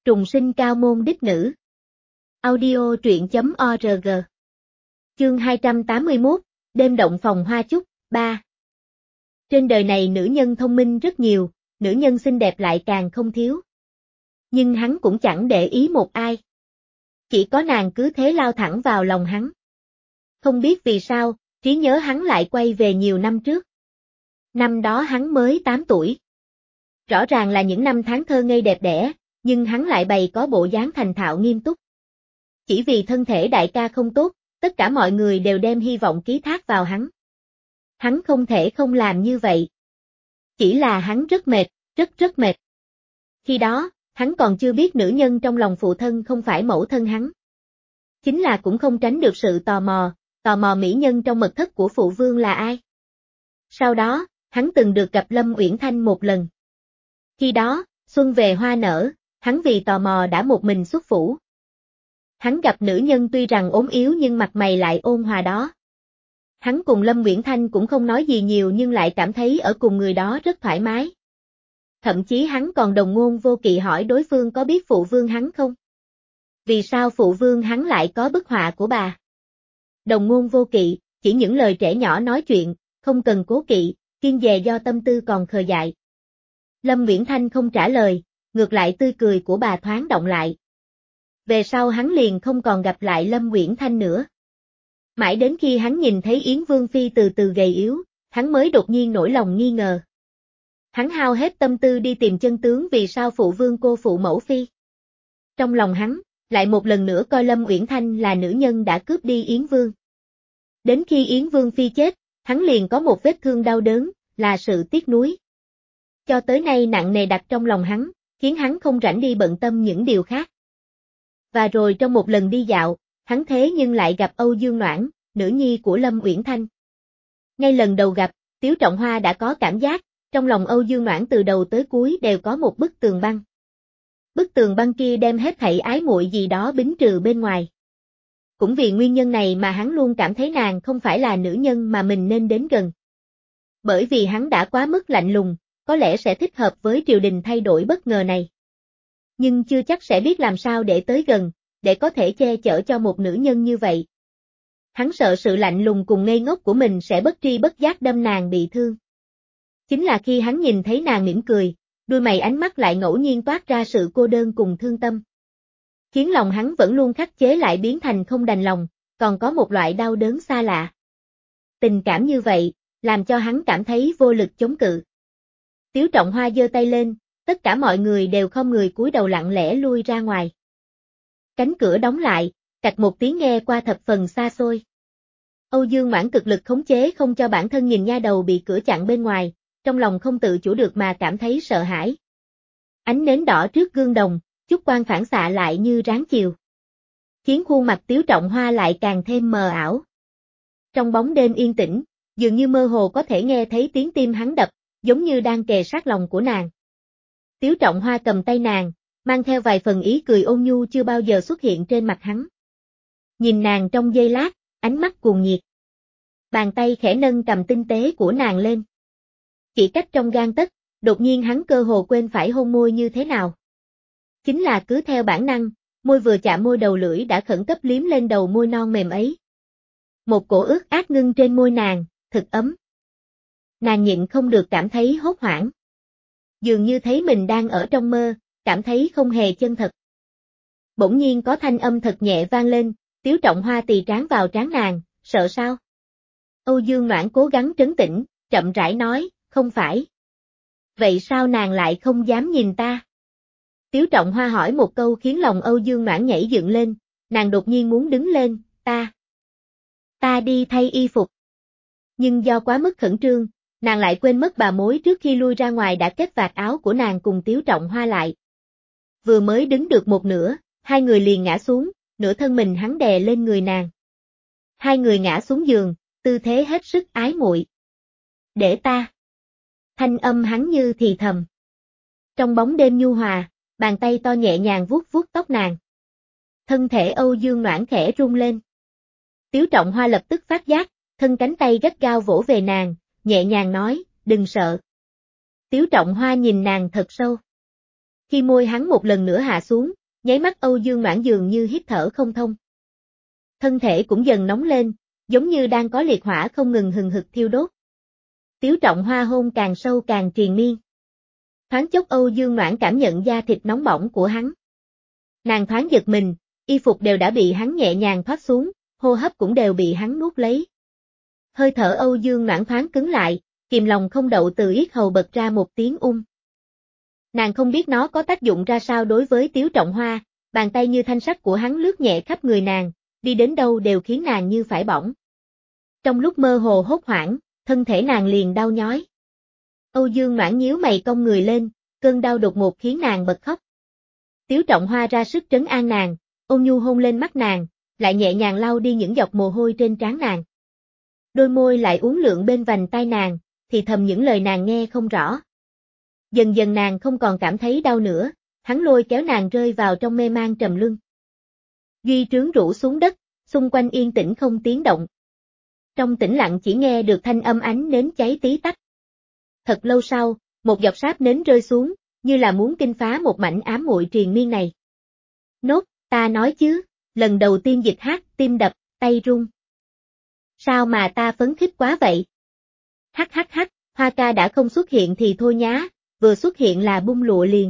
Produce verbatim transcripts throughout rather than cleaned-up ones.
Trùng sinh cao môn đích nữ. Audio truyện chấm org. Chương hai trăm tám mươi mốt, đêm động phòng hoa chúc, ba. Trên đời này nữ nhân thông minh rất nhiều, nữ nhân xinh đẹp lại càng không thiếu. Nhưng hắn cũng chẳng để ý một ai. Chỉ có nàng cứ thế lao thẳng vào lòng hắn. Không biết vì sao, trí nhớ hắn lại quay về nhiều năm trước. Năm đó hắn mới tám tuổi. Rõ ràng là những năm tháng thơ ngây đẹp đẽ, nhưng hắn lại bày có bộ dáng thành thạo nghiêm túc. Chỉ vì thân thể đại ca không tốt, tất cả mọi người đều đem hy vọng ký thác vào hắn. Hắn không thể không làm như vậy. Chỉ là hắn rất mệt, rất rất mệt. Khi đó, hắn còn chưa biết nữ nhân trong lòng phụ thân không phải mẫu thân hắn. Chính là cũng không tránh được sự tò mò, tò mò mỹ nhân trong mật thất của phụ vương là ai. Sau đó, hắn từng được gặp Lâm Uyển Thanh một lần. Khi đó, xuân về hoa nở, hắn vì tò mò đã một mình xuất phủ. Hắn gặp nữ nhân tuy rằng ốm yếu nhưng mặt mày lại ôn hòa đó. Hắn cùng Lâm Uyển Thanh cũng không nói gì nhiều nhưng lại cảm thấy ở cùng người đó rất thoải mái. Thậm chí hắn còn đồng ngôn vô kỵ hỏi đối phương có biết phụ vương hắn không? Vì sao phụ vương hắn lại có bức họa của bà? Đồng ngôn vô kỵ, chỉ những lời trẻ nhỏ nói chuyện, không cần cố kỵ, kiên dè do tâm tư còn khờ dại. Lâm Uyển Thanh không trả lời, ngược lại tươi cười của bà thoáng động lại. Về sau hắn liền không còn gặp lại Lâm Uyển Thanh nữa. Mãi đến khi hắn nhìn thấy Yến Vương Phi từ từ gầy yếu, hắn mới đột nhiên nổi lòng nghi ngờ. Hắn hao hết tâm tư đi tìm chân tướng vì sao phụ vương cô phụ mẫu phi. Trong lòng hắn, lại một lần nữa coi Lâm Uyển Thanh là nữ nhân đã cướp đi Yến Vương. Đến khi Yến Vương Phi chết, hắn liền có một vết thương đau đớn, là sự tiếc nuối. Cho tới nay nặng nề đặt trong lòng hắn, khiến hắn không rảnh đi bận tâm những điều khác. Và rồi trong một lần đi dạo, hắn thế nhưng lại gặp Âu Dương Noãn, nữ nhi của Lâm Uyển Thanh. Ngay lần đầu gặp, Tiếu Trọng Hoa đã có cảm giác, trong lòng Âu Dương Noãn từ đầu tới cuối đều có một bức tường băng. Bức tường băng kia đem hết thảy ái muội gì đó bính trừ bên ngoài. Cũng vì nguyên nhân này mà hắn luôn cảm thấy nàng không phải là nữ nhân mà mình nên đến gần. Bởi vì hắn đã quá mức lạnh lùng, có lẽ sẽ thích hợp với triều đình thay đổi bất ngờ này. Nhưng chưa chắc sẽ biết làm sao để tới gần, để có thể che chở cho một nữ nhân như vậy. Hắn sợ sự lạnh lùng cùng ngây ngốc của mình sẽ bất tri bất giác đâm nàng bị thương. Chính là khi hắn nhìn thấy nàng mỉm cười, đôi mày ánh mắt lại ngẫu nhiên toát ra sự cô đơn cùng thương tâm. Khiến lòng hắn vẫn luôn khắc chế lại biến thành không đành lòng, còn có một loại đau đớn xa lạ. Tình cảm như vậy, làm cho hắn cảm thấy vô lực chống cự. Tiếu Trọng Hoa giơ tay lên, tất cả mọi người đều không người cúi đầu lặng lẽ lui ra ngoài. Cánh cửa đóng lại, cạch một tiếng nghe qua thập phần xa xôi. Âu Dương Noãn cực lực khống chế không cho bản thân nhìn nha đầu bị cửa chặn bên ngoài, trong lòng không tự chủ được mà cảm thấy sợ hãi. Ánh nến đỏ trước gương đồng, chút quang phản xạ lại như ráng chiều. Khiến khuôn mặt Tiếu Trọng Hoa lại càng thêm mờ ảo. Trong bóng đêm yên tĩnh, dường như mơ hồ có thể nghe thấy tiếng tim hắn đập, giống như đang kề sát lòng của nàng. Tiếu Trọng Hoa cầm tay nàng, mang theo vài phần ý cười ôn nhu chưa bao giờ xuất hiện trên mặt hắn. Nhìn nàng trong giây lát, ánh mắt cuồng nhiệt. Bàn tay khẽ nâng cầm tinh tế của nàng lên. Chỉ cách trong gang tấc, đột nhiên hắn cơ hồ quên phải hôn môi như thế nào. Chính là cứ theo bản năng, môi vừa chạm môi đầu lưỡi đã khẩn cấp liếm lên đầu môi non mềm ấy. Một cổ ướt át ngưng trên môi nàng, thật ấm. Nàng nhịn không được cảm thấy hốt hoảng. Dường như thấy mình đang ở trong mơ, cảm thấy không hề chân thật. Bỗng nhiên có thanh âm thật nhẹ vang lên, Tiếu Trọng Hoa tì trán vào trán nàng, sợ sao? Âu Dương Noãn cố gắng trấn tĩnh, chậm rãi nói, không phải. Vậy sao nàng lại không dám nhìn ta? Tiếu Trọng Hoa hỏi một câu khiến lòng Âu Dương Noãn nhảy dựng lên, nàng đột nhiên muốn đứng lên, ta. Ta đi thay y phục. Nhưng do quá mức khẩn trương, nàng lại quên mất bà mối trước khi lui ra ngoài đã kết vạt áo của nàng cùng Tiếu Trọng Hoa lại. Vừa mới đứng được một nửa, hai người liền ngã xuống, nửa thân mình hắn đè lên người nàng. Hai người ngã xuống giường, tư thế hết sức ái muội. Để ta. Thanh âm hắn như thì thầm. Trong bóng đêm nhu hòa, bàn tay to nhẹ nhàng vuốt vuốt tóc nàng. Thân thể Âu Dương Noãn khẽ rung lên. Tiếu Trọng Hoa lập tức phát giác, thân cánh tay gắt gao vỗ về nàng, nhẹ nhàng nói, đừng sợ. Tiếu Trọng Hoa nhìn nàng thật sâu. Khi môi hắn một lần nữa hạ xuống, nháy mắt Âu Dương Noãn dường như hít thở không thông. Thân thể cũng dần nóng lên, giống như đang có liệt hỏa không ngừng hừng hực thiêu đốt. Tiếu Trọng Hoa hôn càng sâu càng triền miên. Thoáng chốc Âu Dương Noãn cảm nhận da thịt nóng bỏng của hắn. Nàng thoáng giật mình, y phục đều đã bị hắn nhẹ nhàng thoát xuống, hô hấp cũng đều bị hắn nuốt lấy. Hơi thở Âu Dương Noãn thoáng cứng lại, kìm lòng không đậu từ yết hầu bật ra một tiếng ung. Nàng không biết nó có tác dụng ra sao đối với Tiếu Trọng Hoa, bàn tay như thanh sắt của hắn lướt nhẹ khắp người nàng, đi đến đâu đều khiến nàng như phải bỏng. Trong lúc mơ hồ hốt hoảng, thân thể nàng liền đau nhói. Âu Dương Noãn nhíu mày cong người lên, cơn đau đột ngột khiến nàng bật khóc. Tiếu Trọng Hoa ra sức trấn an nàng, ôn nhu hôn lên mắt nàng, lại nhẹ nhàng lau đi những giọt mồ hôi trên trán nàng. Đôi môi lại uốn lượn bên vành tai nàng, thì thầm những lời nàng nghe không rõ. Dần dần nàng không còn cảm thấy đau nữa, hắn lôi kéo nàng rơi vào trong mê man trầm luân. Duy trướng rũ xuống đất, xung quanh yên tĩnh không tiếng động. Trong tĩnh lặng chỉ nghe được thanh âm ánh nến cháy tí tách. Thật lâu sau, một giọt sáp nến rơi xuống, như là muốn kinh phá một mảnh ám muội triền miên này. Nốt, ta nói chứ, lần đầu tiên Dịch hát, tim đập, tay run. Sao mà ta phấn khích quá vậy? Hắc hắc hắc, Hoa ca đã không xuất hiện thì thôi nhá, vừa xuất hiện là bung lụa liền.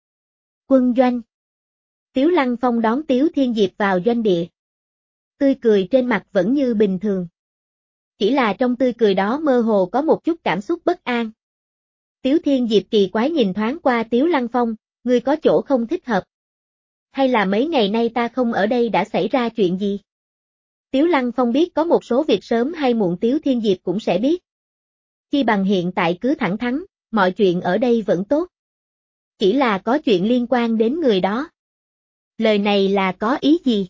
Quân doanh. Tiếu Lăng Phong đón Tiếu Thiên Diệp vào doanh địa. Tươi cười trên mặt vẫn như bình thường. Chỉ là trong tươi cười đó mơ hồ có một chút cảm xúc bất an. Tiếu Thiên Diệp kỳ quái nhìn thoáng qua Tiếu Lăng Phong, ngươi có chỗ không thích hợp. Hay là mấy ngày nay ta không ở đây đã xảy ra chuyện gì? Tiếu Lăng Phong biết có một số việc sớm hay muộn Tiếu Thiên Diệp cũng sẽ biết. Chi bằng hiện tại cứ thẳng thắn, mọi chuyện ở đây vẫn tốt. Chỉ là có chuyện liên quan đến người đó. Lời này là có ý gì?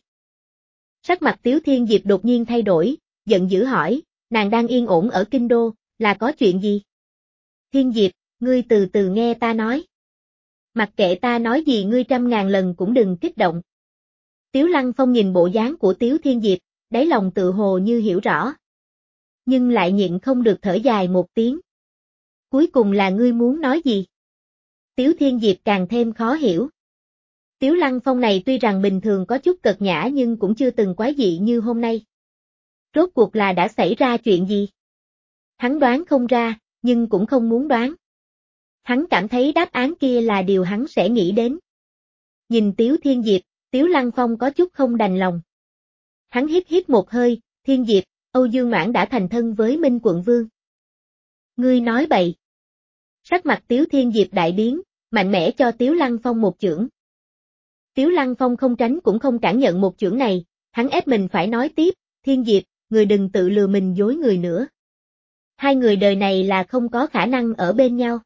Sắc mặt Tiếu Thiên Diệp đột nhiên thay đổi, giận dữ hỏi, nàng đang yên ổn ở Kinh Đô, là có chuyện gì? Thiên Diệp, ngươi từ từ nghe ta nói. Mặc kệ ta nói gì ngươi trăm ngàn lần cũng đừng kích động. Tiếu Lăng Phong nhìn bộ dáng của Tiếu Thiên Diệp, đáy lòng tự hồ như hiểu rõ. Nhưng lại nhịn không được thở dài một tiếng. Cuối cùng là ngươi muốn nói gì? Tiếu Thiên Diệp càng thêm khó hiểu. Tiếu Lăng Phong này tuy rằng bình thường có chút cợt nhã nhưng cũng chưa từng quái dị như hôm nay. Rốt cuộc là đã xảy ra chuyện gì? Hắn đoán không ra, nhưng cũng không muốn đoán. Hắn cảm thấy đáp án kia là điều hắn sẽ nghĩ đến. Nhìn Tiếu Thiên Diệp, Tiếu Lăng Phong có chút không đành lòng. Hắn hít hít một hơi, Thiên Diệp, Âu Dương Noãn đã thành thân với Minh Quận Vương. Ngươi nói bậy. Sắc mặt Tiếu Thiên Diệp đại biến, mạnh mẽ cho Tiếu Lăng Phong một chưởng. Tiếu Lăng Phong không tránh cũng không cản nhận một chưởng này, hắn ép mình phải nói tiếp, Thiên Diệp, người đừng tự lừa mình dối người nữa. Hai người đời này là không có khả năng ở bên nhau.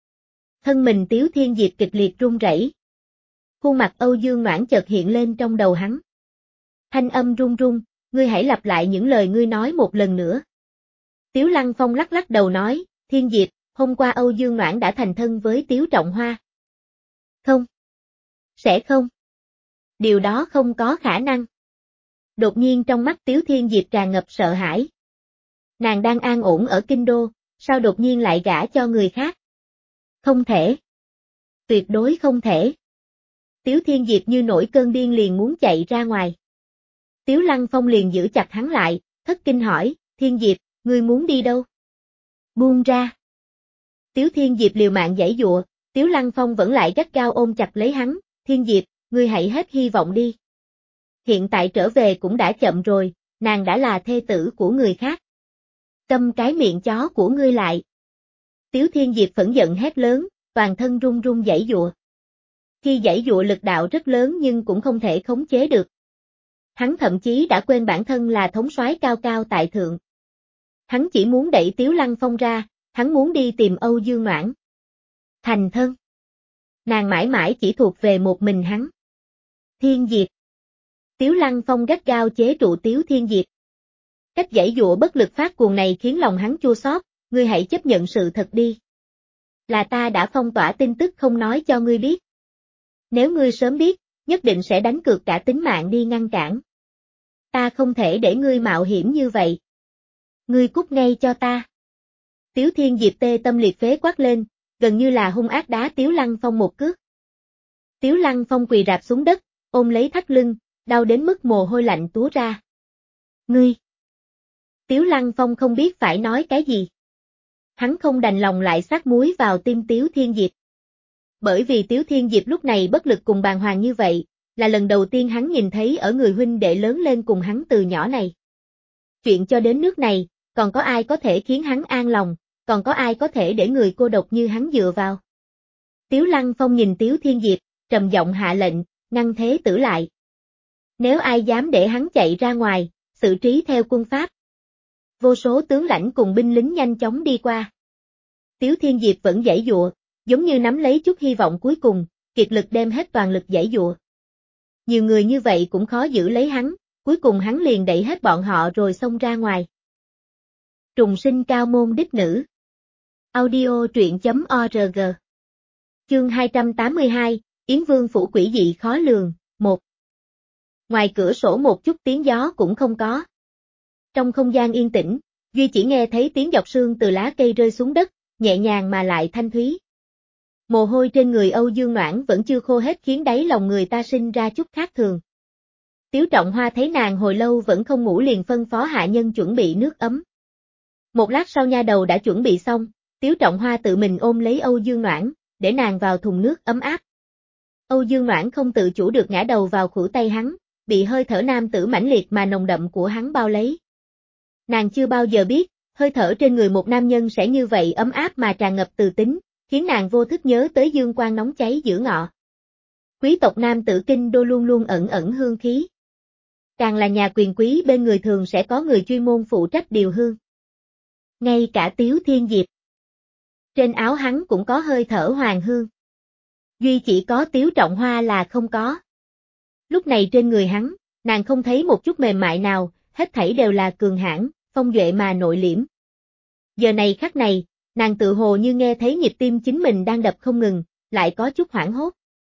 Thân mình Tiếu Thiên Diệp kịch liệt run rẩy. Khuôn mặt Âu Dương Noãn chợt hiện lên trong đầu hắn. Thanh âm run run, ngươi hãy lặp lại những lời ngươi nói một lần nữa. Tiếu Lăng Phong lắc lắc đầu nói, Thiên Diệp, hôm qua Âu Dương Noãn đã thành thân với Tiếu Trọng Hoa. Không. Sẽ không. Điều đó không có khả năng. Đột nhiên trong mắt Tiếu Thiên Diệp tràn ngập sợ hãi. Nàng đang an ổn ở Kinh Đô, sao đột nhiên lại gả cho người khác? Không thể. Tuyệt đối không thể. Tiếu Thiên Diệp như nổi cơn điên liền muốn chạy ra ngoài. Tiếu Lăng Phong liền giữ chặt hắn lại, thất kinh hỏi, Thiên Diệp, ngươi muốn đi đâu? Buông ra. Tiếu Thiên Diệp liều mạng giãy giụa, Tiếu Lăng Phong vẫn lại gắt gao ôm chặt lấy hắn, Thiên Diệp, ngươi hãy hết hy vọng đi. Hiện tại trở về cũng đã chậm rồi, nàng đã là thê tử của người khác. Câm cái miệng chó của ngươi lại. Tiếu Thiên Diệp phẫn giận hét lớn, toàn thân run run giãy giụa. Khi giãy giụa lực đạo rất lớn nhưng cũng không thể khống chế được. Hắn thậm chí đã quên bản thân là thống soái cao cao tại thượng. Hắn chỉ muốn đẩy Tiếu Lăng Phong ra, hắn muốn đi tìm Âu Dương Noãn. Thành thân. Nàng mãi mãi chỉ thuộc về một mình hắn. Thiên Diệp. Tiếu Lăng Phong gắt gao chế trụ Tiếu Thiên Diệp. Cách giãy giụa bất lực phát cuồng này khiến lòng hắn chua xót, ngươi hãy chấp nhận sự thật đi. Là ta đã phong tỏa tin tức không nói cho ngươi biết. Nếu ngươi sớm biết, nhất định sẽ đánh cược cả tính mạng đi ngăn cản. Ta không thể để ngươi mạo hiểm như vậy. Ngươi cút ngay cho ta. Tiếu Thiên Diệp tê tâm liệt phế quát lên, gần như là hung ác đá Tiếu Lăng Phong một cước. Tiếu Lăng Phong quỳ rạp xuống đất, ôm lấy thắt lưng, đau đến mức mồ hôi lạnh túa ra. Ngươi! Tiếu Lăng Phong không biết phải nói cái gì. Hắn không đành lòng lại sát muối vào tim Tiếu Thiên Diệp. Bởi vì Tiếu Thiên Diệp lúc này bất lực cùng bàng hoàng như vậy, là lần đầu tiên hắn nhìn thấy ở người huynh đệ lớn lên cùng hắn từ nhỏ này. Chuyện cho đến nước này, còn có ai có thể khiến hắn an lòng, còn có ai có thể để người cô độc như hắn dựa vào. Tiếu Lăng Phong nhìn Tiếu Thiên Diệp, trầm giọng hạ lệnh, ngăn thế tử lại. Nếu ai dám để hắn chạy ra ngoài, xử trí theo quân pháp. Vô số tướng lãnh cùng binh lính nhanh chóng đi qua. Tiếu Thiên Diệp vẫn giãy giụa, giống như nắm lấy chút hy vọng cuối cùng, kiệt lực đem hết toàn lực giãy giụa. Nhiều người như vậy cũng khó giữ lấy hắn, cuối cùng hắn liền đẩy hết bọn họ rồi xông ra ngoài. Trùng sinh cao môn đích nữ. Audio truyện chấm org. Chương hai trăm tám mươi hai, Yến Vương phủ quỷ dị khó lường, một. Ngoài cửa sổ một chút tiếng gió cũng không có. Trong không gian yên tĩnh, Duy chỉ nghe thấy tiếng giọt sương từ lá cây rơi xuống đất, nhẹ nhàng mà lại thanh thúy. Mồ hôi trên người Âu Dương Noãn vẫn chưa khô hết khiến đáy lòng người ta sinh ra chút khác thường. Tiếu Trọng Hoa thấy nàng hồi lâu vẫn không ngủ liền phân phó hạ nhân chuẩn bị nước ấm. Một lát sau nha đầu đã chuẩn bị xong, Tiếu Trọng Hoa tự mình ôm lấy Âu Dương Noãn, để nàng vào thùng nước ấm áp. Âu Dương Noãn không tự chủ được ngã đầu vào khuỷu tay hắn, bị hơi thở nam tử mãnh liệt mà nồng đậm của hắn bao lấy. Nàng chưa bao giờ biết, hơi thở trên người một nam nhân sẽ như vậy ấm áp mà tràn ngập từ tính, khiến nàng vô thức nhớ tới dương quang nóng cháy giữa ngọ. Quý tộc nam tử kinh đô luôn luôn ẩn ẩn hương khí. Càng là nhà quyền quý bên người thường sẽ có người chuyên môn phụ trách điều hương. Ngay cả Tiếu Thiên Diệp. Trên áo hắn cũng có hơi thở hoàng hương. Duy chỉ có Tiếu Trọng Hoa là không có. Lúc này trên người hắn, nàng không thấy một chút mềm mại nào, hết thảy đều là cường hãn, phong duệ mà nội liễm. Giờ này khắc này, nàng tự hồ như nghe thấy nhịp tim chính mình đang đập không ngừng, lại có chút hoảng hốt.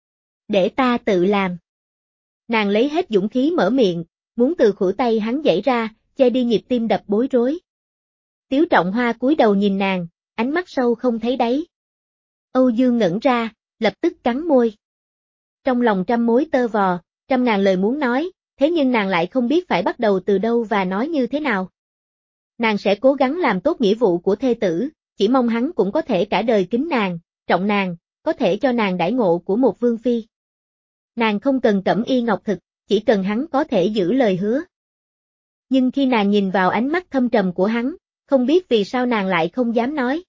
Để ta tự làm. Nàng lấy hết dũng khí mở miệng, muốn từ khuỷu tay hắn giãy ra, che đi nhịp tim đập bối rối. Tiếu Trọng Hoa cúi đầu nhìn nàng, ánh mắt sâu không thấy đáy. Âu Dương ngẩn ra, lập tức cắn môi. Trong lòng trăm mối tơ vò, trăm ngàn lời muốn nói, thế nhưng nàng lại không biết phải bắt đầu từ đâu và nói như thế nào. Nàng sẽ cố gắng làm tốt nghĩa vụ của thê tử, chỉ mong hắn cũng có thể cả đời kính nàng, trọng nàng, có thể cho nàng đãi ngộ của một vương phi. Nàng không cần cẩm y ngọc thực, chỉ cần hắn có thể giữ lời hứa. Nhưng khi nàng nhìn vào ánh mắt thâm trầm của hắn, không biết vì sao nàng lại không dám nói.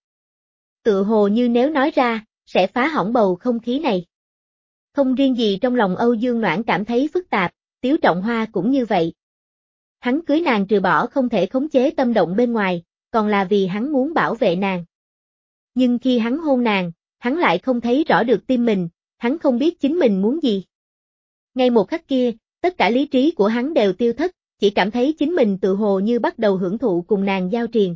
Tự hồ như nếu nói ra, sẽ phá hỏng bầu không khí này. Không riêng gì trong lòng Âu Dương Noãn cảm thấy phức tạp, Tiếu Trọng Hoa cũng như vậy. Hắn cưới nàng trừ bỏ không thể khống chế tâm động bên ngoài, còn là vì hắn muốn bảo vệ nàng. Nhưng khi hắn hôn nàng, hắn lại không thấy rõ được tim mình, hắn không biết chính mình muốn gì. Ngay một khắc kia, tất cả lý trí của hắn đều tiêu thất, chỉ cảm thấy chính mình tự hồ như bắt đầu hưởng thụ cùng nàng giao triền.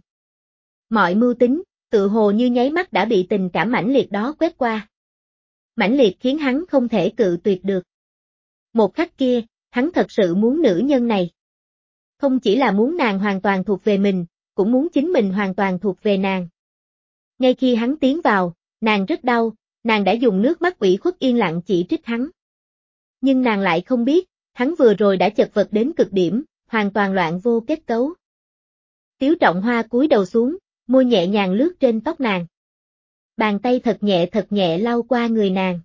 Mọi mưu tính, tự hồ như nháy mắt đã bị tình cảm mãnh liệt đó quét qua. Mãnh liệt khiến hắn không thể cự tuyệt được. Một khắc kia, hắn thật sự muốn nữ nhân này. Không chỉ là muốn nàng hoàn toàn thuộc về mình, cũng muốn chính mình hoàn toàn thuộc về nàng. Ngay khi hắn tiến vào, nàng rất đau, nàng đã dùng nước mắt ủy khuất yên lặng chỉ trích hắn. Nhưng nàng lại không biết, hắn vừa rồi đã chật vật đến cực điểm, hoàn toàn loạn vô kết cấu. Tiếu Trọng Hoa cúi đầu xuống, môi nhẹ nhàng lướt trên tóc nàng. Bàn tay thật nhẹ thật nhẹ lau qua người nàng.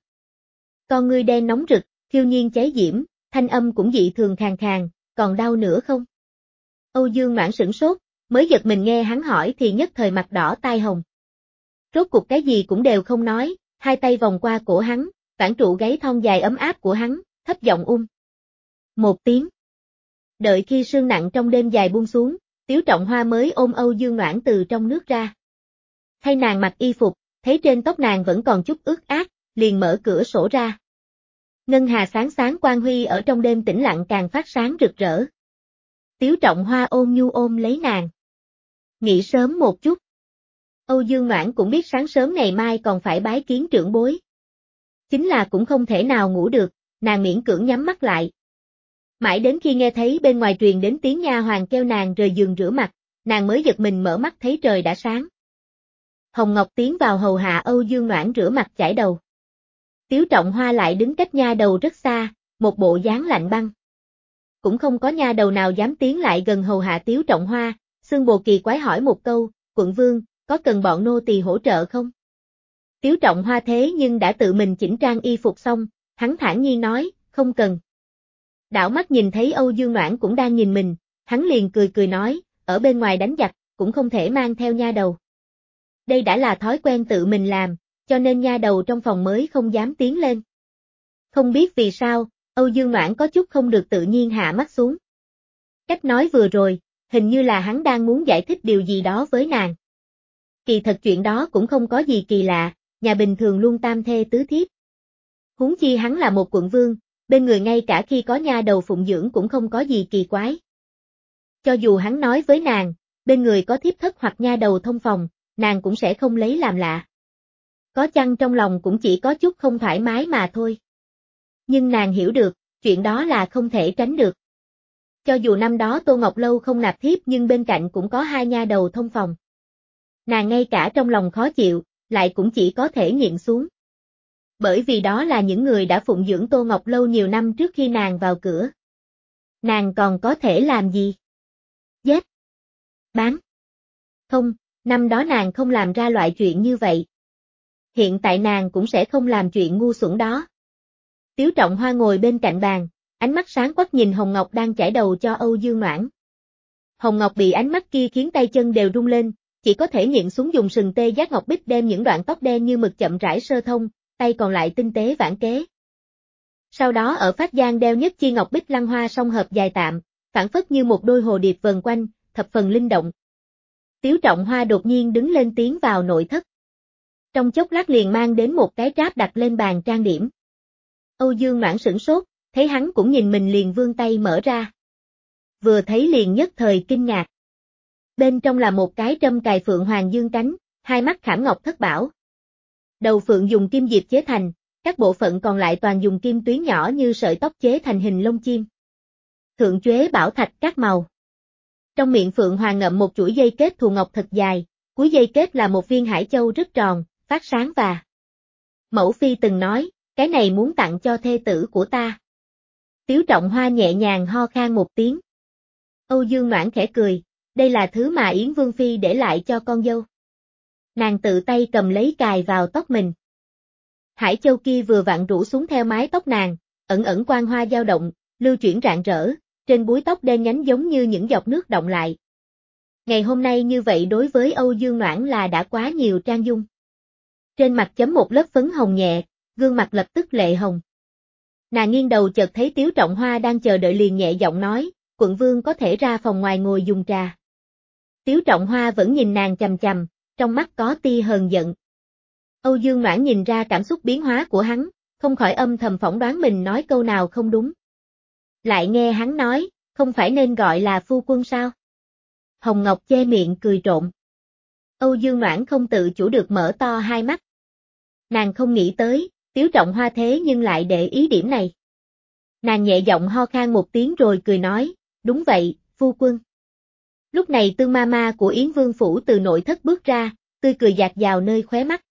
Con ngươi đen nóng rực, phiêu nhiên cháy diễm, thanh âm cũng dị thường khàn khàn, còn đau nữa không? Âu Dương Noãn sửng sốt, mới giật mình nghe hắn hỏi thì nhất thời mặt đỏ tai hồng. Rốt cuộc cái gì cũng đều không nói, hai tay vòng qua cổ hắn, vãn trụ gáy thon dài ấm áp của hắn, thấp giọng um. Một tiếng. Đợi khi sương nặng trong đêm dài buông xuống, Tiếu Trọng Hoa mới ôm Âu Dương Noãn từ trong nước ra. Thay nàng mặc y phục, thấy trên tóc nàng vẫn còn chút ướt át, liền mở cửa sổ ra. Ngân hà sáng sáng quang huy ở trong đêm tĩnh lặng càng phát sáng rực rỡ. Tiếu Trọng Hoa ôm nhu ôm lấy nàng. Nghỉ sớm một chút. Âu Dương Noãn cũng biết sáng sớm ngày mai còn phải bái kiến trưởng bối. Chính là cũng không thể nào ngủ được, nàng miễn cưỡng nhắm mắt lại. Mãi đến khi nghe thấy bên ngoài truyền đến tiếng nha hoàn kêu nàng rời giường rửa mặt, nàng mới giật mình mở mắt thấy trời đã sáng. Hồng Ngọc tiến vào hầu hạ Âu Dương Noãn rửa mặt chải đầu. Tiếu Trọng Hoa lại đứng cách nha đầu rất xa, một bộ dáng lạnh băng. Cũng không có nha đầu nào dám tiến lại gần hầu hạ Tiếu Trọng Hoa, Xương Bồ kỳ quái hỏi một câu, quận vương, có cần bọn nô tỳ hỗ trợ không? Tiếu Trọng Hoa thế nhưng đã tự mình chỉnh trang y phục xong, hắn thản nhiên nói, không cần. Đảo mắt nhìn thấy Âu Dương Noãn cũng đang nhìn mình, hắn liền cười cười nói, ở bên ngoài đánh giặc, cũng không thể mang theo nha đầu. Đây đã là thói quen tự mình làm, cho nên nha đầu trong phòng mới không dám tiến lên. Không biết vì sao, Âu Dương Noãn có chút không được tự nhiên hạ mắt xuống. Cách nói vừa rồi, hình như là hắn đang muốn giải thích điều gì đó với nàng. Kỳ thật chuyện đó cũng không có gì kỳ lạ, nhà bình thường luôn tam thê tứ thiếp. Huống chi hắn là một quận vương, bên người ngay cả khi có nha đầu phụng dưỡng cũng không có gì kỳ quái. Cho dù hắn nói với nàng, bên người có thiếp thất hoặc nha đầu thông phòng, nàng cũng sẽ không lấy làm lạ. Có chăng trong lòng cũng chỉ có chút không thoải mái mà thôi. Nhưng nàng hiểu được, chuyện đó là không thể tránh được. Cho dù năm đó Tô Ngọc Lâu không nạp thiếp nhưng bên cạnh cũng có hai nha đầu thông phòng. Nàng ngay cả trong lòng khó chịu, lại cũng chỉ có thể nhịn xuống. Bởi vì đó là những người đã phụng dưỡng Tô Ngọc Lâu nhiều năm trước khi nàng vào cửa. Nàng còn có thể làm gì? Giết? Bán? Không, năm đó nàng không làm ra loại chuyện như vậy. Hiện tại nàng cũng sẽ không làm chuyện ngu xuẩn đó. Tiếu Trọng Hoa ngồi bên cạnh bàn, ánh mắt sáng quắc nhìn Hồng Ngọc đang chải đầu cho Âu Dương Noãn. Hồng Ngọc bị ánh mắt kia khiến tay chân đều rung lên, chỉ có thể nhịn xuống dùng sừng tê giác ngọc bích đem những đoạn tóc đen như mực chậm rãi sơ thông, tay còn lại tinh tế vãn kế. Sau đó ở phát gian đeo nhất chi ngọc bích lăng hoa song hợp dài tạm, phản phất như một đôi hồ điệp vần quanh, thập phần linh động. Tiếu Trọng Hoa đột nhiên đứng lên tiến vào nội thất. Trong chốc lát liền mang đến một cái tráp đặt lên bàn trang điểm. Âu Dương Noãn sửng sốt, thấy hắn cũng nhìn mình liền vươn tay mở ra. Vừa thấy liền nhất thời kinh ngạc. Bên trong là một cái trâm cài phượng hoàng dương cánh, hai mắt khảm ngọc thất bảo. Đầu phượng dùng kim diệp chế thành, các bộ phận còn lại toàn dùng kim tuyến nhỏ như sợi tóc chế thành hình lông chim. Thượng chuế bảo thạch các màu. Trong miệng phượng hoàng ngậm một chuỗi dây kết thù ngọc thật dài, cuối dây kết là một viên hải châu rất tròn, phát sáng và. Mẫu phi từng nói, cái này muốn tặng cho thê tử của ta. Tiếu Trọng Hoa nhẹ nhàng ho khan một tiếng. Âu Dương Noãn khẽ cười, đây là thứ mà Yến Vương Phi để lại cho con dâu. Nàng tự tay cầm lấy cài vào tóc mình. Hải châu kia vừa vặn rủ xuống theo mái tóc nàng, ẩn ẩn quang hoa dao động, lưu chuyển rạng rỡ, trên búi tóc đen nhánh giống như những giọt nước động lại. Ngày hôm nay như vậy đối với Âu Dương Noãn là đã quá nhiều trang dung. Trên mặt chấm một lớp phấn hồng nhẹ, gương mặt lập tức lệ hồng. Nàng nghiêng đầu chợt thấy Tiếu Trọng Hoa đang chờ đợi liền nhẹ giọng nói, quận vương có thể ra phòng ngoài ngồi dùng trà. Tiếu Trọng Hoa vẫn nhìn nàng chằm chằm, trong mắt có tia hờn giận. Âu Dương Noãn nhìn ra cảm xúc biến hóa của hắn, không khỏi âm thầm phỏng đoán mình nói câu nào không đúng. Lại nghe hắn nói, không phải nên gọi là phu quân sao? Hồng Ngọc che miệng cười trộm. Âu Dương Noãn không tự chủ được mở to hai mắt. Nàng không nghĩ tới, Tiếu Trọng Hoa thế nhưng lại để ý điểm này. Nàng nhẹ giọng ho khan một tiếng rồi cười nói, đúng vậy, phu quân. Lúc này Tương ma ma của Yến Vương Phủ từ nội thất bước ra, tươi cười dạt dào nơi khóe mắt.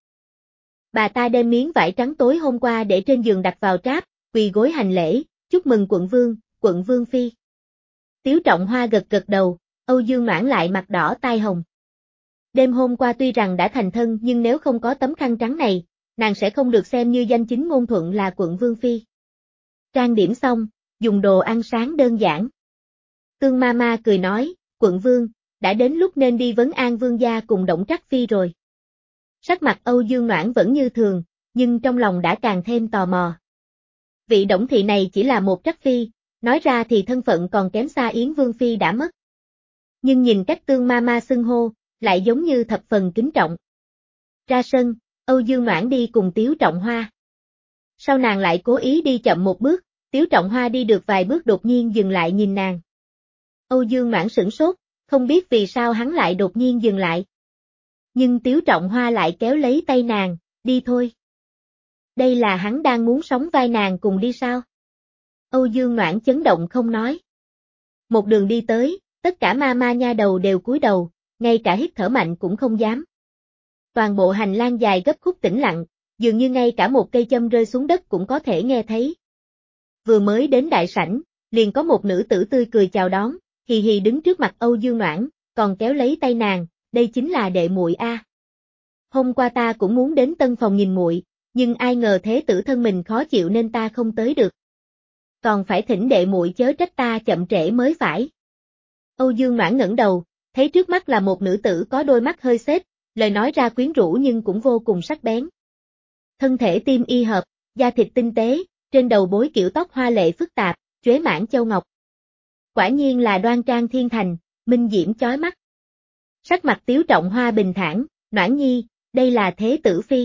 Bà ta đem miếng vải trắng tối hôm qua để trên giường đặt vào tráp, quỳ gối hành lễ, chúc mừng quận vương, quận vương phi. Tiếu Trọng Hoa gật gật đầu, Âu Dương Noãn lại mặt đỏ tai hồng. Đêm hôm qua tuy rằng đã thành thân nhưng nếu không có tấm khăn trắng này, nàng sẽ không được xem như danh chính ngôn thuận là quận vương phi. Trang điểm xong, dùng đồ ăn sáng đơn giản. Tương ma ma cười nói, quận vương, đã đến lúc nên đi vấn an vương gia cùng Đổng Trác phi rồi. Sắc mặt Âu Dương Noãn vẫn như thường, nhưng trong lòng đã càng thêm tò mò. Vị Đổng thị này chỉ là một Trác phi, nói ra thì thân phận còn kém xa Yến Vương phi đã mất. Nhưng nhìn cách Tương ma ma xưng hô, lại giống như thập phần kính trọng. Ra sân, Âu Dương Noãn đi cùng Tiếu Trọng Hoa. Sau nàng lại cố ý đi chậm một bước, Tiếu Trọng Hoa đi được vài bước đột nhiên dừng lại nhìn nàng. Âu Dương Noãn sửng sốt, không biết vì sao hắn lại đột nhiên dừng lại. Nhưng Tiếu Trọng Hoa lại kéo lấy tay nàng, đi thôi. Đây là hắn đang muốn sóng vai nàng cùng đi sao? Âu Dương Noãn chấn động không nói. Một đường đi tới, tất cả ma ma nha đầu đều cúi đầu, ngay cả hít thở mạnh cũng không dám. Toàn bộ hành lang dài gấp khúc tĩnh lặng, dường như ngay cả một cây châm rơi xuống đất cũng có thể nghe thấy. Vừa mới đến đại sảnh, liền có một nữ tử tươi cười chào đón, hì hì đứng trước mặt Âu Dương Noãn, còn kéo lấy tay nàng, đây chính là đệ muội a. Hôm qua ta cũng muốn đến tân phòng nhìn muội, nhưng ai ngờ thế tử thân mình khó chịu nên ta không tới được. Còn phải thỉnh đệ muội chớ trách ta chậm trễ mới phải. Âu Dương Noãn ngẩng đầu, thấy trước mắt là một nữ tử có đôi mắt hơi xếch, lời nói ra quyến rũ nhưng cũng vô cùng sắc bén. Thân thể tim y hợp, da thịt tinh tế, trên đầu bối kiểu tóc hoa lệ phức tạp, chuế mãn châu ngọc. Quả nhiên là đoan trang thiên thành, minh diễm chói mắt. Sắc mặt Tiếu Trọng Hoa bình thản, Noãn nhi, đây là thế tử phi.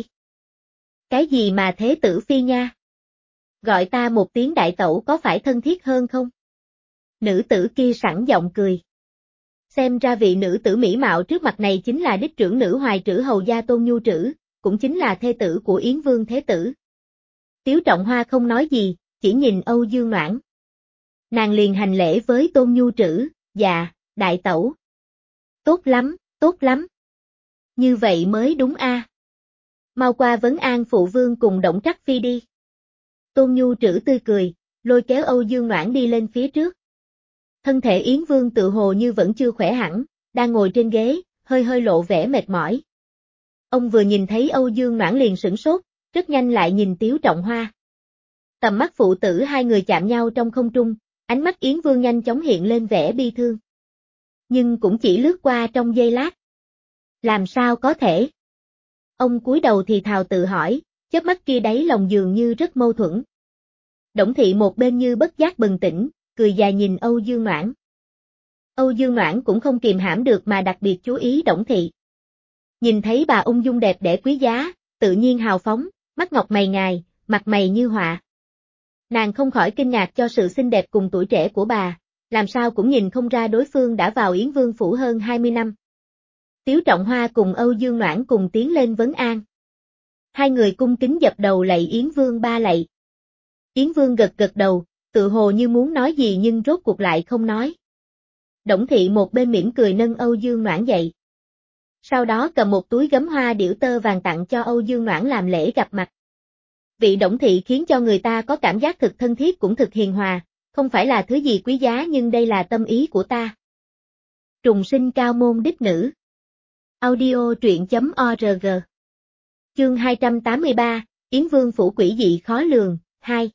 Cái gì mà thế tử phi nha? Gọi ta một tiếng đại tẩu có phải thân thiết hơn không? Nữ tử kia sẵn giọng cười. Xem ra vị nữ tử mỹ mạo trước mặt này chính là đích trưởng nữ Hoài Trữ hầu gia Tôn Nhu Trữ, cũng chính là thê tử của Yến Vương Thế Tử. Tiếu Trọng Hoa không nói gì, chỉ nhìn Âu Dương Noãn. Nàng liền hành lễ với Tôn Nhu Trữ, dạ, đại tẩu. Tốt lắm, tốt lắm. Như vậy mới đúng a. Mau qua vấn an phụ vương cùng Đổng Trắc Phi đi. Tôn Nhu Trữ tươi cười, lôi kéo Âu Dương Noãn đi lên phía trước. Thân thể Yến Vương tự hồ như vẫn chưa khỏe hẳn, đang ngồi trên ghế, hơi hơi lộ vẻ mệt mỏi. Ông vừa nhìn thấy Âu Dương Noãn liền sửng sốt, rất nhanh lại nhìn Tiếu Trọng Hoa. Tầm mắt phụ tử hai người chạm nhau trong không trung, ánh mắt Yến Vương nhanh chóng hiện lên vẻ bi thương. Nhưng cũng chỉ lướt qua trong giây lát. Làm sao có thể? Ông cúi đầu thì thào tự hỏi, chớp mắt kia đáy lòng dường như rất mâu thuẫn. Đổng Thị một bên như bất giác bừng tỉnh, cười dài nhìn Âu Dương Noãn. Âu Dương Noãn cũng không kìm hãm được mà đặc biệt chú ý Đổng Thị. Nhìn thấy bà ung dung đẹp đẽ quý giá, tự nhiên hào phóng, mắt ngọc mày ngài, mặt mày như họa. Nàng không khỏi kinh ngạc cho sự xinh đẹp cùng tuổi trẻ của bà, làm sao cũng nhìn không ra đối phương đã vào Yến Vương phủ hơn hai mươi năm. Tiếu Trọng Hoa cùng Âu Dương Noãn cùng tiến lên vấn an. Hai người cung kính dập đầu lạy Yến Vương ba lạy. Yến Vương gật gật đầu, tự hồ như muốn nói gì nhưng rốt cuộc lại không nói. Đổng Thị một bên mỉm cười nâng Âu Dương Noãn dậy. Sau đó cầm một túi gấm hoa điểu tơ vàng tặng cho Âu Dương Noãn làm lễ gặp mặt. Vị Đổng Thị khiến cho người ta có cảm giác thực thân thiết cũng thực hiền hòa, không phải là thứ gì quý giá nhưng đây là tâm ý của ta. Trùng sinh cao môn đích nữ. Audio truyện chấm org. Chương hai trăm tám mươi ba, Yến Vương phủ quỷ dị khó lường, hai.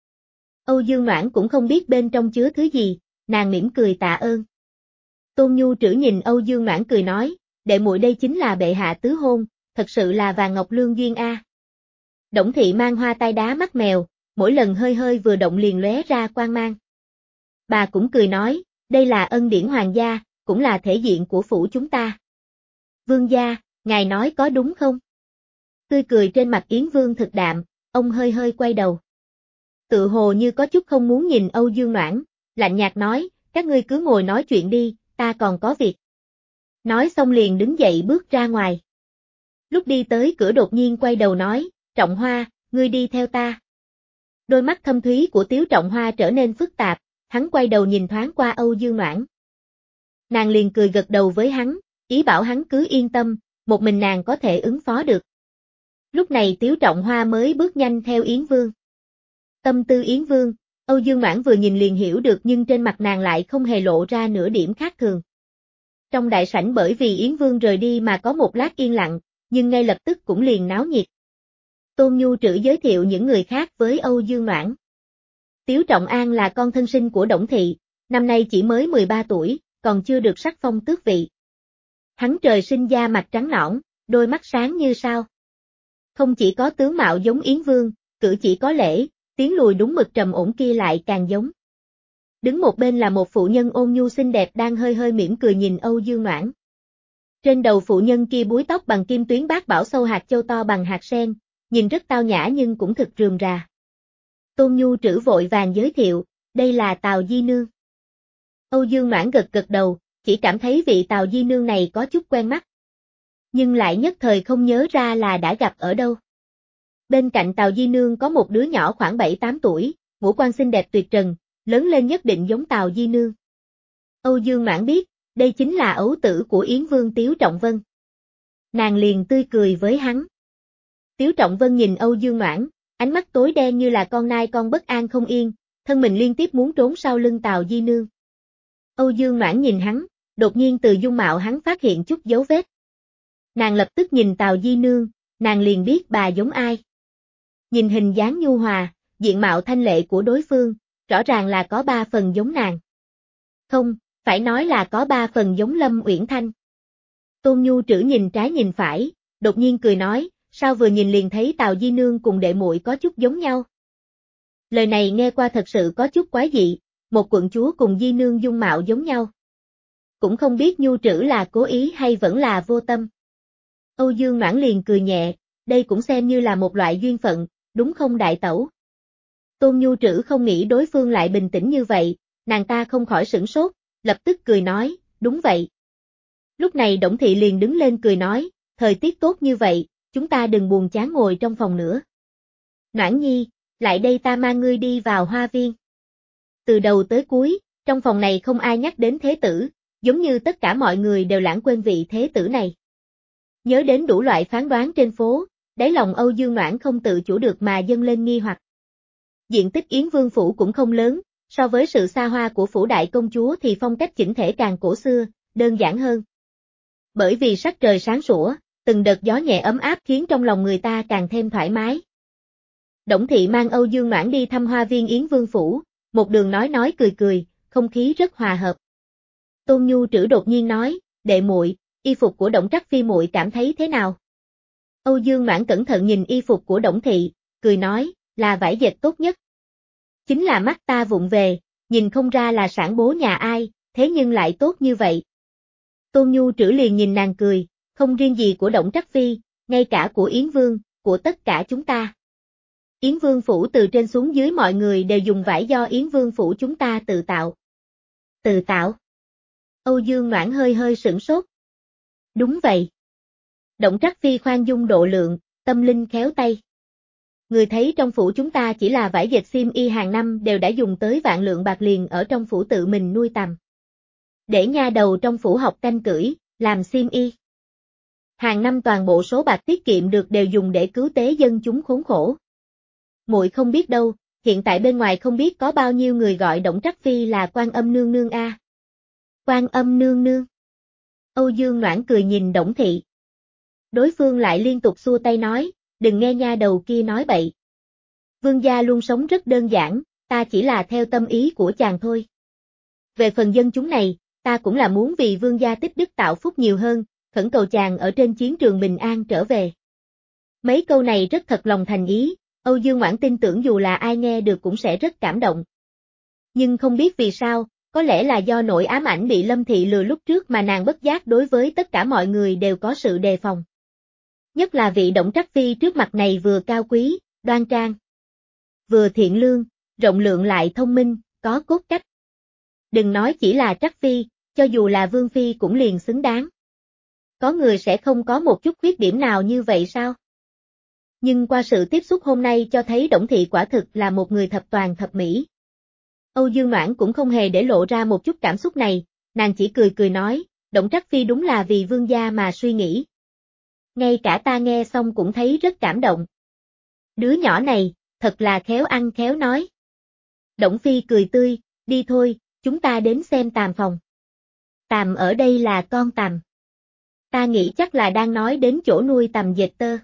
Âu Dương Noãn cũng không biết bên trong chứa thứ gì, nàng mỉm cười tạ ơn. Tôn Nhu Trữ nhìn Âu Dương Noãn cười nói, đệ muội đây chính là bệ hạ tứ hôn, thật sự là vàng ngọc lương duyên a. Đổng Thị mang hoa tai đá mắt mèo, mỗi lần hơi hơi vừa động liền lóe ra quang mang. Bà cũng cười nói, đây là ân điển hoàng gia, cũng là thể diện của phủ chúng ta. Vương gia, ngài nói có đúng không? Tươi cười trên mặt Yến Vương thực đạm, ông hơi hơi quay đầu. Tự hồ như có chút không muốn nhìn Âu Dương Noãn, lạnh nhạt nói, các ngươi cứ ngồi nói chuyện đi, ta còn có việc. Nói xong liền đứng dậy bước ra ngoài. Lúc đi tới cửa đột nhiên quay đầu nói, Trọng Hoa, ngươi đi theo ta. Đôi mắt thâm thúy của Tiếu Trọng Hoa trở nên phức tạp, hắn quay đầu nhìn thoáng qua Âu Dương Noãn. Nàng liền cười gật đầu với hắn, ý bảo hắn cứ yên tâm, một mình nàng có thể ứng phó được. Lúc này Tiếu Trọng Hoa mới bước nhanh theo Yến Vương. Tâm tư Yến Vương, Âu Dương Noãn vừa nhìn liền hiểu được nhưng trên mặt nàng lại không hề lộ ra nửa điểm khác thường. Trong đại sảnh bởi vì Yến Vương rời đi mà có một lát yên lặng, nhưng ngay lập tức cũng liền náo nhiệt. Tôn Nhu Trữ giới thiệu những người khác với Âu Dương Noãn. Tiếu Trọng An là con thân sinh của Đổng Thị, năm nay chỉ mới mười ba tuổi, còn chưa được sắc phong tước vị. Hắn trời sinh da mặt trắng nõn, đôi mắt sáng như sao. Không chỉ có tướng mạo giống Yến Vương, cử chỉ có lễ, tiếng lùi đúng mực trầm ổn kia lại càng giống. Đứng một bên là một phụ nhân ôn nhu xinh đẹp đang hơi hơi mỉm cười nhìn Âu Dương Noãn. Trên đầu phụ nhân kia búi tóc bằng kim tuyến bát bảo sâu hạt châu to bằng hạt sen, nhìn rất tao nhã nhưng cũng thực rườm rà. Tôn Nhu Trữ vội vàng giới thiệu, đây là Tào Di Nương. Âu Dương Noãn gật gật đầu, chỉ cảm thấy vị Tào Di Nương này có chút quen mắt. Nhưng lại nhất thời không nhớ ra là đã gặp ở đâu. Bên cạnh Tào Di Nương có một đứa nhỏ khoảng bảy tám tuổi, ngũ quan xinh đẹp tuyệt trần, lớn lên nhất định giống Tào Di Nương. Âu Dương Noãn biết, đây chính là ấu tử của Yến Vương Tiếu Trọng Vân. Nàng liền tươi cười với hắn. Tiếu Trọng Vân nhìn Âu Dương Noãn, ánh mắt tối đen như là con nai con bất an không yên, thân mình liên tiếp muốn trốn sau lưng Tào Di Nương. Âu Dương Noãn nhìn hắn, đột nhiên từ dung mạo hắn phát hiện chút dấu vết. Nàng lập tức nhìn Tào Di Nương, nàng liền biết bà giống ai. Nhìn hình dáng nhu hòa, diện mạo thanh lệ của đối phương, rõ ràng là có ba phần giống nàng. Không, phải nói là có ba phần giống Lâm Uyển Thanh. Tôn Nhu Trữ nhìn trái nhìn phải, đột nhiên cười nói, sao vừa nhìn liền thấy Tào Di Nương cùng đệ muội có chút giống nhau. Lời này nghe qua thật sự có chút quái dị, một quận chúa cùng Di Nương dung mạo giống nhau. Cũng không biết Nhu Trữ là cố ý hay vẫn là vô tâm. Âu Dương Noãn liền cười nhẹ, đây cũng xem như là một loại duyên phận, đúng không đại tẩu? Tôn Nhu Trữ không nghĩ đối phương lại bình tĩnh như vậy, nàng ta không khỏi sửng sốt, lập tức cười nói, đúng vậy. Lúc này Đổng Thị liền đứng lên cười nói, thời tiết tốt như vậy, chúng ta đừng buồn chán ngồi trong phòng nữa. Noãn Nhi, lại đây ta mang ngươi đi vào hoa viên. Từ đầu tới cuối, trong phòng này không ai nhắc đến thế tử, giống như tất cả mọi người đều lãng quên vị thế tử này. Nhớ đến đủ loại phán đoán trên phố, đáy lòng Âu Dương Noãn không tự chủ được mà dâng lên nghi hoặc. Diện tích Yến Vương Phủ cũng không lớn, so với sự xa hoa của Phủ Đại Công Chúa thì phong cách chỉnh thể càng cổ xưa, đơn giản hơn. Bởi vì sắc trời sáng sủa, từng đợt gió nhẹ ấm áp khiến trong lòng người ta càng thêm thoải mái. Đổng Thị mang Âu Dương Noãn đi thăm hoa viên Yến Vương Phủ, một đường nói nói cười cười, không khí rất hòa hợp. Tôn Nhu Trữ đột nhiên nói, đệ muội, y phục của Đổng Trắc Phi muội cảm thấy thế nào? Âu Dương Noãn cẩn thận nhìn y phục của Đổng Thị, cười nói, là vải dệt tốt nhất. Chính là mắt ta vụng về, nhìn không ra là sản bố nhà ai, thế nhưng lại tốt như vậy. Tôn Nhu Trữ liền nhìn nàng cười, không riêng gì của Đổng Trắc Phi, ngay cả của Yến Vương, của tất cả chúng ta. Yến Vương Phủ từ trên xuống dưới mọi người đều dùng vải do Yến Vương Phủ chúng ta tự tạo. Tự tạo? Âu Dương Noãn hơi hơi sửng sốt. Đúng vậy. Đổng Trắc Phi khoan dung độ lượng, tâm linh khéo tay. Người thấy trong phủ chúng ta chỉ là vải dệt xiêm y hàng năm đều đã dùng tới vạn lượng bạc liền ở trong phủ tự mình nuôi tầm. Để nha đầu trong phủ học canh cưỡi, làm xiêm y. Hàng năm toàn bộ số bạc tiết kiệm được đều dùng để cứu tế dân chúng khốn khổ. Muội không biết đâu, hiện tại bên ngoài không biết có bao nhiêu người gọi Đổng Trắc Phi là Quan Âm nương nương a. À. Quan Âm nương nương. Âu Dương Noãn cười nhìn Đổng Thị. Đối phương lại liên tục xua tay nói, đừng nghe nha đầu kia nói bậy. Vương gia luôn sống rất đơn giản, ta chỉ là theo tâm ý của chàng thôi. Về phần dân chúng này, ta cũng là muốn vì vương gia tích đức tạo phúc nhiều hơn, khẩn cầu chàng ở trên chiến trường bình an trở về. Mấy câu này rất thật lòng thành ý, Âu Dương Noãn tin tưởng dù là ai nghe được cũng sẽ rất cảm động. Nhưng không biết vì sao, có lẽ là do nỗi ám ảnh bị Lâm Thị lừa lúc trước mà nàng bất giác đối với tất cả mọi người đều có sự đề phòng. Nhất là vị Đổng Trắc Phi trước mặt này vừa cao quý, đoan trang, vừa thiện lương, rộng lượng lại thông minh, có cốt cách. Đừng nói chỉ là Trắc Phi, cho dù là Vương Phi cũng liền xứng đáng. Có người sẽ không có một chút khuyết điểm nào như vậy sao? Nhưng qua sự tiếp xúc hôm nay cho thấy Đổng Thị quả thực là một người thập toàn thập mỹ. Âu Dương Noãn cũng không hề để lộ ra một chút cảm xúc này, nàng chỉ cười cười nói, Đổng Trắc Phi đúng là vì vương gia mà suy nghĩ. Ngay cả ta nghe xong cũng thấy rất cảm động. Đứa nhỏ này, thật là khéo ăn khéo nói. Đổng Phi cười tươi, đi thôi, chúng ta đến xem Tàm phòng. Tàm ở đây là con Tàm. Ta nghĩ chắc là đang nói đến chỗ nuôi Tầm dệt tơ.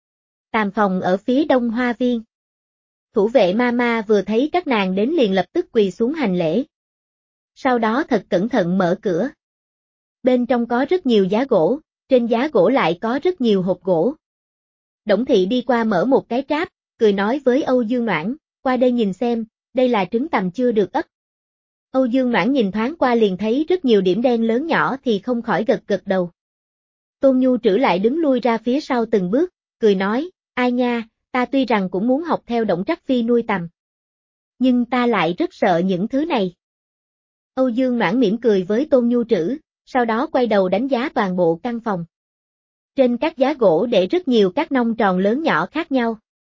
Tàm phòng ở phía đông hoa viên. Thủ vệ Mama vừa thấy các nàng đến liền lập tức quỳ xuống hành lễ. Sau đó thật cẩn thận mở cửa. Bên trong có rất nhiều giá gỗ, trên giá gỗ lại có rất nhiều hộp gỗ. Đổng Thị đi qua mở một cái tráp, cười nói với Âu Dương Noãn, qua đây nhìn xem, đây là trứng tằm chưa được ấp. Âu Dương Noãn nhìn thoáng qua liền thấy rất nhiều điểm đen lớn nhỏ thì không khỏi gật gật đầu. Tôn Nhu Trữ lại đứng lui ra phía sau từng bước, cười nói, ai nha, ta tuy rằng cũng muốn học theo Đổng Trắc Phi nuôi tằm. Nhưng ta lại rất sợ những thứ này. Âu Dương Noãn mỉm cười với Tôn Nhu Trữ, sau đó quay đầu đánh giá toàn bộ căn phòng. Trên các giá gỗ để rất nhiều các nông tròn lớn nhỏ khác nhau.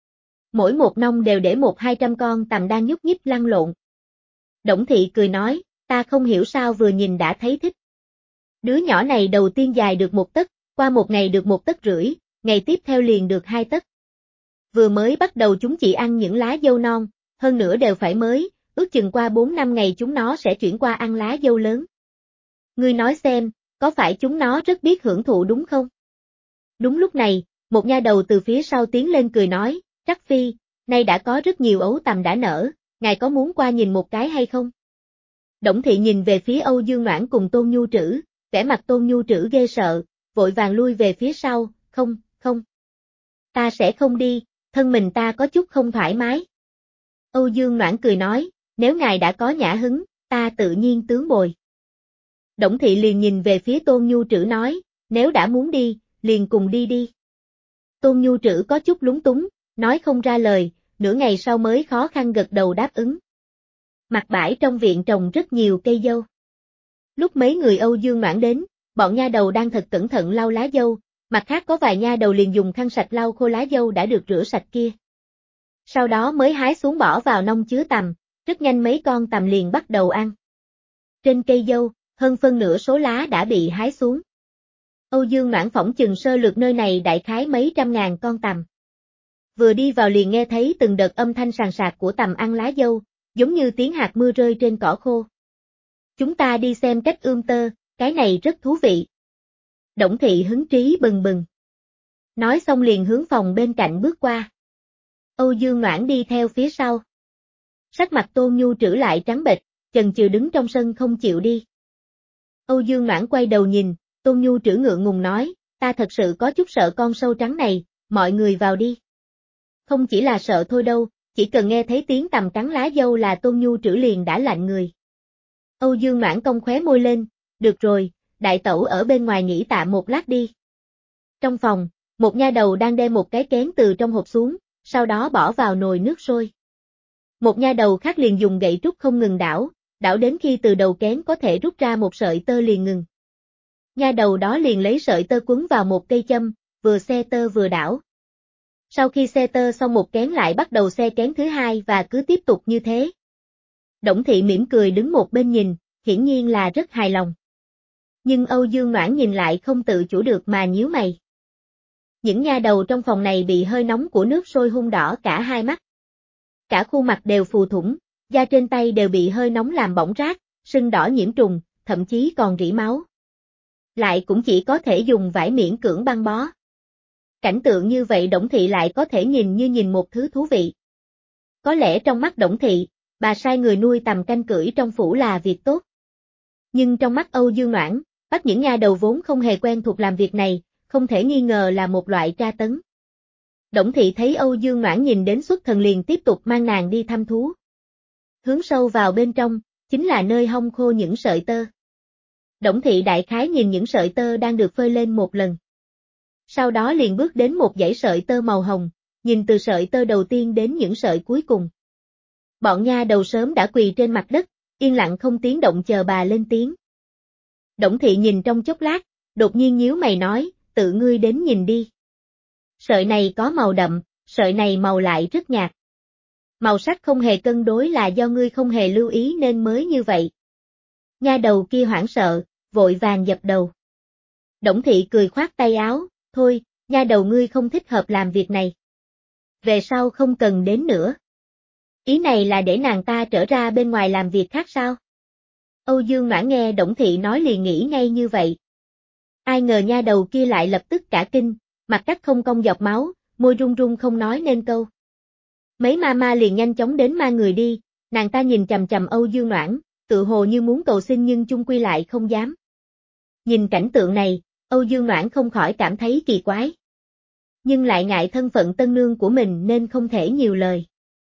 Mỗi một nông đều để một hai trăm con tằm đang nhúc nhích lăn lộn. Đổng Thị cười nói, ta không hiểu sao vừa nhìn đã thấy thích. Đứa nhỏ này đầu tiên dài được một tấc, qua một ngày được một tấc rưỡi, ngày tiếp theo liền được hai tấc. Vừa mới bắt đầu chúng chỉ ăn những lá dâu non, hơn nữa đều phải mới, ước chừng qua bốn năm ngày chúng nó sẽ chuyển qua ăn lá dâu lớn. Ngươi nói xem, có phải chúng nó rất biết hưởng thụ đúng không? Đúng lúc này, một nha đầu từ phía sau tiến lên cười nói, Trắc Phi, nay đã có rất nhiều ấu tằm đã nở, ngài có muốn qua nhìn một cái hay không? Đổng Thị nhìn về phía Âu Dương Noãn cùng Tôn Nhu Trữ, vẻ mặt Tôn Nhu Trữ ghê sợ, vội vàng lui về phía sau, không, không. Ta sẽ không đi, thân mình ta có chút không thoải mái. Âu Dương Noãn cười nói, nếu ngài đã có nhã hứng, ta tự nhiên tướng bồi. Đổng Thị liền nhìn về phía Tôn Nhu Trữ nói, nếu đã muốn đi, liền cùng đi đi. Tôn Nhu Trữ có chút lúng túng, nói không ra lời, nửa ngày sau mới khó khăn gật đầu đáp ứng. Mặt bãi trong viện trồng rất nhiều cây dâu. Lúc mấy người Âu Dương Noãn đến, bọn nha đầu đang thật cẩn thận lau lá dâu, mặt khác có vài nha đầu liền dùng khăn sạch lau khô lá dâu đã được rửa sạch kia. Sau đó mới hái xuống bỏ vào nông chứa tằm, rất nhanh mấy con tằm liền bắt đầu ăn. Trên cây dâu, hơn phân nửa số lá đã bị hái xuống. Âu Dương Noãn phỏng chừng sơ lược nơi này đại khái mấy trăm ngàn con tằm. Vừa đi vào liền nghe thấy từng đợt âm thanh sàn sạc của tằm ăn lá dâu, giống như tiếng hạt mưa rơi trên cỏ khô. Chúng ta đi xem cách ươm tơ, cái này rất thú vị. Đổng Thị hứng trí bừng bừng. Nói xong liền hướng phòng bên cạnh bước qua. Âu Dương Noãn đi theo phía sau. Sắc mặt Tôn Nhu Trữ lại trắng bệch, chần chừ đứng trong sân không chịu đi. Âu Dương Noãn quay đầu nhìn, Tôn Nhu Trữ ngượng ngùng nói, ta thật sự có chút sợ con sâu trắng này, mọi người vào đi. Không chỉ là sợ thôi đâu, chỉ cần nghe thấy tiếng tằm cắn lá dâu là Tôn Nhu Trữ liền đã lạnh người. Âu Dương Noãn cong khóe môi lên, được rồi, đại tẩu ở bên ngoài nghỉ tạm một lát đi. Trong phòng, một nha đầu đang đem một cái kén từ trong hộp xuống, sau đó bỏ vào nồi nước sôi. Một nha đầu khác liền dùng gậy trúc không ngừng đảo, đảo đến khi từ đầu kén có thể rút ra một sợi tơ liền ngừng. Nha đầu đó liền lấy sợi tơ quấn vào một cây châm, vừa xe tơ vừa đảo. Sau khi xe tơ xong một kén lại bắt đầu xe kén thứ hai và cứ tiếp tục như thế. Đổng Thị mỉm cười đứng một bên nhìn, hiển nhiên là rất hài lòng. Nhưng Âu Dương Noãn nhìn lại không tự chủ được mà nhíu mày. Những nha đầu trong phòng này bị hơi nóng của nước sôi hun đỏ cả hai mắt. Cả khuôn mặt đều phù thủng, da trên tay đều bị hơi nóng làm bỏng rát, sưng đỏ nhiễm trùng, thậm chí còn rỉ máu. Lại cũng chỉ có thể dùng vải miễn cưỡng băng bó. Cảnh tượng như vậy Đổng Thị lại có thể nhìn như nhìn một thứ thú vị. Có lẽ trong mắt Đổng Thị, bà sai người nuôi tằm canh cưỡi trong phủ là việc tốt. Nhưng trong mắt Âu Dương Noãn, bắt những nha đầu vốn không hề quen thuộc làm việc này, không thể nghi ngờ là một loại tra tấn. Đổng Thị thấy Âu Dương Noãn nhìn đến xuất thần liền tiếp tục mang nàng đi thăm thú. Hướng sâu vào bên trong, chính là nơi hong khô những sợi tơ. Đổng Thị đại khái nhìn những sợi tơ đang được phơi lên một lần. Sau đó liền bước đến một dãy sợi tơ màu hồng, nhìn từ sợi tơ đầu tiên đến những sợi cuối cùng. Bọn nha đầu sớm đã quỳ trên mặt đất, yên lặng không tiếng động chờ bà lên tiếng. Đổng Thị nhìn trong chốc lát, đột nhiên nhíu mày nói, tự ngươi đến nhìn đi. Sợi này có màu đậm, sợi này màu lại rất nhạt. Màu sắc không hề cân đối là do ngươi không hề lưu ý nên mới như vậy. Nha đầu kia hoảng sợ, vội vàng dập đầu. Đổng Thị cười khoát tay áo, thôi, nha đầu ngươi không thích hợp làm việc này. Về sau không cần đến nữa. Ý này là để nàng ta trở ra bên ngoài làm việc khác sao? Âu Dương Noãn nghe Đổng Thị nói liền nghĩ ngay như vậy. Ai ngờ nha đầu kia lại lập tức cả kinh, mặt cắt không cong giọt máu, môi run run không nói nên câu. Mấy ma ma liền nhanh chóng đến ma người đi, nàng ta nhìn chằm chằm Âu Dương Noãn, tự hồ như muốn cầu xin nhưng chung quy lại không dám. Nhìn cảnh tượng này, Âu Dương Noãn không khỏi cảm thấy kỳ quái. Nhưng lại ngại thân phận tân nương của mình nên không thể nhiều lời.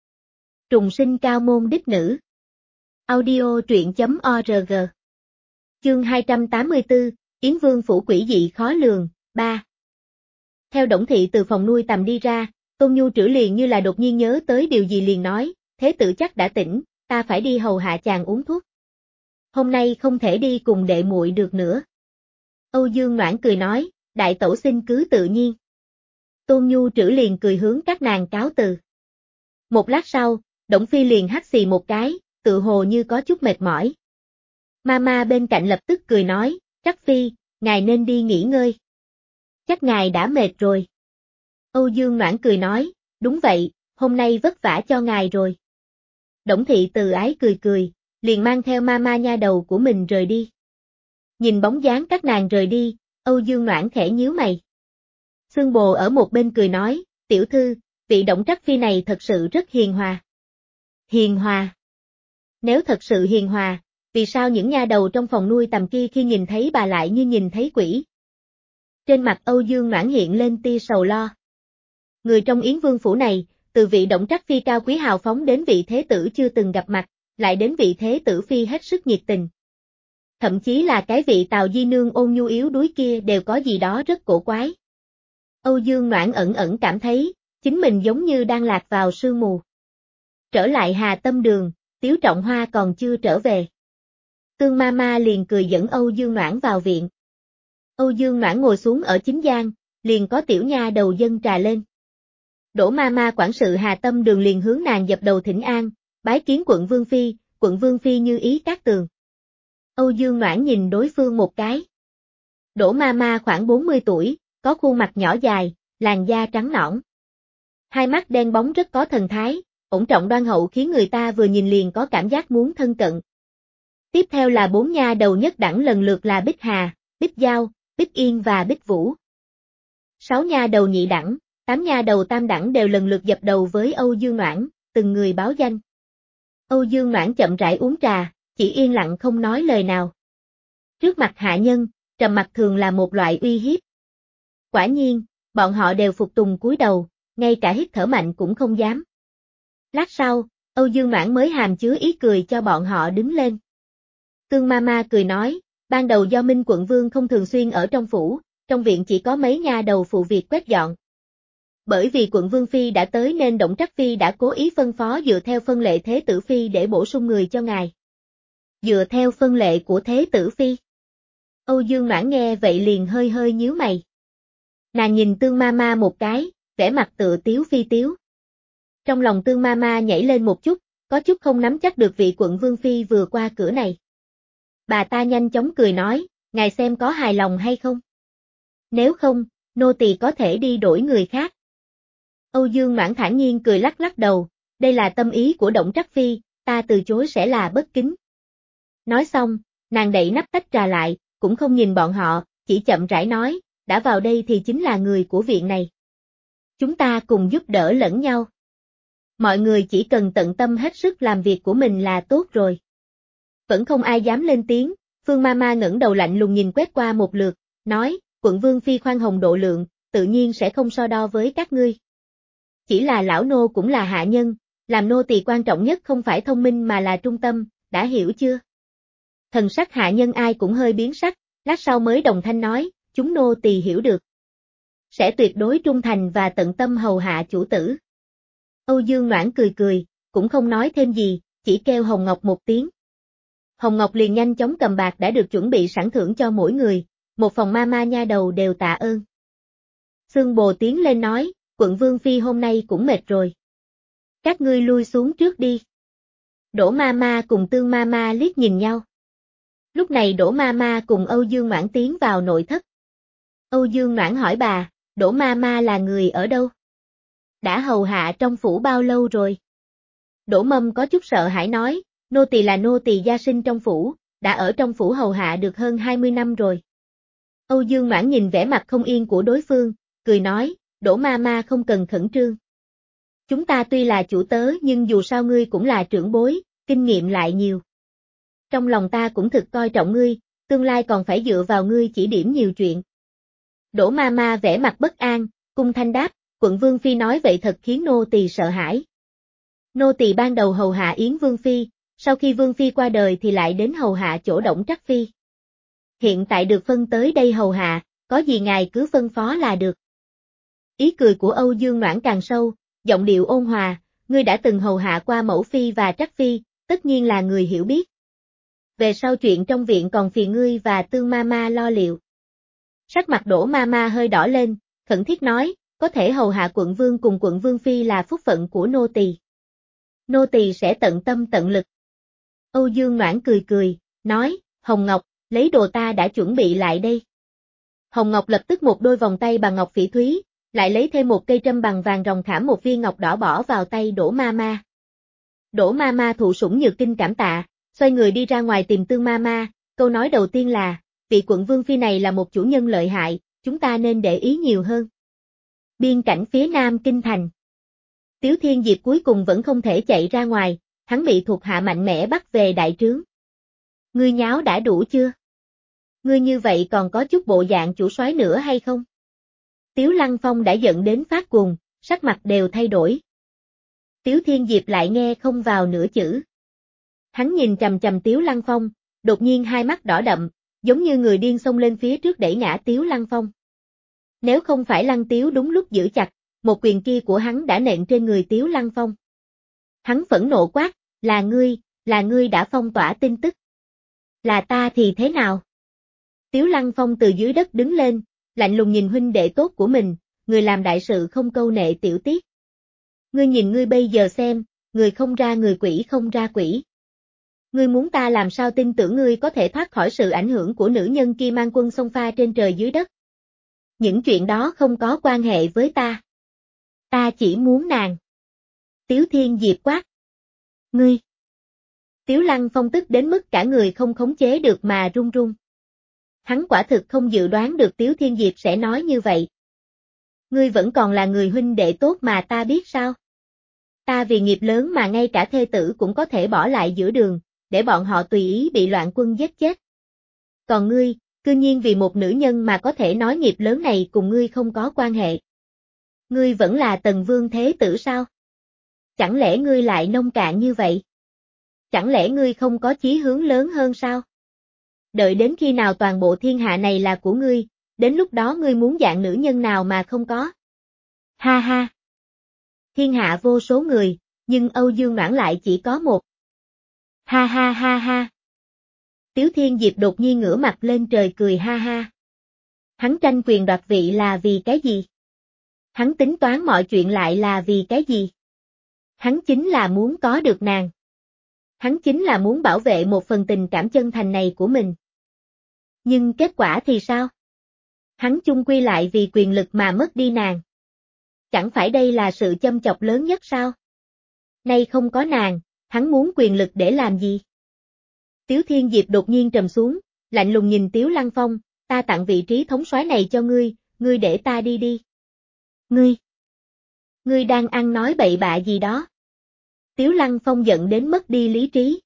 Trùng sinh cao môn đích nữ. Audio truyện chấm org. Chương hai trăm tám mươi tư, Yến Vương phủ quỷ dị khó lường, ba. Theo Đổng Thị từ phòng nuôi tằm đi ra, Tôn Nhu Trữ liền như là đột nhiên nhớ tới điều gì liền nói, thế tử chắc đã tỉnh, ta phải đi hầu hạ chàng uống thuốc. Hôm nay không thể đi cùng đệ muội được nữa. Âu Dương Noãn cười nói, đại tẩu xin cứ tự nhiên. Tôn Nhu Trữ liền cười hướng các nàng cáo từ. Một lát sau, Đổng Phi liền hắt xì một cái, tự hồ như có chút mệt mỏi. Mama bên cạnh lập tức cười nói, Trắc Phi, ngài nên đi nghỉ ngơi. Chắc ngài đã mệt rồi. Âu Dương Noãn cười nói, đúng vậy, hôm nay vất vả cho ngài rồi. Đổng thị từ ái cười cười, liền mang theo mama nha đầu của mình rời đi. Nhìn bóng dáng các nàng rời đi, Âu Dương Noãn khẽ nhíu mày. Xương Bồ ở một bên cười nói, tiểu thư, vị Đổng Trắc Phi này thật sự rất hiền hòa. Hiền hòa? Nếu thật sự hiền hòa, vì sao những nha đầu trong phòng nuôi tầm kia khi nhìn thấy bà lại như nhìn thấy quỷ? Trên mặt Âu Dương Noãn hiện lên tia sầu lo. Người trong Yến Vương phủ này, từ vị Đổng Trắc Phi cao quý hào phóng đến vị thế tử chưa từng gặp mặt, lại đến vị thế tử phi hết sức nhiệt tình. Thậm chí là cái vị Tào Di Nương ôn nhu yếu đuối kia đều có gì đó rất cổ quái. Âu Dương Noãn ẩn ẩn cảm thấy, chính mình giống như đang lạc vào sương mù. Trở lại Hà Tâm Đường, Tiếu Trọng Hoa còn chưa trở về. Tương Mama liền cười dẫn Âu Dương Noãn vào viện. Âu Dương Noãn ngồi xuống ở chính gian, liền có tiểu nha đầu dâng trà lên. Đỗ Mama quản sự Hà Tâm Đường liền hướng nàng dập đầu thỉnh an, bái kiến quận Vương Phi, quận Vương Phi như ý Cát Tường. Âu Dương Noãn nhìn đối phương một cái. Đỗ Mama khoảng bốn mươi tuổi, có khuôn mặt nhỏ dài, làn da trắng nõn. Hai mắt đen bóng rất có thần thái, ổn trọng đoan hậu khiến người ta vừa nhìn liền có cảm giác muốn thân cận. Tiếp theo là bốn nha đầu nhất đẳng lần lượt là Bích Hà, Bích Giao, Bích Yên và Bích Vũ. Sáu nha đầu nhị đẳng, tám nha đầu tam đẳng đều lần lượt dập đầu với Âu Dương Noãn, từng người báo danh. Âu Dương Noãn chậm rãi uống trà, chỉ yên lặng không nói lời nào. Trước mặt hạ nhân, trầm mặc thường là một loại uy hiếp. Quả nhiên, bọn họ đều phục tùng cúi đầu, ngay cả hít thở mạnh cũng không dám. Lát sau, Âu Dương Noãn mới hàm chứa ý cười cho bọn họ đứng lên. Tương Mama cười nói, ban đầu do Minh quận vương không thường xuyên ở trong phủ, trong viện chỉ có mấy nha đầu phụ việc quét dọn. Bởi vì quận Vương Phi đã tới nên Đổng Trắc Phi đã cố ý phân phó dựa theo phân lệ Thế Tử Phi để bổ sung người cho ngài. Dựa theo phân lệ của Thế Tử Phi. Âu Dương Noãn nghe vậy liền hơi hơi nhíu mày. Nàng nhìn Tương Mama một cái, vẻ mặt tựa tiếu phi tiếu. Trong lòng Tương Mama nhảy lên một chút, có chút không nắm chắc được vị quận Vương Phi vừa qua cửa này. Bà ta nhanh chóng cười nói, ngài xem có hài lòng hay không? Nếu không, nô tỳ có thể đi đổi người khác. Âu Dương Noãn thản nhiên cười lắc lắc đầu, đây là tâm ý của Đổng Trắc Phi, ta từ chối sẽ là bất kính. Nói xong, nàng đậy nắp tách trà lại, cũng không nhìn bọn họ, chỉ chậm rãi nói, đã vào đây thì chính là người của viện này. Chúng ta cùng giúp đỡ lẫn nhau. Mọi người chỉ cần tận tâm hết sức làm việc của mình là tốt rồi. Vẫn không ai dám lên tiếng, Phương Mama ngẩng đầu lạnh lùng nhìn quét qua một lượt, nói, quận Vương Phi khoan hồng độ lượng, tự nhiên sẽ không so đo với các ngươi. Chỉ là lão nô cũng là hạ nhân, làm nô tỳ quan trọng nhất không phải thông minh mà là trung tâm, đã hiểu chưa? Thần sắc hạ nhân ai cũng hơi biến sắc, lát sau mới đồng thanh nói, chúng nô tỳ hiểu được. Sẽ tuyệt đối trung thành và tận tâm hầu hạ chủ tử. Âu Dương Noãn cười cười, cũng không nói thêm gì, chỉ kêu Hồng Ngọc một tiếng. Hồng Ngọc liền nhanh chóng cầm bạc đã được chuẩn bị sẵn thưởng cho mỗi người, một phòng mama nha đầu đều tạ ơn. Xương Bồ tiến lên nói, quận Vương Phi hôm nay cũng mệt rồi. Các ngươi lui xuống trước đi. Đỗ Mama cùng Tương Mama liếc nhìn nhau. Lúc này Đỗ Mama cùng Âu Dương Noãn tiến vào nội thất. Âu Dương Noãn hỏi bà, Đỗ Mama là người ở đâu? Đã hầu hạ trong phủ bao lâu rồi? Đỗ Mâm có chút sợ hãi nói, nô tỳ là nô tỳ gia sinh trong phủ, đã ở trong phủ hầu hạ được hơn hai mươi năm rồi. Âu Dương Noãn nhìn vẻ mặt không yên của đối phương, cười nói, Đỗ Mama không cần khẩn trương. Chúng ta tuy là chủ tớ nhưng dù sao ngươi cũng là trưởng bối, kinh nghiệm lại nhiều. Trong lòng ta cũng thực coi trọng ngươi, tương lai còn phải dựa vào ngươi chỉ điểm nhiều chuyện. Đỗ Mama vẻ mặt bất an, cung thanh đáp, quận Vương Phi nói vậy thật khiến nô tỳ sợ hãi. Nô tỳ ban đầu hầu hạ Yến Vương Phi, sau khi Vương Phi qua đời thì lại đến hầu hạ chỗ Đổng Trắc Phi. Hiện tại được phân tới đây hầu hạ, có gì ngài cứ phân phó là được. Ý cười của Âu Dương Noãn càng sâu, giọng điệu ôn hòa, ngươi đã từng hầu hạ qua Mẫu Phi và Trắc Phi, tất nhiên là người hiểu biết. Về sau chuyện trong viện còn phiền ngươi và Tương Mama lo liệu. Sắc mặt Đỗ Mama hơi đỏ lên, khẩn thiết nói, có thể hầu hạ quận Vương cùng quận Vương Phi là phúc phận của nô tỳ. Nô tỳ sẽ tận tâm tận lực. Âu Dương Noãn cười cười, nói, Hồng Ngọc, lấy đồ ta đã chuẩn bị lại đây. Hồng Ngọc lập tức một đôi vòng tay bằng ngọc phỉ thúy, lại lấy thêm một cây trâm bằng vàng ròng khảm một viên ngọc đỏ bỏ vào tay Đỗ Ma Ma. Đỗ Ma Ma thụ sủng nhược kinh cảm tạ, xoay người đi ra ngoài tìm Tương Ma Ma, câu nói đầu tiên là, vị quận vương phi này là một chủ nhân lợi hại, chúng ta nên để ý nhiều hơn. Biên cảnh phía nam kinh thành. Tiếu Thiên Diệp cuối cùng vẫn không thể chạy ra ngoài, hắn bị thuộc hạ mạnh mẽ bắt về đại trướng. Ngươi nháo đã đủ chưa? Ngươi như vậy còn có chút bộ dạng chủ soái nữa hay không? Tiếu Lăng Phong đã giận đến phát cuồng, sắc mặt đều thay đổi. Tiếu Thiên Diệp lại nghe không vào nửa chữ. Hắn nhìn chằm chằm Tiếu Lăng Phong, đột nhiên hai mắt đỏ đậm, giống như người điên xông lên phía trước đẩy ngã Tiếu Lăng Phong. Nếu không phải Lăng Tiếu đúng lúc giữ chặt, một quyền kia của hắn đã nện trên người Tiếu Lăng Phong. Hắn phẫn nộ quát, là ngươi, là ngươi đã phong tỏa tin tức. Là ta thì thế nào? Tiếu Lăng Phong từ dưới đất đứng lên, lạnh lùng nhìn huynh đệ tốt của mình, người làm đại sự không câu nệ tiểu tiết. Ngươi nhìn ngươi bây giờ xem, người không ra người quỷ không ra quỷ. Ngươi muốn ta làm sao tin tưởng ngươi có thể thoát khỏi sự ảnh hưởng của nữ nhân kia mang quân xông pha trên trời dưới đất. Những chuyện đó không có quan hệ với ta. Ta chỉ muốn nàng. Tiếu Thiên Diệp quát. Ngươi. Tiếu Lăng Phong tức đến mức cả người không khống chế được mà run run. Hắn quả thực không dự đoán được Tiếu Thiên Diệp sẽ nói như vậy. Ngươi vẫn còn là người huynh đệ tốt mà ta biết sao? Ta vì nghiệp lớn mà ngay cả thê tử cũng có thể bỏ lại giữa đường, để bọn họ tùy ý bị loạn quân giết chết. Còn ngươi, cư nhiên vì một nữ nhân mà có thể nói nghiệp lớn này cùng ngươi không có quan hệ. Ngươi vẫn là Tần Vương thế tử sao? Chẳng lẽ ngươi lại nông cạn như vậy? Chẳng lẽ ngươi không có chí hướng lớn hơn sao? Đợi đến khi nào toàn bộ thiên hạ này là của ngươi, đến lúc đó ngươi muốn dạng nữ nhân nào mà không có? Ha ha! Thiên hạ vô số người, nhưng Âu Dương Noãn lại chỉ có một. Ha ha ha ha! Tiếu Thiên Diệp đột nhiên ngửa mặt lên trời cười ha ha. Hắn tranh quyền đoạt vị là vì cái gì? Hắn tính toán mọi chuyện lại là vì cái gì? Hắn chính là muốn có được nàng. Hắn chính là muốn bảo vệ một phần tình cảm chân thành này của mình. Nhưng kết quả thì sao? Hắn chung quy lại vì quyền lực mà mất đi nàng. Chẳng phải đây là sự châm chọc lớn nhất sao? Nay không có nàng, hắn muốn quyền lực để làm gì? Tiếu Thiên Diệp đột nhiên trầm xuống, lạnh lùng nhìn Tiếu Lăng Phong, ta tặng vị trí thống soái này cho ngươi, ngươi để ta đi đi. Ngươi! Ngươi đang ăn nói bậy bạ gì đó? Tiếu Lăng Phong giận đến mất đi lý trí.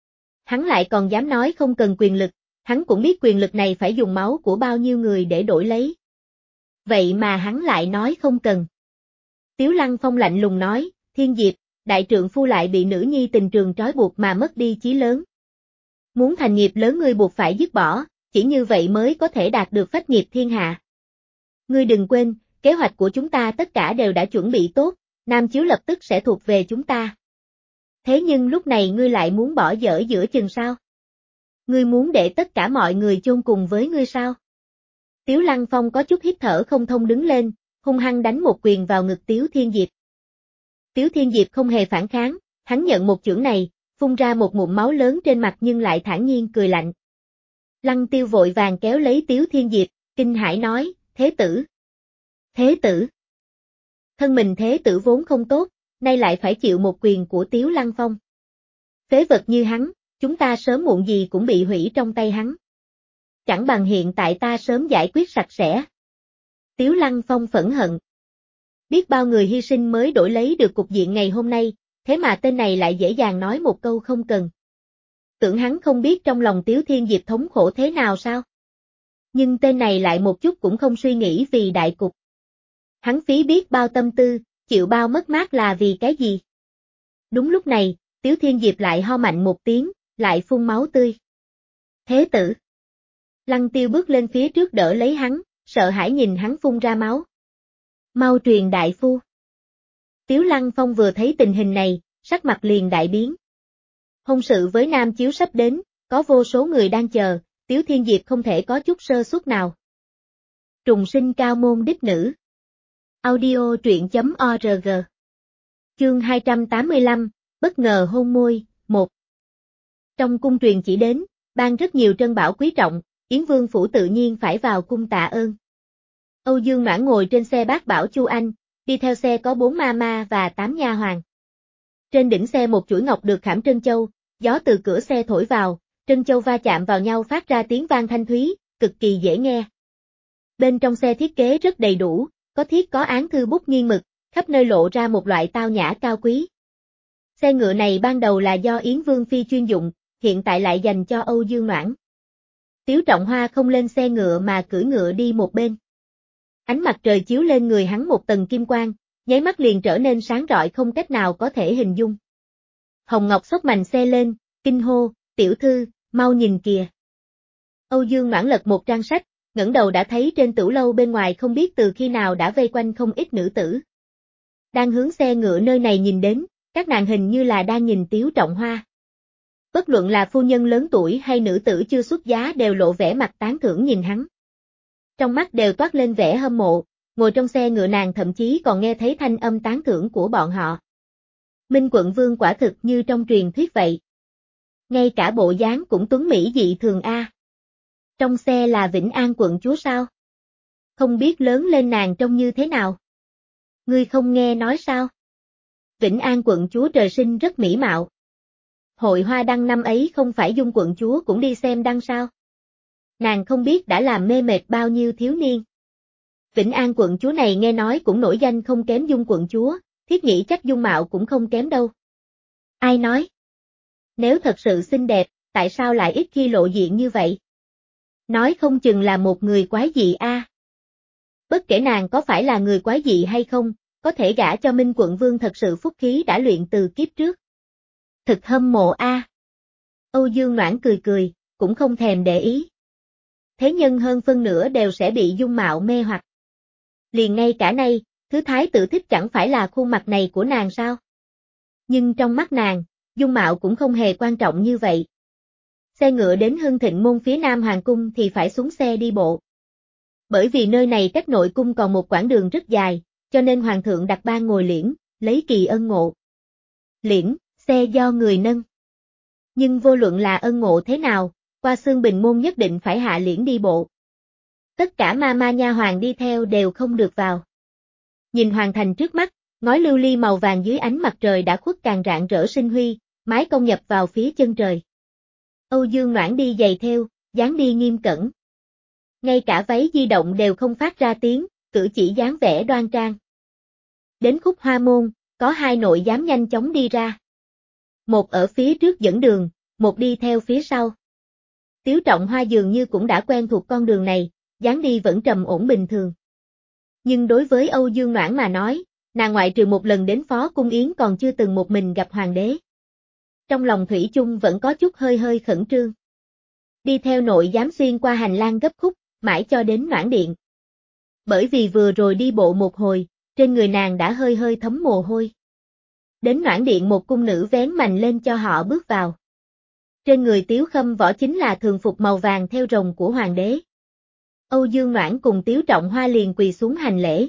Hắn lại còn dám nói không cần quyền lực, hắn cũng biết quyền lực này phải dùng máu của bao nhiêu người để đổi lấy. Vậy mà hắn lại nói không cần. Tiếu Lăng Phong lạnh lùng nói, Thiên Diệp, đại trượng phu lại bị nữ nhi tình trường trói buộc mà mất đi chí lớn. Muốn thành nghiệp lớn ngươi buộc phải dứt bỏ, chỉ như vậy mới có thể đạt được phách nghiệp thiên hạ. Ngươi đừng quên, kế hoạch của chúng ta tất cả đều đã chuẩn bị tốt, Nam Chiếu lập tức sẽ thuộc về chúng ta. Thế nhưng lúc này ngươi lại muốn bỏ dở giữa chừng sao? Ngươi muốn để tất cả mọi người chôn cùng với ngươi sao? Tiếu Lăng Phong có chút hít thở không thông đứng lên, hung hăng đánh một quyền vào ngực Tiếu Thiên Diệp. Tiếu Thiên Diệp không hề phản kháng, hắn nhận một chưởng này, phun ra một ngụm máu lớn trên mặt nhưng lại thản nhiên cười lạnh. Lăng Tiêu vội vàng kéo lấy Tiếu Thiên Diệp, kinh hãi nói, thế tử. Thế tử. Thân mình thế tử vốn không tốt, nay lại phải chịu một quyền của Tiếu Lăng Phong. Phế vật như hắn, chúng ta sớm muộn gì cũng bị hủy trong tay hắn. Chẳng bằng hiện tại ta sớm giải quyết sạch sẽ. Tiếu Lăng Phong phẫn hận. Biết bao người hy sinh mới đổi lấy được cục diện ngày hôm nay, thế mà tên này lại dễ dàng nói một câu không cần. Tưởng hắn không biết trong lòng Tiếu Thiên Diệp thống khổ thế nào sao? Nhưng tên này lại một chút cũng không suy nghĩ vì đại cục. Hắn phí biết bao tâm tư, chịu bao mất mát là vì cái gì? Đúng lúc này, Tiếu Thiên Diệp lại ho mạnh một tiếng, lại phun máu tươi. Thế tử. Lăng Tiêu bước lên phía trước đỡ lấy hắn, sợ hãi nhìn hắn phun ra máu. Mau truyền đại phu. Tiếu Lăng Phong vừa thấy tình hình này, sắc mặt liền đại biến. Hôn sự với Nam Chiếu sắp đến, có vô số người đang chờ, Tiếu Thiên Diệp không thể có chút sơ suất nào. Trùng sinh cao môn đích nữ. Audio truyện chấm org. Chương hai trăm tám mươi lăm, bất ngờ hôn môi, một. Trong cung truyền chỉ đến, ban rất nhiều trân bảo quý trọng, Yến Vương phủ tự nhiên phải vào cung tạ ơn. Âu Dương Noãn ngồi trên xe bát bảo Chu Anh, đi theo xe có bốn ma ma và tám nha hoàn. Trên đỉnh xe một chuỗi ngọc được khảm trân châu, gió từ cửa xe thổi vào, trân châu va chạm vào nhau phát ra tiếng vang thanh thúy, cực kỳ dễ nghe. Bên trong xe thiết kế rất đầy đủ, có thiết có án thư bút nghiêng mực, khắp nơi lộ ra một loại tao nhã cao quý. Xe ngựa này ban đầu là do Yến Vương Phi chuyên dụng, hiện tại lại dành cho Âu Dương Noãn. Tiếu Trọng Hoa không lên xe ngựa mà cưỡi ngựa đi một bên. Ánh mặt trời chiếu lên người hắn một tầng kim quang, nháy mắt liền trở nên sáng rọi không cách nào có thể hình dung. Hồng Ngọc xốc mành xe lên, kinh hô, tiểu thư, mau nhìn kìa. Âu Dương Noãn lật một trang sách, ngẩng đầu đã thấy trên tửu lâu bên ngoài không biết từ khi nào đã vây quanh không ít nữ tử. Đang hướng xe ngựa nơi này nhìn đến, các nàng hình như là đang nhìn Tiếu Trọng Hoa. Bất luận là phu nhân lớn tuổi hay nữ tử chưa xuất giá đều lộ vẻ mặt tán thưởng nhìn hắn. Trong mắt đều toát lên vẻ hâm mộ, ngồi trong xe ngựa nàng thậm chí còn nghe thấy thanh âm tán thưởng của bọn họ. Minh Quận Vương quả thực như trong truyền thuyết vậy. Ngay cả bộ dáng cũng tuấn mỹ dị thường a. Trong xe là Vĩnh An quận chúa sao? Không biết lớn lên nàng trông như thế nào? Ngươi không nghe nói sao? Vĩnh An quận chúa trời sinh rất mỹ mạo. Hội hoa đăng năm ấy không phải Dung quận chúa cũng đi xem đăng sao? Nàng không biết đã làm mê mệt bao nhiêu thiếu niên. Vĩnh An quận chúa này nghe nói cũng nổi danh không kém Dung quận chúa, thiết nghĩ chắc dung mạo cũng không kém đâu. Ai nói? Nếu thật sự xinh đẹp, tại sao lại ít khi lộ diện như vậy? Nói không chừng là một người quái dị a. À. Bất kể nàng có phải là người quái dị hay không, có thể gả cho Minh Quận Vương thật sự phúc khí đã luyện từ kiếp trước. Thực hâm mộ a. À. Âu Dương Noãn cười cười, cũng không thèm để ý. Thế nhân hơn phân nửa đều sẽ bị dung mạo mê hoặc. Liền ngay cả nay, thứ thái tử thích chẳng phải là khuôn mặt này của nàng sao? Nhưng trong mắt nàng, dung mạo cũng không hề quan trọng như vậy. Xe ngựa đến Hưng Thịnh Môn phía nam hoàng cung thì phải xuống xe đi bộ. Bởi vì nơi này cách nội cung còn một quãng đường rất dài, cho nên hoàng thượng đặt ban ngồi liễn, lấy kỳ ân ngộ. Liễn, xe do người nâng. Nhưng vô luận là ân ngộ thế nào, qua Xương Bình Môn nhất định phải hạ liễn đi bộ. Tất cả ma ma nha hoàng đi theo đều không được vào. Nhìn hoàng thành trước mắt, ngói lưu ly màu vàng dưới ánh mặt trời đã khuất càng rạng rỡ sinh huy, mái cong nhập vào phía chân trời. Âu Dương Noãn đi giày theo, dáng đi nghiêm cẩn. Ngay cả váy di động đều không phát ra tiếng, cử chỉ dáng vẻ đoan trang. Đến khúc Hoa Môn, có hai nội giám nhanh chóng đi ra. Một ở phía trước dẫn đường, một đi theo phía sau. Tiếu Trọng Hoa dường như cũng đã quen thuộc con đường này, dáng đi vẫn trầm ổn bình thường. Nhưng đối với Âu Dương Noãn mà nói, nàng ngoại trừ một lần đến Phó Cung Yến còn chưa từng một mình gặp hoàng đế. Trong lòng thủy chung vẫn có chút hơi hơi khẩn trương. Đi theo nội giám xuyên qua hành lang gấp khúc, mãi cho đến Noãn Điện. Bởi vì vừa rồi đi bộ một hồi, trên người nàng đã hơi hơi thấm mồ hôi. Đến Noãn Điện một cung nữ vén mành lên cho họ bước vào. Trên người Tiếu Khâm Võ chính là thường phục màu vàng theo rồng của hoàng đế. Âu Dương Noãn cùng Tiếu Trọng Hoa liền quỳ xuống hành lễ.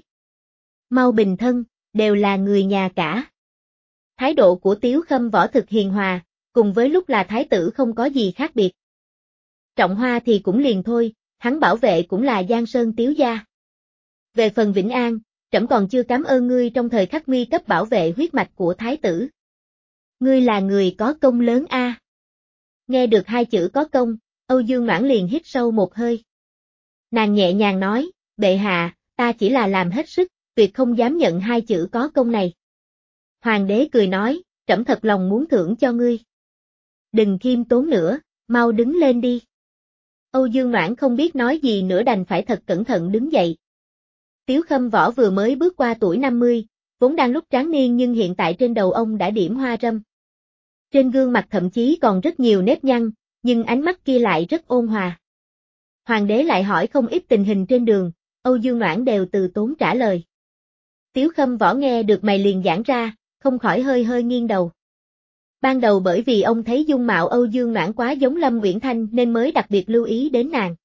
Mau bình thân, đều là người nhà cả. Thái độ của Tiếu Khâm Võ thực hiền hòa, cùng với lúc là thái tử không có gì khác biệt. Trọng Hoa thì cũng liền thôi, hắn bảo vệ cũng là Giang Sơn Tiếu gia. Về phần Vĩnh An, trẫm còn chưa cảm ơn ngươi trong thời khắc nguy cấp bảo vệ huyết mạch của thái tử. Ngươi là người có công lớn a. À. Nghe được hai chữ có công, Âu Dương Noãn liền hít sâu một hơi. Nàng nhẹ nhàng nói, bệ hạ, ta chỉ là làm hết sức, tuyệt không dám nhận hai chữ có công này. Hoàng đế cười nói, trẫm thật lòng muốn thưởng cho ngươi. Đừng khiêm tốn nữa, mau đứng lên đi. Âu Dương Noãn không biết nói gì nữa đành phải thật cẩn thận đứng dậy. Tiếu Khâm Võ vừa mới bước qua tuổi năm mươi, vốn đang lúc tráng niên nhưng hiện tại trên đầu ông đã điểm hoa râm. Trên gương mặt thậm chí còn rất nhiều nếp nhăn, nhưng ánh mắt kia lại rất ôn hòa. Hoàng đế lại hỏi không ít tình hình trên đường, Âu Dương Noãn đều từ tốn trả lời. Tiếu Khâm Võ nghe được mày liền giãn ra, không khỏi hơi hơi nghiêng đầu. Ban đầu bởi vì ông thấy dung mạo Âu Dương Noãn quá giống Lâm Uyển Thanh nên mới đặc biệt lưu ý đến nàng.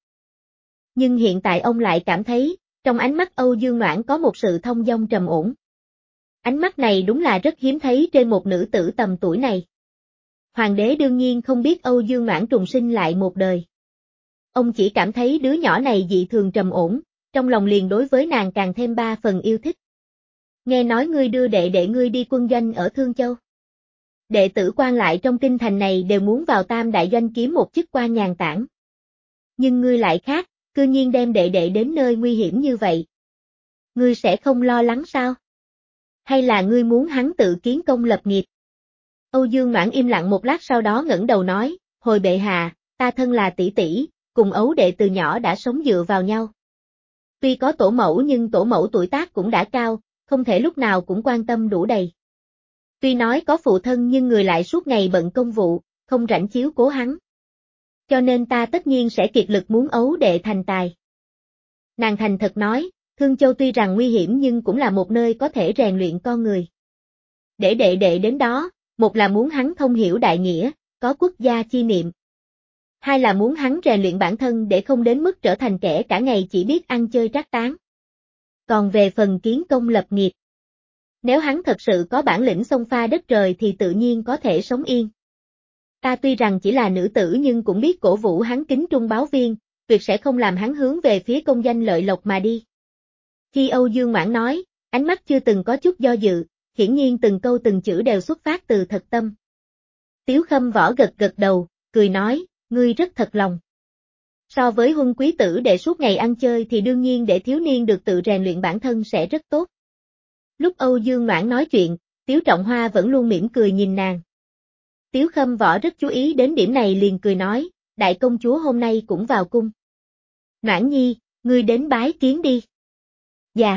Nhưng hiện tại ông lại cảm thấy, trong ánh mắt Âu Dương Noãn có một sự thông dong trầm ổn. Ánh mắt này đúng là rất hiếm thấy trên một nữ tử tầm tuổi này. Hoàng đế đương nhiên không biết Âu Dương Noãn trùng sinh lại một đời. Ông chỉ cảm thấy đứa nhỏ này dị thường trầm ổn, trong lòng liền đối với nàng càng thêm ba phần yêu thích. Nghe nói ngươi đưa đệ đệ ngươi đi quân doanh ở Thương Châu. Đệ tử quan lại trong kinh thành này đều muốn vào Tam đại doanh kiếm một chức quan nhàn tản. Nhưng ngươi lại khác, cư nhiên đem đệ đệ đến nơi nguy hiểm như vậy. Ngươi sẽ không lo lắng sao? Hay là ngươi muốn hắn tự kiến công lập nghiệp? Âu Dương Noãn im lặng một lát sau đó ngẩng đầu nói, hồi bệ hạ, ta thân là tỷ tỷ, cùng ấu đệ từ nhỏ đã sống dựa vào nhau. Tuy có tổ mẫu nhưng tổ mẫu tuổi tác cũng đã cao, không thể lúc nào cũng quan tâm đủ đầy. Tuy nói có phụ thân nhưng người lại suốt ngày bận công vụ, không rảnh chiếu cố hắn. Cho nên ta tất nhiên sẽ kiệt lực muốn ấu đệ thành tài. Nàng thành thật nói, Thương Châu tuy rằng nguy hiểm nhưng cũng là một nơi có thể rèn luyện con người. Để đệ đệ đến đó, một là muốn hắn thông hiểu đại nghĩa, có quốc gia chi niệm. Hai là muốn hắn rèn luyện bản thân để không đến mức trở thành kẻ cả ngày chỉ biết ăn chơi trác tán. Còn về phần kiến công lập nghiệp, nếu hắn thật sự có bản lĩnh xông pha đất trời thì tự nhiên có thể sống yên. Ta tuy rằng chỉ là nữ tử nhưng cũng biết cổ vũ hắn kính trung báo viên, tuyệt sẽ không làm hắn hướng về phía công danh lợi lộc mà đi. Khi Âu Dương Mãn nói, ánh mắt chưa từng có chút do dự, hiển nhiên từng câu từng chữ đều xuất phát từ thật tâm. Tiếu Khâm Võ gật gật đầu, cười nói, ngươi rất thật lòng. So với huân quý tử để suốt ngày ăn chơi thì đương nhiên để thiếu niên được tự rèn luyện bản thân sẽ rất tốt. Lúc Âu Dương Noãn nói chuyện, Tiếu Trọng Hoa vẫn luôn mỉm cười nhìn nàng. Tiếu Khâm Võ rất chú ý đến điểm này liền cười nói, đại công chúa hôm nay cũng vào cung. Noãn nhi, ngươi đến bái kiến đi. Dạ.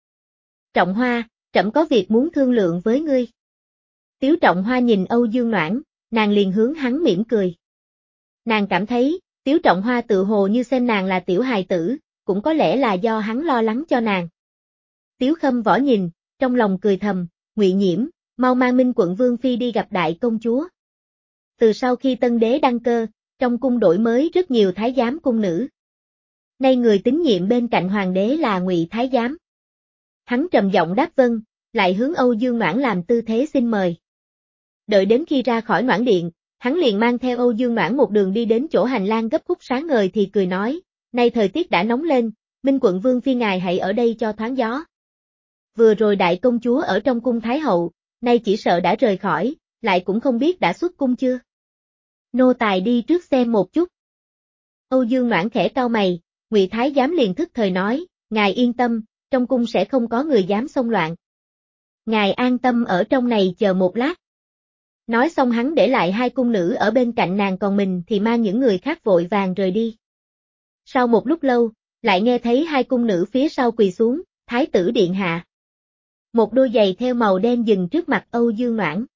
Trọng Hoa, trẫm có việc muốn thương lượng với ngươi. Tiếu Trọng Hoa nhìn Âu Dương Noãn, nàng liền hướng hắn mỉm cười. Nàng cảm thấy, Tiếu Trọng Hoa tự hồ như xem nàng là tiểu hài tử, cũng có lẽ là do hắn lo lắng cho nàng. Tiếu Khâm Võ nhìn, trong lòng cười thầm, Ngụy Nhiễm, mau mang Minh quận Vương Phi đi gặp đại công chúa. Từ sau khi tân đế đăng cơ, trong cung đổi mới rất nhiều thái giám cung nữ. Nay người tín nhiệm bên cạnh hoàng đế là Ngụy Thái Giám. Hắn trầm giọng đáp vâng, lại hướng Âu Dương Noãn làm tư thế xin mời. Đợi đến khi ra khỏi Noãn Điện, hắn liền mang theo Âu Dương Noãn một đường đi đến chỗ hành lang gấp khúc sáng ngời thì cười nói, nay thời tiết đã nóng lên, Minh quận Vương Phi ngài hãy ở đây cho thoáng gió. Vừa rồi đại công chúa ở trong cung Thái Hậu, nay chỉ sợ đã rời khỏi, lại cũng không biết đã xuất cung chưa. Nô tài đi trước xem một chút. Âu Dương Noãn khẽ cau mày, Ngụy Thái Giám liền thức thời nói, ngài yên tâm, trong cung sẽ không có người dám xông loạn. Ngài an tâm ở trong này chờ một lát. Nói xong hắn để lại hai cung nữ ở bên cạnh nàng còn mình thì mang những người khác vội vàng rời đi. Sau một lúc lâu, lại nghe thấy hai cung nữ phía sau quỳ xuống, Thái tử điện hạ. Một đôi giày theo màu đen dừng trước mặt Âu Dương Noãn.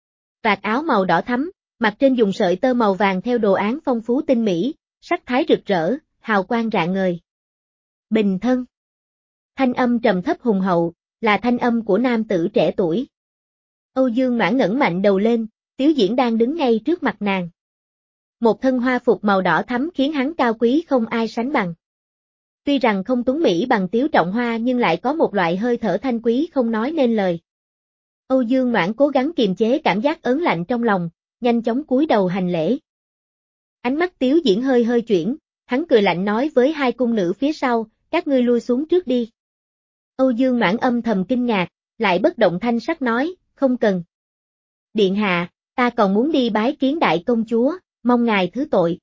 Vạt áo màu đỏ thắm, mặt trên dùng sợi tơ màu vàng theo đồ án phong phú tinh mỹ, sắc thái rực rỡ, hào quang rạng ngời. Bình thân. Thanh âm trầm thấp hùng hậu, là thanh âm của nam tử trẻ tuổi. Âu Dương Noãn ngẩng mạnh đầu lên, Tiếu Diễn đang đứng ngay trước mặt nàng. Một thân hoa phục màu đỏ thắm khiến hắn cao quý không ai sánh bằng. Tuy rằng không tuấn mỹ bằng Tiếu Trọng Hoa nhưng lại có một loại hơi thở thanh quý không nói nên lời. Âu Dương Noãn cố gắng kiềm chế cảm giác ớn lạnh trong lòng, nhanh chóng cúi đầu hành lễ. Ánh mắt Tiếu Diễn hơi hơi chuyển, hắn cười lạnh nói với hai cung nữ phía sau, các ngươi lui xuống trước đi. Âu Dương Noãn âm thầm kinh ngạc, lại bất động thanh sắc nói, không cần. Điện hạ, ta còn muốn đi bái kiến đại công chúa, mong ngài thứ tội.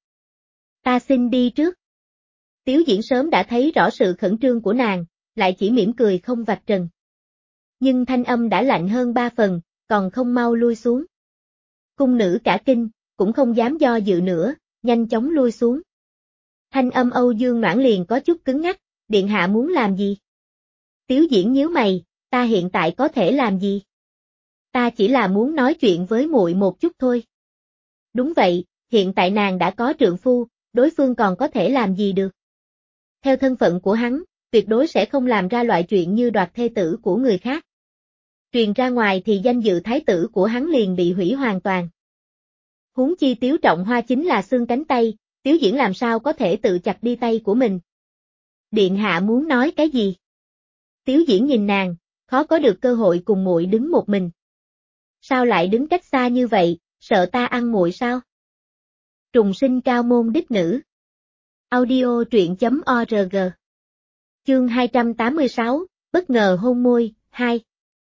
Ta xin đi trước. Tiếu Diễn sớm đã thấy rõ sự khẩn trương của nàng, lại chỉ mỉm cười không vạch trần. Nhưng thanh âm đã lạnh hơn ba phần, còn không mau lui xuống. Cung nữ cả kinh, cũng không dám do dự nữa, nhanh chóng lui xuống. Thanh âm Âu Dương Noãn liền có chút cứng ngắc, điện hạ muốn làm gì? Tiếu Diễn nhíu mày, ta hiện tại có thể làm gì? Ta chỉ là muốn nói chuyện với muội một chút thôi. Đúng vậy, hiện tại nàng đã có trượng phu, đối phương còn có thể làm gì được? Theo thân phận của hắn, tuyệt đối sẽ không làm ra loại chuyện như đoạt thê tử của người khác. Truyền ra ngoài thì danh dự thái tử của hắn liền bị hủy hoàn toàn. Huống chi Tiếu Trọng Hoa chính là xương cánh tay, Tiếu Diễn làm sao có thể tự chặt đi tay của mình? Điện hạ muốn nói cái gì? Tiếu Diễn nhìn nàng, khó có được cơ hội cùng muội đứng một mình. Sao lại đứng cách xa như vậy, sợ ta ăn muội sao? Trùng sinh cao môn đích nữ. Audio truyện chấm org Chương hai trăm tám mươi sáu, bất ngờ hôn môi, hai.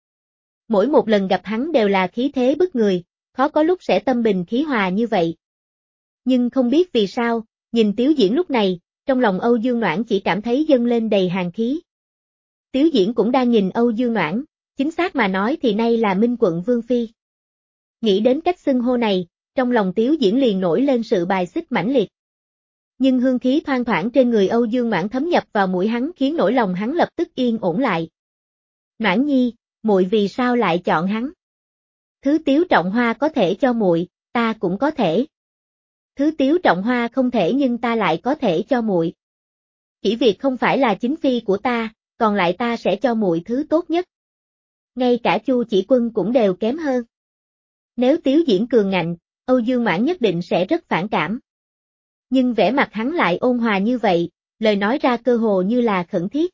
Mỗi một lần gặp hắn đều là khí thế bức người, khó có lúc sẽ tâm bình khí hòa như vậy. Nhưng không biết vì sao, nhìn Tiếu Diễn lúc này, trong lòng Âu Dương Noãn chỉ cảm thấy dâng lên đầy hàn khí. Tiếu Diễn cũng đang nhìn Âu Dương Noãn, chính xác mà nói thì nay là Minh Quận Vương Phi. Nghĩ đến cách xưng hô này, trong lòng Tiếu Diễn liền nổi lên sự bài xích mãnh liệt. Nhưng hương khí thoang thoảng trên người Âu Dương Noãn thấm nhập vào mũi hắn khiến nỗi lòng hắn lập tức yên ổn lại. Noãn nhi, muội vì sao lại chọn hắn? Thứ Tiếu Trọng Hoa có thể cho muội, ta cũng có thể. Thứ Tiếu Trọng Hoa không thể nhưng ta lại có thể cho muội. Chỉ việc không phải là chính phi của ta, còn lại ta sẽ cho muội thứ tốt nhất. Ngay cả Chu Chỉ Quân cũng đều kém hơn. Nếu Tiếu Diễn cường ngạnh, Âu Dương Noãn nhất định sẽ rất phản cảm. Nhưng vẻ mặt hắn lại ôn hòa như vậy, lời nói ra cơ hồ như là khẩn thiết.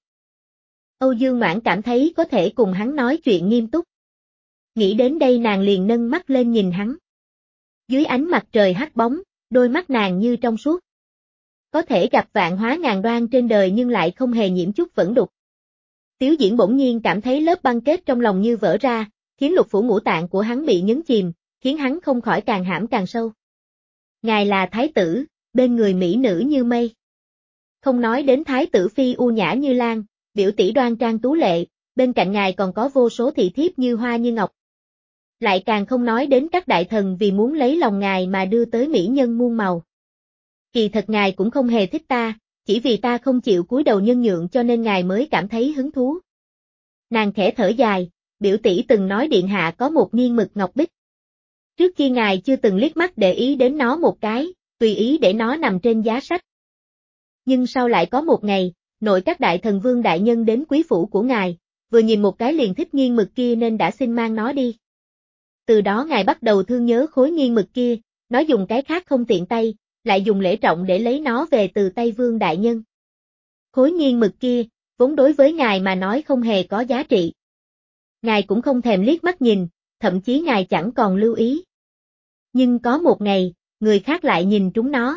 Âu Dương Noãn cảm thấy có thể cùng hắn nói chuyện nghiêm túc. Nghĩ đến đây nàng liền nâng mắt lên nhìn hắn. Dưới ánh mặt trời hắt bóng, đôi mắt nàng như trong suốt. Có thể gặp vạn hóa ngàn đoan trên đời nhưng lại không hề nhiễm chút vẫn đục. Tiếu Diễn bỗng nhiên cảm thấy lớp băng kết trong lòng như vỡ ra, khiến lục phủ ngũ tạng của hắn bị nhấn chìm, khiến hắn không khỏi càng hãm càng sâu. Ngài là thái tử, bên người mỹ nữ như mây. Không nói đến thái tử phi u nhã như lan, biểu tỷ đoan trang tú lệ, bên cạnh ngài còn có vô số thị thiếp như hoa như ngọc. Lại càng không nói đến các đại thần vì muốn lấy lòng ngài mà đưa tới mỹ nhân muôn màu. Kỳ thật ngài cũng không hề thích ta, chỉ vì ta không chịu cúi đầu nhân nhượng cho nên ngài mới cảm thấy hứng thú. Nàng khẽ thở dài, biểu tỷ từng nói điện hạ có một nghiên mực ngọc bích. Trước khi ngài chưa từng liếc mắt để ý đến nó một cái, tùy ý để nó nằm trên giá sách. Nhưng sau lại có một ngày, nội các đại thần vương đại nhân đến quý phủ của ngài, vừa nhìn một cái liền thích nghiên mực kia nên đã xin mang nó đi. Từ đó ngài bắt đầu thương nhớ khối nghiên mực kia, nói dùng cái khác không tiện tay, lại dùng lễ trọng để lấy nó về từ tay vương đại nhân. Khối nghiên mực kia, vốn đối với ngài mà nói không hề có giá trị. Ngài cũng không thèm liếc mắt nhìn, thậm chí ngài chẳng còn lưu ý. Nhưng có một ngày, người khác lại nhìn trúng nó.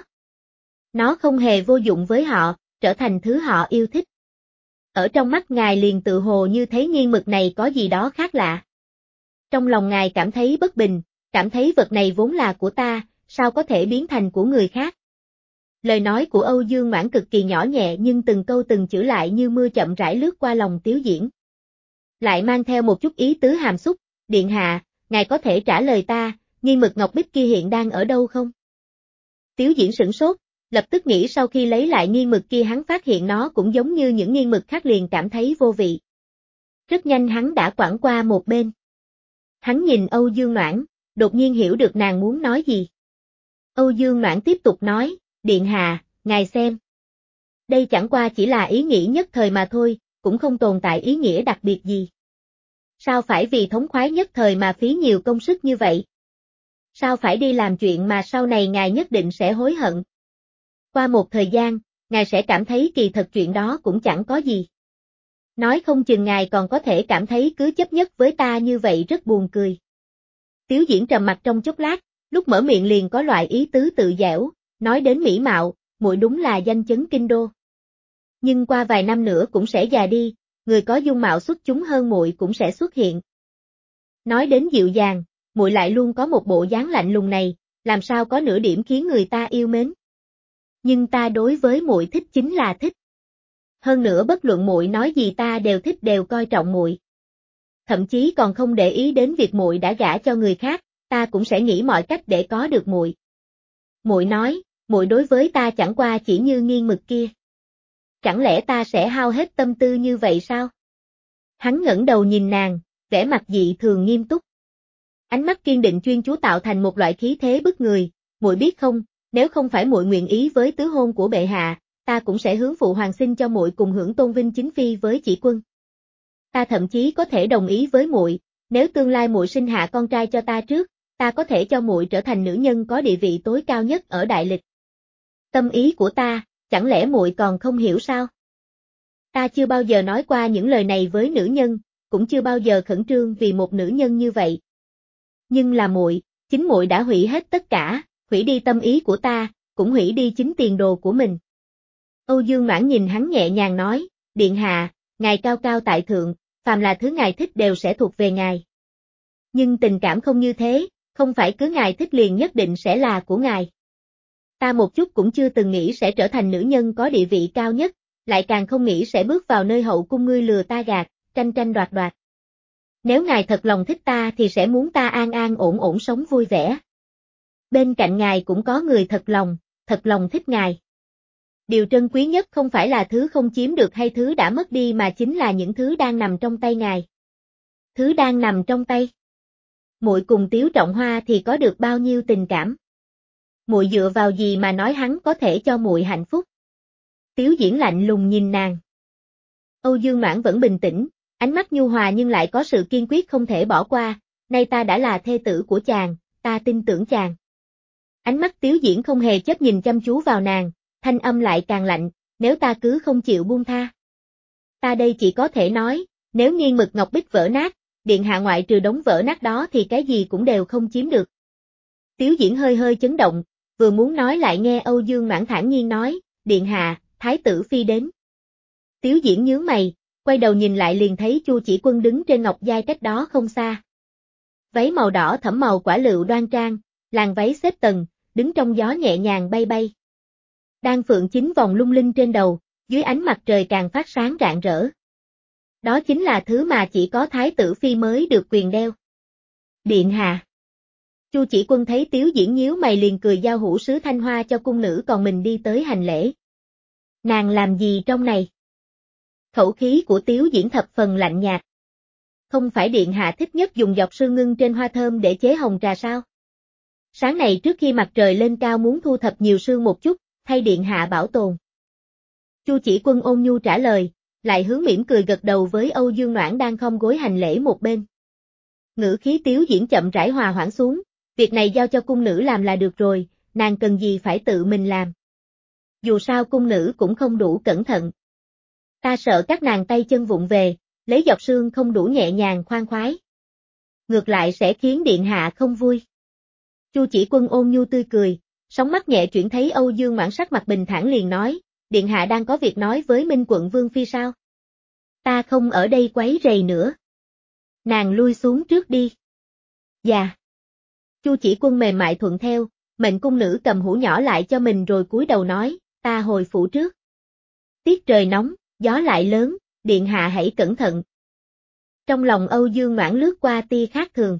Nó không hề vô dụng với họ, trở thành thứ họ yêu thích. Ở trong mắt ngài liền tự hồ như thấy nghiên mực này có gì đó khác lạ. Trong lòng ngài cảm thấy bất bình, cảm thấy vật này vốn là của ta, sao có thể biến thành của người khác. Lời nói của Âu Dương Noãn cực kỳ nhỏ nhẹ nhưng từng câu từng chữ lại như mưa chậm rãi lướt qua lòng Tiếu Diễn. Lại mang theo một chút ý tứ hàm xúc, điện hạ, ngài có thể trả lời ta, nghiên mực ngọc bích kia hiện đang ở đâu không? Tiếu Diễn sửng sốt, lập tức nghĩ sau khi lấy lại nghiên mực kia hắn phát hiện nó cũng giống như những nghiên mực khác liền cảm thấy vô vị. Rất nhanh hắn đã quẳng qua một bên. Hắn nhìn Âu Dương Noãn, đột nhiên hiểu được nàng muốn nói gì. Âu Dương Noãn tiếp tục nói, điện hạ, ngài xem. Đây chẳng qua chỉ là ý nghĩ nhất thời mà thôi, cũng không tồn tại ý nghĩa đặc biệt gì. Sao phải vì thống khoái nhất thời mà phí nhiều công sức như vậy? Sao phải đi làm chuyện mà sau này ngài nhất định sẽ hối hận? Qua một thời gian, ngài sẽ cảm thấy kỳ thật chuyện đó cũng chẳng có gì. Nói không chừng ngài còn có thể cảm thấy cứ chấp nhất với ta như vậy rất buồn cười. Tiếu Diễn trầm mặt trong chốc lát, lúc mở miệng liền có loại ý tứ tự dẻo, nói đến mỹ mạo, muội đúng là danh chấn kinh đô. Nhưng qua vài năm nữa cũng sẽ già đi, người có dung mạo xuất chúng hơn muội cũng sẽ xuất hiện. Nói đến dịu dàng, muội lại luôn có một bộ dáng lạnh lùng này, làm sao có nửa điểm khiến người ta yêu mến. Nhưng ta đối với muội thích chính là thích. Hơn nữa bất luận muội nói gì ta đều thích đều coi trọng muội. Thậm chí còn không để ý đến việc muội đã gả cho người khác, ta cũng sẽ nghĩ mọi cách để có được muội. Muội nói, muội đối với ta chẳng qua chỉ như nghiên mực kia. Chẳng lẽ ta sẽ hao hết tâm tư như vậy sao? Hắn ngẩng đầu nhìn nàng, vẻ mặt dị thường nghiêm túc. Ánh mắt kiên định chuyên chú tạo thành một loại khí thế bức người, muội biết không, nếu không phải muội nguyện ý với tứ hôn của bệ hạ, ta cũng sẽ hướng phụ hoàng xin cho muội cùng hưởng tôn vinh chính phi với Chỉ Quân. Ta thậm chí có thể đồng ý với muội, nếu tương lai muội sinh hạ con trai cho ta trước, ta có thể cho muội trở thành nữ nhân có địa vị tối cao nhất ở đại lịch. Tâm ý của ta, chẳng lẽ muội còn không hiểu sao? Ta chưa bao giờ nói qua những lời này với nữ nhân, cũng chưa bao giờ khẩn trương vì một nữ nhân như vậy. Nhưng là muội, chính muội đã hủy hết tất cả, hủy đi tâm ý của ta, cũng hủy đi chính tiền đồ của mình. Âu Dương Noãn nhìn hắn nhẹ nhàng nói, điện hạ, ngài cao cao tại thượng, phàm là thứ ngài thích đều sẽ thuộc về ngài. Nhưng tình cảm không như thế, không phải cứ ngài thích liền nhất định sẽ là của ngài. Ta một chút cũng chưa từng nghĩ sẽ trở thành nữ nhân có địa vị cao nhất, lại càng không nghĩ sẽ bước vào nơi hậu cung ngươi lừa ta gạt, tranh tranh đoạt đoạt. Nếu ngài thật lòng thích ta thì sẽ muốn ta an an ổn ổn sống vui vẻ. Bên cạnh ngài cũng có người thật lòng, thật lòng thích ngài. Điều trân quý nhất không phải là thứ không chiếm được hay thứ đã mất đi mà chính là những thứ đang nằm trong tay ngài. Thứ đang nằm trong tay. Muội cùng Tiếu Trọng Hoa thì có được bao nhiêu tình cảm? Muội dựa vào gì mà nói hắn có thể cho muội hạnh phúc? Tiếu Diễn lạnh lùng nhìn nàng. Âu Dương Noãn vẫn bình tĩnh, ánh mắt nhu hòa nhưng lại có sự kiên quyết không thể bỏ qua, nay ta đã là thê tử của chàng, ta tin tưởng chàng. Ánh mắt Tiếu Diễn không hề chấp nhìn chăm chú vào nàng, thanh âm lại càng lạnh, nếu ta cứ không chịu buông tha. Ta đây chỉ có thể nói, nếu nghiêng mực ngọc bích vỡ nát, điện hạ ngoại trừ đống vỡ nát đó thì cái gì cũng đều không chiếm được. Tiếu Diễn hơi hơi chấn động, vừa muốn nói lại nghe Âu Dương Noãn thản nhiên nói, điện hạ, thái tử phi đến. Tiếu Diễn nhướng mày, quay đầu nhìn lại liền thấy Chu Chỉ Quân đứng trên ngọc giai cách đó không xa. Váy màu đỏ thẫm màu quả lựu đoan trang, làn váy xếp tầng, đứng trong gió nhẹ nhàng bay bay. Đan phượng chín vòng lung linh trên đầu, dưới ánh mặt trời càng phát sáng rạng rỡ. Đó chính là thứ mà chỉ có thái tử phi mới được quyền đeo. Điện hạ. Chu Chỉ Quân thấy Tiếu Diễn nhíu mày liền cười giao hũ sứ thanh hoa cho cung nữ còn mình đi tới hành lễ. Nàng làm gì trong này? Khẩu khí của Tiếu Diễn thập phần lạnh nhạt. Không phải điện hạ thích nhất dùng dọc sương ngưng trên hoa thơm để chế hồng trà sao? Sáng này trước khi mặt trời lên cao muốn thu thập nhiều sương một chút, thay điện hạ bảo tồn. Chu Chỉ Quân ôn nhu trả lời, lại hướng mỉm cười gật đầu với Âu Dương Noãn đang khom gối hành lễ một bên. Ngữ khí Tiếu Diễn chậm rãi hòa hoãn xuống, việc này giao cho cung nữ làm là được rồi, nàng cần gì phải tự mình làm. Dù sao cung nữ cũng không đủ cẩn thận. Ta sợ các nàng tay chân vụng về, lấy dọc sương không đủ nhẹ nhàng khoan khoái. Ngược lại sẽ khiến điện hạ không vui. Chu Chỉ Quân ôn nhu tươi cười, sóng mắt nhẹ chuyển thấy Âu Dương Noãn sắc mặt bình thản liền nói, điện hạ đang có việc nói với Minh quận Vương Phi sao? Ta không ở đây quấy rầy nữa. Nàng lui xuống trước đi. Dạ. Chu Chỉ Quân mềm mại thuận theo, mệnh cung nữ cầm hũ nhỏ lại cho mình rồi cúi đầu nói, ta hồi phủ trước. Tiết trời nóng, gió lại lớn, điện hạ hãy cẩn thận. Trong lòng Âu Dương Noãn lướt qua tia khác thường.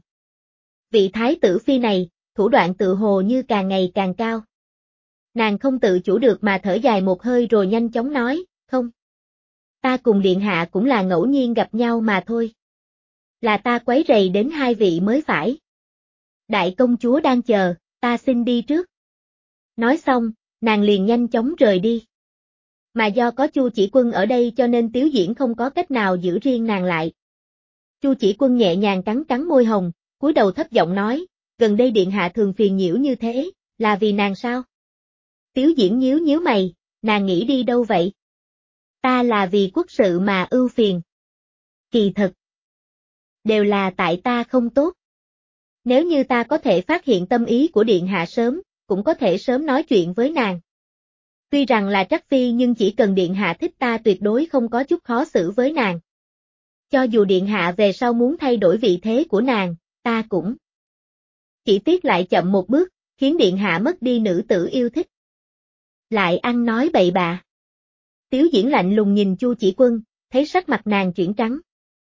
Vị thái tử phi này, thủ đoạn tự hồ như càng ngày càng cao. Nàng không tự chủ được mà thở dài một hơi rồi nhanh chóng nói, không. Ta cùng điện hạ cũng là ngẫu nhiên gặp nhau mà thôi. Là ta quấy rầy đến hai vị mới phải. Đại công chúa đang chờ, ta xin đi trước. Nói xong, nàng liền nhanh chóng rời đi. Mà do có Chu Chỉ Quân ở đây cho nên Tiếu Diễn không có cách nào giữ riêng nàng lại. Chu Chỉ Quân nhẹ nhàng cắn cắn môi hồng, cúi đầu thấp giọng nói, gần đây điện hạ thường phiền nhiễu như thế, là vì nàng sao? Tiếu Diễn nhíu nhíu mày, nàng nghĩ đi đâu vậy? Ta là vì quốc sự mà ưu phiền. Kỳ thật. Đều là tại ta không tốt. Nếu như ta có thể phát hiện tâm ý của điện hạ sớm, cũng có thể sớm nói chuyện với nàng. Tuy rằng là trắc phi nhưng chỉ cần điện hạ thích ta tuyệt đối không có chút khó xử với nàng. Cho dù điện hạ về sau muốn thay đổi vị thế của nàng, ta cũng. Chỉ tiếc lại chậm một bước, khiến điện hạ mất đi nữ tử yêu thích. Lại ăn nói bậy bạ. Tiếu Diễn lạnh lùng nhìn Chu Chỉ Quân, thấy sắc mặt nàng chuyển trắng.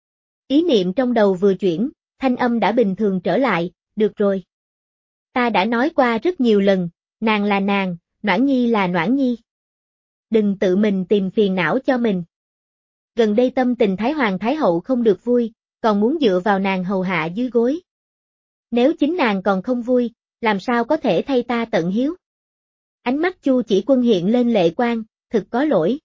Ý niệm trong đầu vừa chuyển, thanh âm đã bình thường trở lại, được rồi. Ta đã nói qua rất nhiều lần, nàng là nàng, Noãn Nhi là Noãn Nhi. Đừng tự mình tìm phiền não cho mình. Gần đây tâm tình Thái Hoàng Thái Hậu không được vui, còn muốn dựa vào nàng hầu hạ dưới gối. Nếu chính nàng còn không vui, làm sao có thể thay ta tận hiếu? Ánh mắt Chu Chỉ Quân hiện lên lệ quang, thực có lỗi.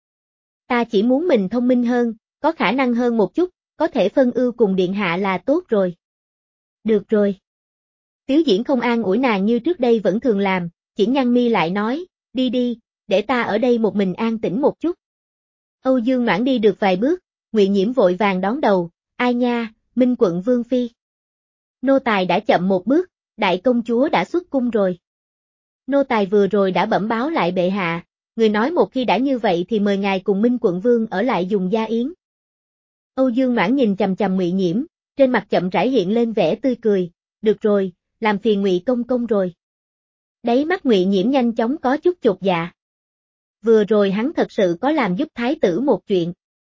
Ta chỉ muốn mình thông minh hơn, có khả năng hơn một chút, có thể phân ưu cùng điện hạ là tốt rồi. Được rồi. Tiếu Diễn không an ủi nàng như trước đây vẫn thường làm, chỉ nhăn mi lại nói, đi đi, để ta ở đây một mình an tĩnh một chút. Âu Dương Noãn đi được vài bước, Ngụy Nhiễm vội vàng đón đầu, ai nha, Minh quận Vương Phi. Nô tài đã chậm một bước, đại công chúa đã xuất cung rồi. Nô tài vừa rồi đã bẩm báo lại bệ hạ, người nói một khi đã như vậy thì mời ngài cùng Minh quận vương ở lại dùng gia yến. Âu Dương Noãn nhìn chằm chằm Ngụy Nhiễm, trên mặt chậm rãi hiện lên vẻ tươi cười, được rồi, làm phiền Ngụy công công rồi. Đáy mắt Ngụy Nhiễm nhanh chóng có chút chột dạ. Vừa rồi hắn thật sự có làm giúp thái tử một chuyện.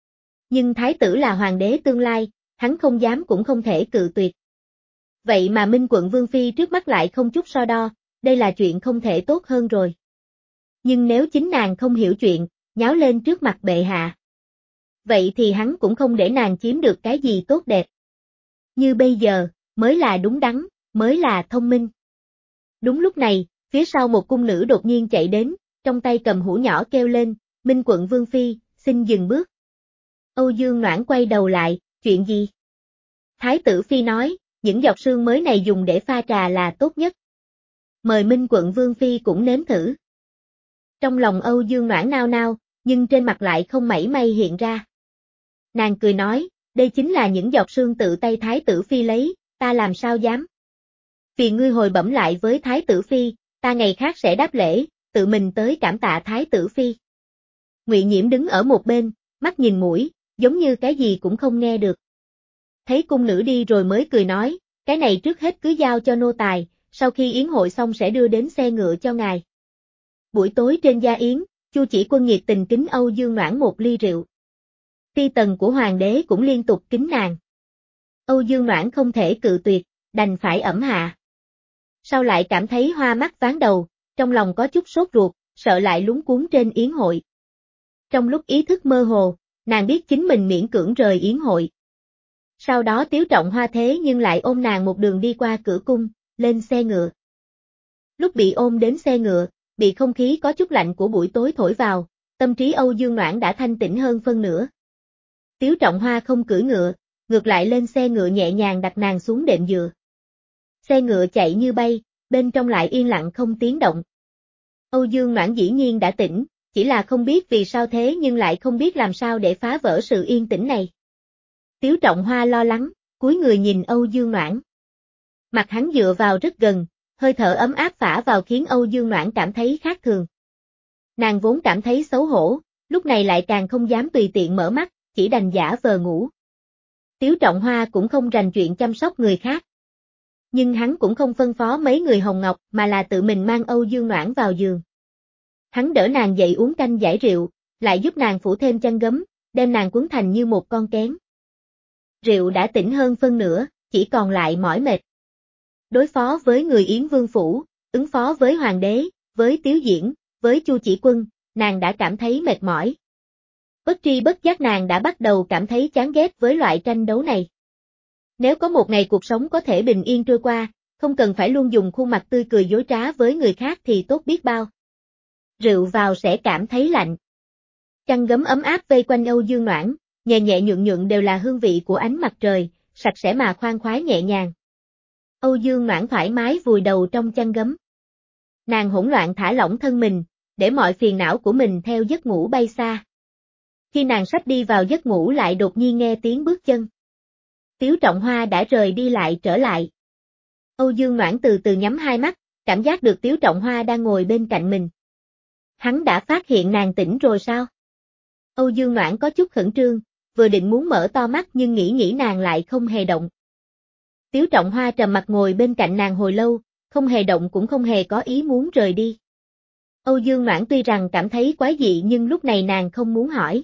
Nhưng thái tử là hoàng đế tương lai, hắn không dám cũng không thể cự tuyệt. Vậy mà Minh quận vương phi trước mắt lại không chút so đo, đây là chuyện không thể tốt hơn rồi. Nhưng nếu chính nàng không hiểu chuyện, nháo lên trước mặt bệ hạ. Vậy thì hắn cũng không để nàng chiếm được cái gì tốt đẹp. Như bây giờ, mới là đúng đắn, mới là thông minh. Đúng lúc này, phía sau một cung nữ đột nhiên chạy đến, trong tay cầm hũ nhỏ kêu lên, Minh quận vương phi, xin dừng bước. Âu Dương Noãn quay đầu lại, chuyện gì? Thái tử phi nói, những giọt sương mới này dùng để pha trà là tốt nhất. Mời Minh quận vương phi cũng nếm thử. Trong lòng Âu Dương Noãn nao nao, nhưng trên mặt lại không mảy may hiện ra. Nàng cười nói, đây chính là những giọt sương tự tay thái tử phi lấy, ta làm sao dám. Vì ngươi hồi bẩm lại với thái tử phi, ta ngày khác sẽ đáp lễ, tự mình tới cảm tạ thái tử phi. Ngụy Nhiễm đứng ở một bên, mắt nhìn mũi, giống như cái gì cũng không nghe được. Thấy cung nữ đi rồi mới cười nói, cái này trước hết cứ giao cho nô tài, sau khi yến hội xong sẽ đưa đến xe ngựa cho ngài. Buổi tối trên gia yến, Chu Chỉ Quân nhiệt tình kính Âu Dương Noãn một ly rượu. Ti tần của hoàng đế cũng liên tục kính nàng. Âu Dương Noãn không thể cự tuyệt, đành phải ẫm hạ. Sau lại cảm thấy hoa mắt ván đầu, trong lòng có chút sốt ruột, sợ lại lúng cuốn trên yến hội. Trong lúc ý thức mơ hồ, nàng biết chính mình miễn cưỡng rời yến hội. Sau đó Tiếu Trọng Hoa thế nhưng lại ôm nàng một đường đi qua cửa cung, lên xe ngựa. Lúc bị ôm đến xe ngựa, bị không khí có chút lạnh của buổi tối thổi vào, tâm trí Âu Dương Noãn đã thanh tĩnh hơn phân nửa. Tiếu Trọng Hoa không cưỡi ngựa, ngược lại lên xe ngựa nhẹ nhàng đặt nàng xuống đệm dựa. Xe ngựa chạy như bay, bên trong lại yên lặng không tiếng động. Âu Dương Noãn dĩ nhiên đã tỉnh, chỉ là không biết vì sao thế nhưng lại không biết làm sao để phá vỡ sự yên tĩnh này. Tiếu Trọng Hoa lo lắng, cúi người nhìn Âu Dương Noãn. Mặt hắn dựa vào rất gần, hơi thở ấm áp phả vào khiến Âu Dương Noãn cảm thấy khác thường. Nàng vốn cảm thấy xấu hổ, lúc này lại càng không dám tùy tiện mở mắt, chỉ đành giả vờ ngủ. Tiếu Trọng Hoa cũng không rành chuyện chăm sóc người khác. Nhưng hắn cũng không phân phó mấy người hồng ngọc mà là tự mình mang Âu Dương Noãn vào giường. Hắn đỡ nàng dậy uống canh giải rượu, lại giúp nàng phủ thêm chăn gấm, đem nàng quấn thành như một con kén. Rượu đã tỉnh hơn phân nửa, chỉ còn lại mỏi mệt. Đối phó với người Yến Vương Phủ, ứng phó với Hoàng đế, với Tiếu Diễn, với Chu Chỉ Quân, nàng đã cảm thấy mệt mỏi. Bất tri bất giác nàng đã bắt đầu cảm thấy chán ghét với loại tranh đấu này. Nếu có một ngày cuộc sống có thể bình yên trôi qua, không cần phải luôn dùng khuôn mặt tươi cười dối trá với người khác thì tốt biết bao. Rượu vào sẽ cảm thấy lạnh. Chăn gấm ấm áp vây quanh Âu Dương Noãn, nhẹ nhẹ nhuận nhuận đều là hương vị của ánh mặt trời, sạch sẽ mà khoan khoái nhẹ nhàng. Âu Dương Noãn thoải mái vùi đầu trong chăn gấm. Nàng hỗn loạn thả lỏng thân mình, để mọi phiền não của mình theo giấc ngủ bay xa. Khi nàng sắp đi vào giấc ngủ lại đột nhiên nghe tiếng bước chân. Tiếu Trọng Hoa đã rời đi lại trở lại. Âu Dương Noãn từ từ nhắm hai mắt, cảm giác được Tiếu Trọng Hoa đang ngồi bên cạnh mình. Hắn đã phát hiện nàng tỉnh rồi sao? Âu Dương Noãn có chút khẩn trương, vừa định muốn mở to mắt nhưng nghĩ nghĩ nàng lại không hề động. Tiếu Trọng Hoa trầm mặt ngồi bên cạnh nàng hồi lâu, không hề động cũng không hề có ý muốn rời đi. Âu Dương Noãn tuy rằng cảm thấy quái dị nhưng lúc này nàng không muốn hỏi.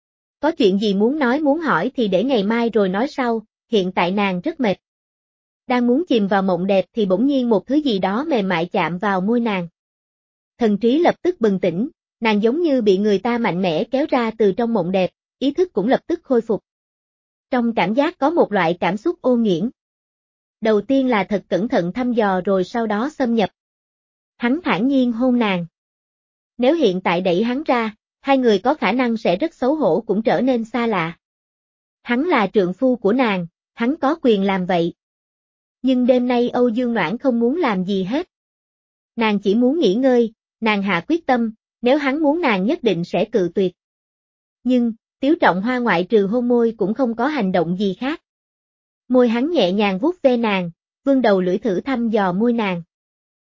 Có chuyện gì muốn nói muốn hỏi thì để ngày mai rồi nói sau, hiện tại nàng rất mệt. Đang muốn chìm vào mộng đẹp thì bỗng nhiên một thứ gì đó mềm mại chạm vào môi nàng. Thần trí lập tức bừng tỉnh, nàng giống như bị người ta mạnh mẽ kéo ra từ trong mộng đẹp, ý thức cũng lập tức khôi phục. Trong cảm giác có một loại cảm xúc ô nhiễm. Đầu tiên là thật cẩn thận thăm dò rồi sau đó xâm nhập. Hắn thản nhiên hôn nàng. Nếu hiện tại đẩy hắn ra, hai người có khả năng sẽ rất xấu hổ cũng trở nên xa lạ. Hắn là trượng phu của nàng, hắn có quyền làm vậy. Nhưng đêm nay Âu Dương Noãn không muốn làm gì hết. Nàng chỉ muốn nghỉ ngơi, nàng hạ quyết tâm, nếu hắn muốn nàng nhất định sẽ cự tuyệt. Nhưng, Tiếu Trọng Hoa ngoại trừ hôn môi cũng không có hành động gì khác. Môi hắn nhẹ nhàng vuốt ve nàng, vươn đầu lưỡi thử thăm dò môi nàng.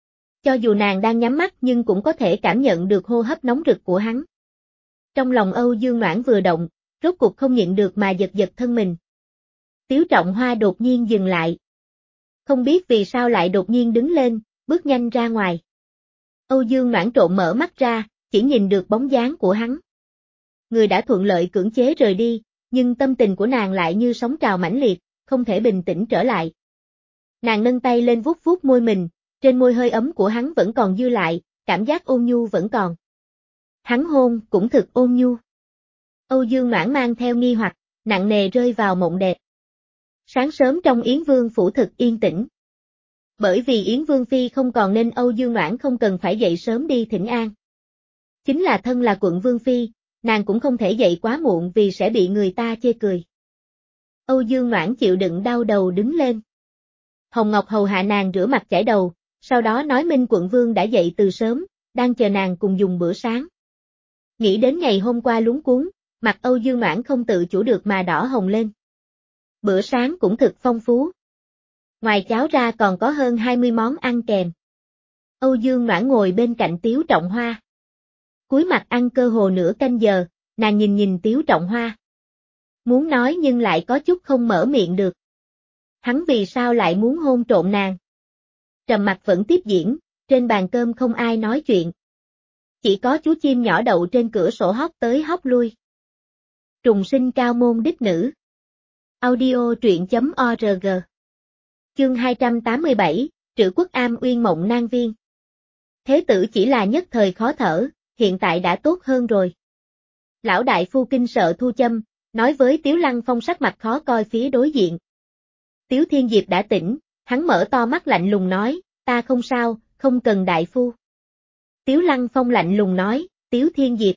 Cho dù nàng đang nhắm mắt nhưng cũng có thể cảm nhận được hô hấp nóng rực của hắn. Trong lòng Âu Dương Noãn vừa động, rốt cuộc không nhịn được mà giật giật thân mình. Tiếu Trọng Hoa đột nhiên dừng lại. Không biết vì sao lại đột nhiên đứng lên, bước nhanh ra ngoài. Âu Dương Noãn trộn mở mắt ra, chỉ nhìn được bóng dáng của hắn. Người đã thuận lợi cưỡng chế rời đi, nhưng tâm tình của nàng lại như sóng trào mãnh liệt, không thể bình tĩnh trở lại. Nàng nâng tay lên vuốt vuốt môi mình, trên môi hơi ấm của hắn vẫn còn dư lại, cảm giác ôn nhu vẫn còn. Hắn hôn cũng thực ôn nhu. Âu Dương Noãn mang theo nghi hoặc, nặng nề rơi vào mộng đẹp. Sáng sớm trong Yến Vương phủ thực yên tĩnh. Bởi vì Yến Vương Phi không còn nên Âu Dương Noãn không cần phải dậy sớm đi thỉnh an. Chính là thân là quận Vương Phi, nàng cũng không thể dậy quá muộn vì sẽ bị người ta chê cười. Âu Dương Noãn chịu đựng đau đầu đứng lên. Hồng Ngọc hầu hạ nàng rửa mặt chải đầu, sau đó nói Minh quận Vương đã dậy từ sớm, đang chờ nàng cùng dùng bữa sáng. Nghĩ đến ngày hôm qua luống cuống, mặt Âu Dương Noãn không tự chủ được mà đỏ hồng lên. Bữa sáng cũng thực phong phú. Ngoài cháo ra còn có hơn hai mươi món ăn kèm. Âu Dương Noãn ngồi bên cạnh Tiếu Trọng Hoa. Cúi mặt ăn cơ hồ nửa canh giờ, nàng nhìn nhìn Tiếu Trọng Hoa. Muốn nói nhưng lại có chút không mở miệng được. Hắn vì sao lại muốn hôn trộn nàng? Trầm mặc vẫn tiếp diễn, trên bàn cơm không ai nói chuyện. Chỉ có chú chim nhỏ đậu trên cửa sổ hót tới hót lui. Trùng sinh cao môn đích nữ. Audio truyện chấm org. Chương hai trăm tám mươi bảy, Trữ Quốc Am Uyên Mộng Nan Viên. Thế tử chỉ là nhất thời khó thở, hiện tại đã tốt hơn rồi. Lão đại phu kinh sợ thu châm, nói với Tiếu Lăng Phong sắc mặt khó coi phía đối diện. Tiếu Thiên Diệp đã tỉnh, hắn mở to mắt lạnh lùng nói, ta không sao, không cần đại phu. Tiếu Lăng Phong lạnh lùng nói, Tiếu Thiên Diệp.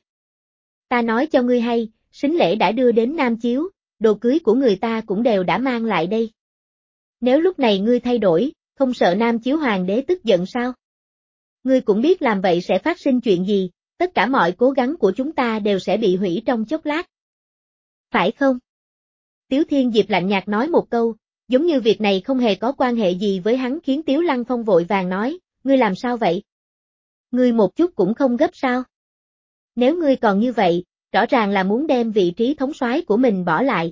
Ta nói cho ngươi hay, sính lễ đã đưa đến Nam Chiếu, đồ cưới của người ta cũng đều đã mang lại đây. Nếu lúc này ngươi thay đổi, không sợ Nam Chiếu Hoàng đế tức giận sao? Ngươi cũng biết làm vậy sẽ phát sinh chuyện gì, tất cả mọi cố gắng của chúng ta đều sẽ bị hủy trong chốc lát. Phải không? Tiếu Thiên Diệp lạnh nhạt nói một câu, giống như việc này không hề có quan hệ gì với hắn khiến Tiếu Lăng Phong vội vàng nói, ngươi làm sao vậy? Ngươi một chút cũng không gấp sao? Nếu ngươi còn như vậy, rõ ràng là muốn đem vị trí thống soái của mình bỏ lại.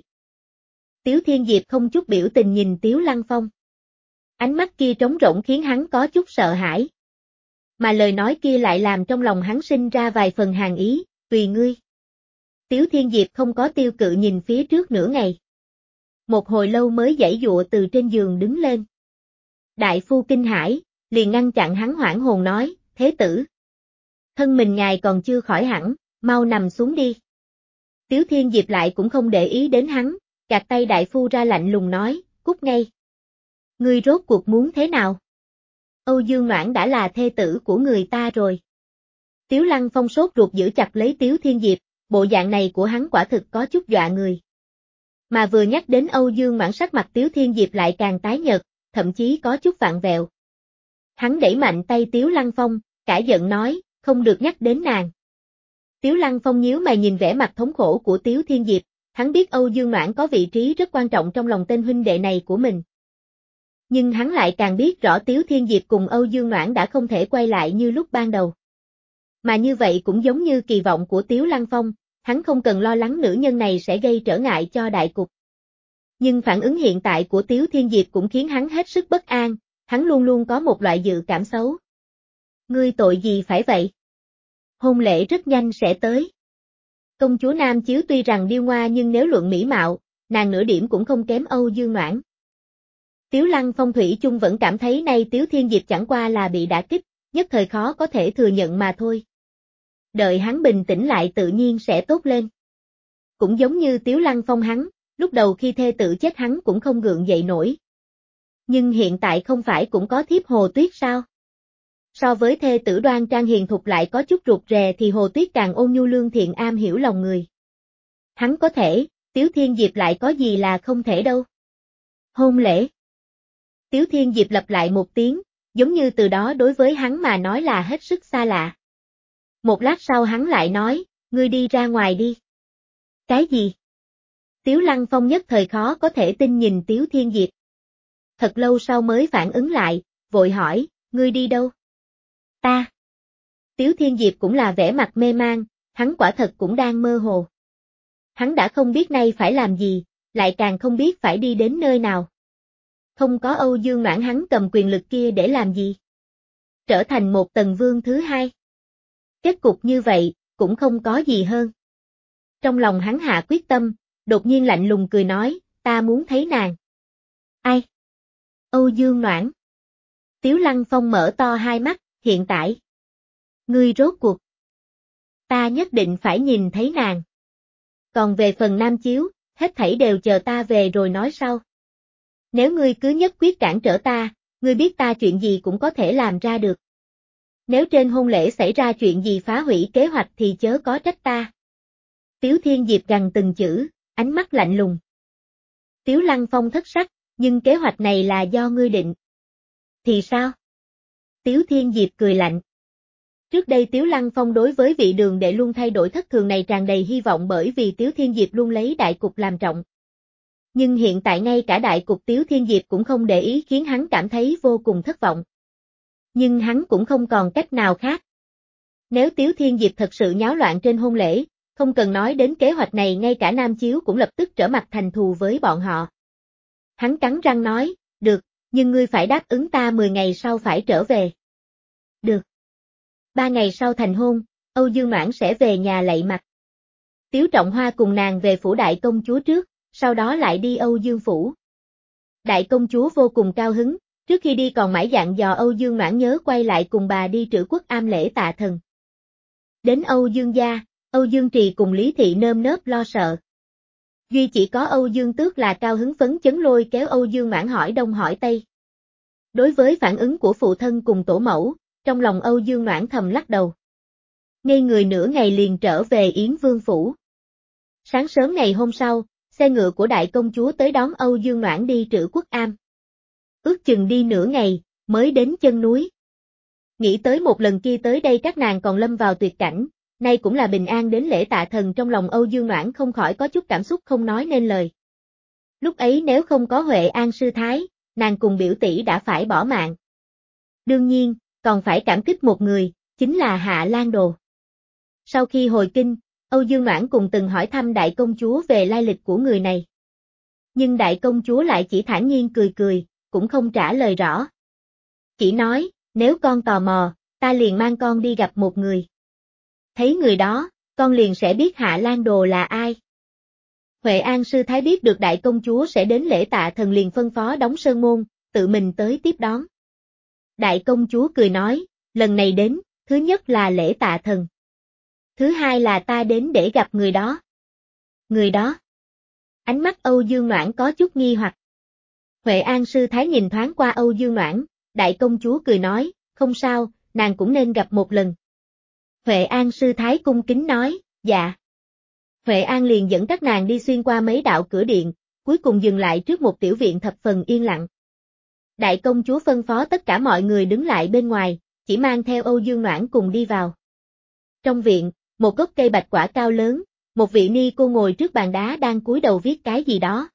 Tiếu Thiên Diệp không chút biểu tình nhìn Tiếu Lăng Phong. Ánh mắt kia trống rỗng khiến hắn có chút sợ hãi. Mà lời nói kia lại làm trong lòng hắn sinh ra vài phần hàn ý, tùy ngươi. Tiếu Thiên Diệp không có tiêu cự nhìn phía trước nửa ngày. Một hồi lâu mới giãy dụa từ trên giường đứng lên. Đại phu kinh hãi, liền ngăn chặn hắn hoảng hồn nói, thế tử. Thân mình ngài còn chưa khỏi hẳn, mau nằm xuống đi. Tiếu Thiên Diệp lại cũng không để ý đến hắn, gạt tay đại phu ra lạnh lùng nói, cút ngay. Ngươi rốt cuộc muốn thế nào? Âu Dương Noãn đã là thê tử của người ta rồi. Tiếu Lăng Phong sốt ruột giữ chặt lấy Tiếu Thiên Diệp, bộ dạng này của hắn quả thực có chút dọa người. Mà vừa nhắc đến Âu Dương Noãn sắc mặt Tiếu Thiên Diệp lại càng tái nhợt, thậm chí có chút vặn vẹo. Hắn đẩy mạnh tay Tiếu Lăng Phong, cả giận nói, không được nhắc đến nàng. Tiếu Lăng Phong nhíu mày nhìn vẻ mặt thống khổ của Tiếu Thiên Diệp, hắn biết Âu Dương Noãn có vị trí rất quan trọng trong lòng tên huynh đệ này của mình. Nhưng hắn lại càng biết rõ Tiếu Thiên Diệp cùng Âu Dương Noãn đã không thể quay lại như lúc ban đầu. Mà như vậy cũng giống như kỳ vọng của Tiếu Lăng Phong, hắn không cần lo lắng nữ nhân này sẽ gây trở ngại cho đại cục. Nhưng phản ứng hiện tại của Tiếu Thiên Diệp cũng khiến hắn hết sức bất an, hắn luôn luôn có một loại dự cảm xấu. Ngươi tội gì phải vậy? Hôn lễ rất nhanh sẽ tới. Công chúa Nam Chiếu tuy rằng điêu ngoa nhưng nếu luận mỹ mạo, nàng nửa điểm cũng không kém Âu Dương Noãn. Tiếu Lăng Phong thủy chung vẫn cảm thấy nay Tiếu Thiên Diệp chẳng qua là bị đả kích, nhất thời khó có thể thừa nhận mà thôi. Đợi hắn bình tĩnh lại tự nhiên sẽ tốt lên. Cũng giống như Tiếu Lăng Phong hắn, lúc đầu khi thê tử chết hắn cũng không gượng dậy nổi. Nhưng hiện tại không phải cũng có thiếp Hồ Tuyết sao? So với thê tử đoan trang hiền thục lại có chút rụt rè thì Hồ Tuyết càng ôn nhu lương thiện am hiểu lòng người. Hắn có thể, Tiếu Thiên Diệp lại có gì là không thể đâu. Hôn lễ. Tiếu Thiên Diệp lặp lại một tiếng, giống như từ đó đối với hắn mà nói là hết sức xa lạ. Một lát sau hắn lại nói, ngươi đi ra ngoài đi. Cái gì? Tiếu Lăng Phong nhất thời khó có thể tin nhìn Tiếu Thiên Diệp. Thật lâu sau mới phản ứng lại, vội hỏi, ngươi đi đâu? Ta. Tiếu Thiên Diệp cũng là vẻ mặt mê mang, hắn quả thật cũng đang mơ hồ. Hắn đã không biết nay phải làm gì, lại càng không biết phải đi đến nơi nào. Không có Âu Dương Noãn hắn cầm quyền lực kia để làm gì? Trở thành một tần vương thứ hai. Kết cục như vậy, cũng không có gì hơn. Trong lòng hắn hạ quyết tâm, đột nhiên lạnh lùng cười nói, ta muốn thấy nàng. Ai? Âu Dương Noãn. Tiếu Lăng Phong mở to hai mắt, hiện tại. Ngươi rốt cuộc. Ta nhất định phải nhìn thấy nàng. Còn về phần Nam Chiếu, hết thảy đều chờ ta về rồi nói sau. Nếu ngươi cứ nhất quyết cản trở ta, ngươi biết ta chuyện gì cũng có thể làm ra được. Nếu trên hôn lễ xảy ra chuyện gì phá hủy kế hoạch thì chớ có trách ta. Tiếu Thiên Diệp gằn từng chữ, ánh mắt lạnh lùng. Tiếu Lăng Phong thất sắc, nhưng kế hoạch này là do ngươi định. Thì sao? Tiếu Thiên Diệp cười lạnh. Trước đây Tiếu Lăng Phong đối với vị đường đệ luôn thay đổi thất thường này tràn đầy hy vọng bởi vì Tiếu Thiên Diệp luôn lấy đại cục làm trọng. Nhưng hiện tại ngay cả đại cục Tiếu Thiên Diệp cũng không để ý khiến hắn cảm thấy vô cùng thất vọng. Nhưng hắn cũng không còn cách nào khác. Nếu Tiếu Thiên Diệp thật sự nháo loạn trên hôn lễ, không cần nói đến kế hoạch này ngay cả Nam Chiếu cũng lập tức trở mặt thành thù với bọn họ. Hắn cắn răng nói, được, nhưng ngươi phải đáp ứng ta mười ngày sau phải trở về. Được. Ba ngày sau thành hôn, Âu Dương Noãn sẽ về nhà lạy mặt. Tiếu Trọng Hoa cùng nàng về phủ đại công chúa trước, sau đó lại đi Âu Dương phủ. Đại công chúa vô cùng cao hứng, trước khi đi còn mãi dặn dò Âu Dương Noãn nhớ quay lại cùng bà đi Trữ Quốc am lễ tạ thần. Đến Âu Dương gia, Âu Dương Trì cùng Lý Thị nơm nớp lo sợ. Duy chỉ có Âu Dương Tước là cao hứng phấn chấn lôi kéo Âu Dương Noãn hỏi đông hỏi tây. Đối với phản ứng của phụ thân cùng tổ mẫu, trong lòng Âu Dương Noãn thầm lắc đầu. Ngây người nửa ngày liền trở về Yến Vương phủ. Sáng sớm ngày hôm sau, xe ngựa của đại công chúa tới đón Âu Dương Noãn đi Trữ Quốc am. Ước chừng đi nửa ngày, mới đến chân núi. Nghĩ tới một lần kia tới đây các nàng còn lâm vào tuyệt cảnh, nay cũng là bình an đến lễ tạ thần trong lòng Âu Dương Noãn không khỏi có chút cảm xúc không nói nên lời. Lúc ấy nếu không có Huệ An sư thái, nàng cùng biểu tỷ đã phải bỏ mạng. Đương nhiên, còn phải cảm kích một người, chính là Hạ Lan Đồ. Sau khi hồi kinh, Âu Dương Noãn cùng từng hỏi thăm đại công chúa về lai lịch của người này. Nhưng đại công chúa lại chỉ thản nhiên cười cười, cũng không trả lời rõ. Chỉ nói, nếu con tò mò, ta liền mang con đi gặp một người. Thấy người đó, con liền sẽ biết Hạ Lan Đồ là ai. Huệ An sư thái biết được đại công chúa sẽ đến lễ tạ thần liền phân phó đóng sơn môn, tự mình tới tiếp đón. Đại công chúa cười nói, lần này đến, thứ nhất là lễ tạ thần. Thứ hai là ta đến để gặp người đó. Người đó. Ánh mắt Âu Dương Noãn có chút nghi hoặc. Huệ An sư thái nhìn thoáng qua Âu Dương Noãn, đại công chúa cười nói, không sao, nàng cũng nên gặp một lần. Huệ An sư thái cung kính nói, dạ. Huệ An liền dẫn các nàng đi xuyên qua mấy đạo cửa điện, cuối cùng dừng lại trước một tiểu viện thập phần yên lặng. Đại công chúa phân phó tất cả mọi người đứng lại bên ngoài, chỉ mang theo Âu Dương Noãn cùng đi vào. Trong viện, một gốc cây bạch quả cao lớn, một vị ni cô ngồi trước bàn đá đang cúi đầu viết cái gì đó.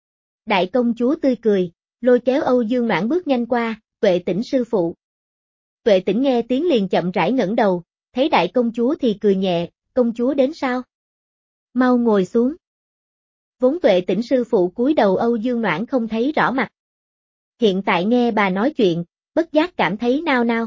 Đại công chúa tươi cười, lôi kéo Âu Dương Noãn bước nhanh qua, Tuệ Tĩnh sư phụ. Tuệ Tĩnh nghe tiếng liền chậm rãi ngẩng đầu, thấy đại công chúa thì cười nhẹ, công chúa đến sao? Mau ngồi xuống. Vốn Tuệ Tĩnh sư phụ cúi đầu Âu Dương Noãn không thấy rõ mặt. Hiện tại nghe bà nói chuyện, bất giác cảm thấy nao nao.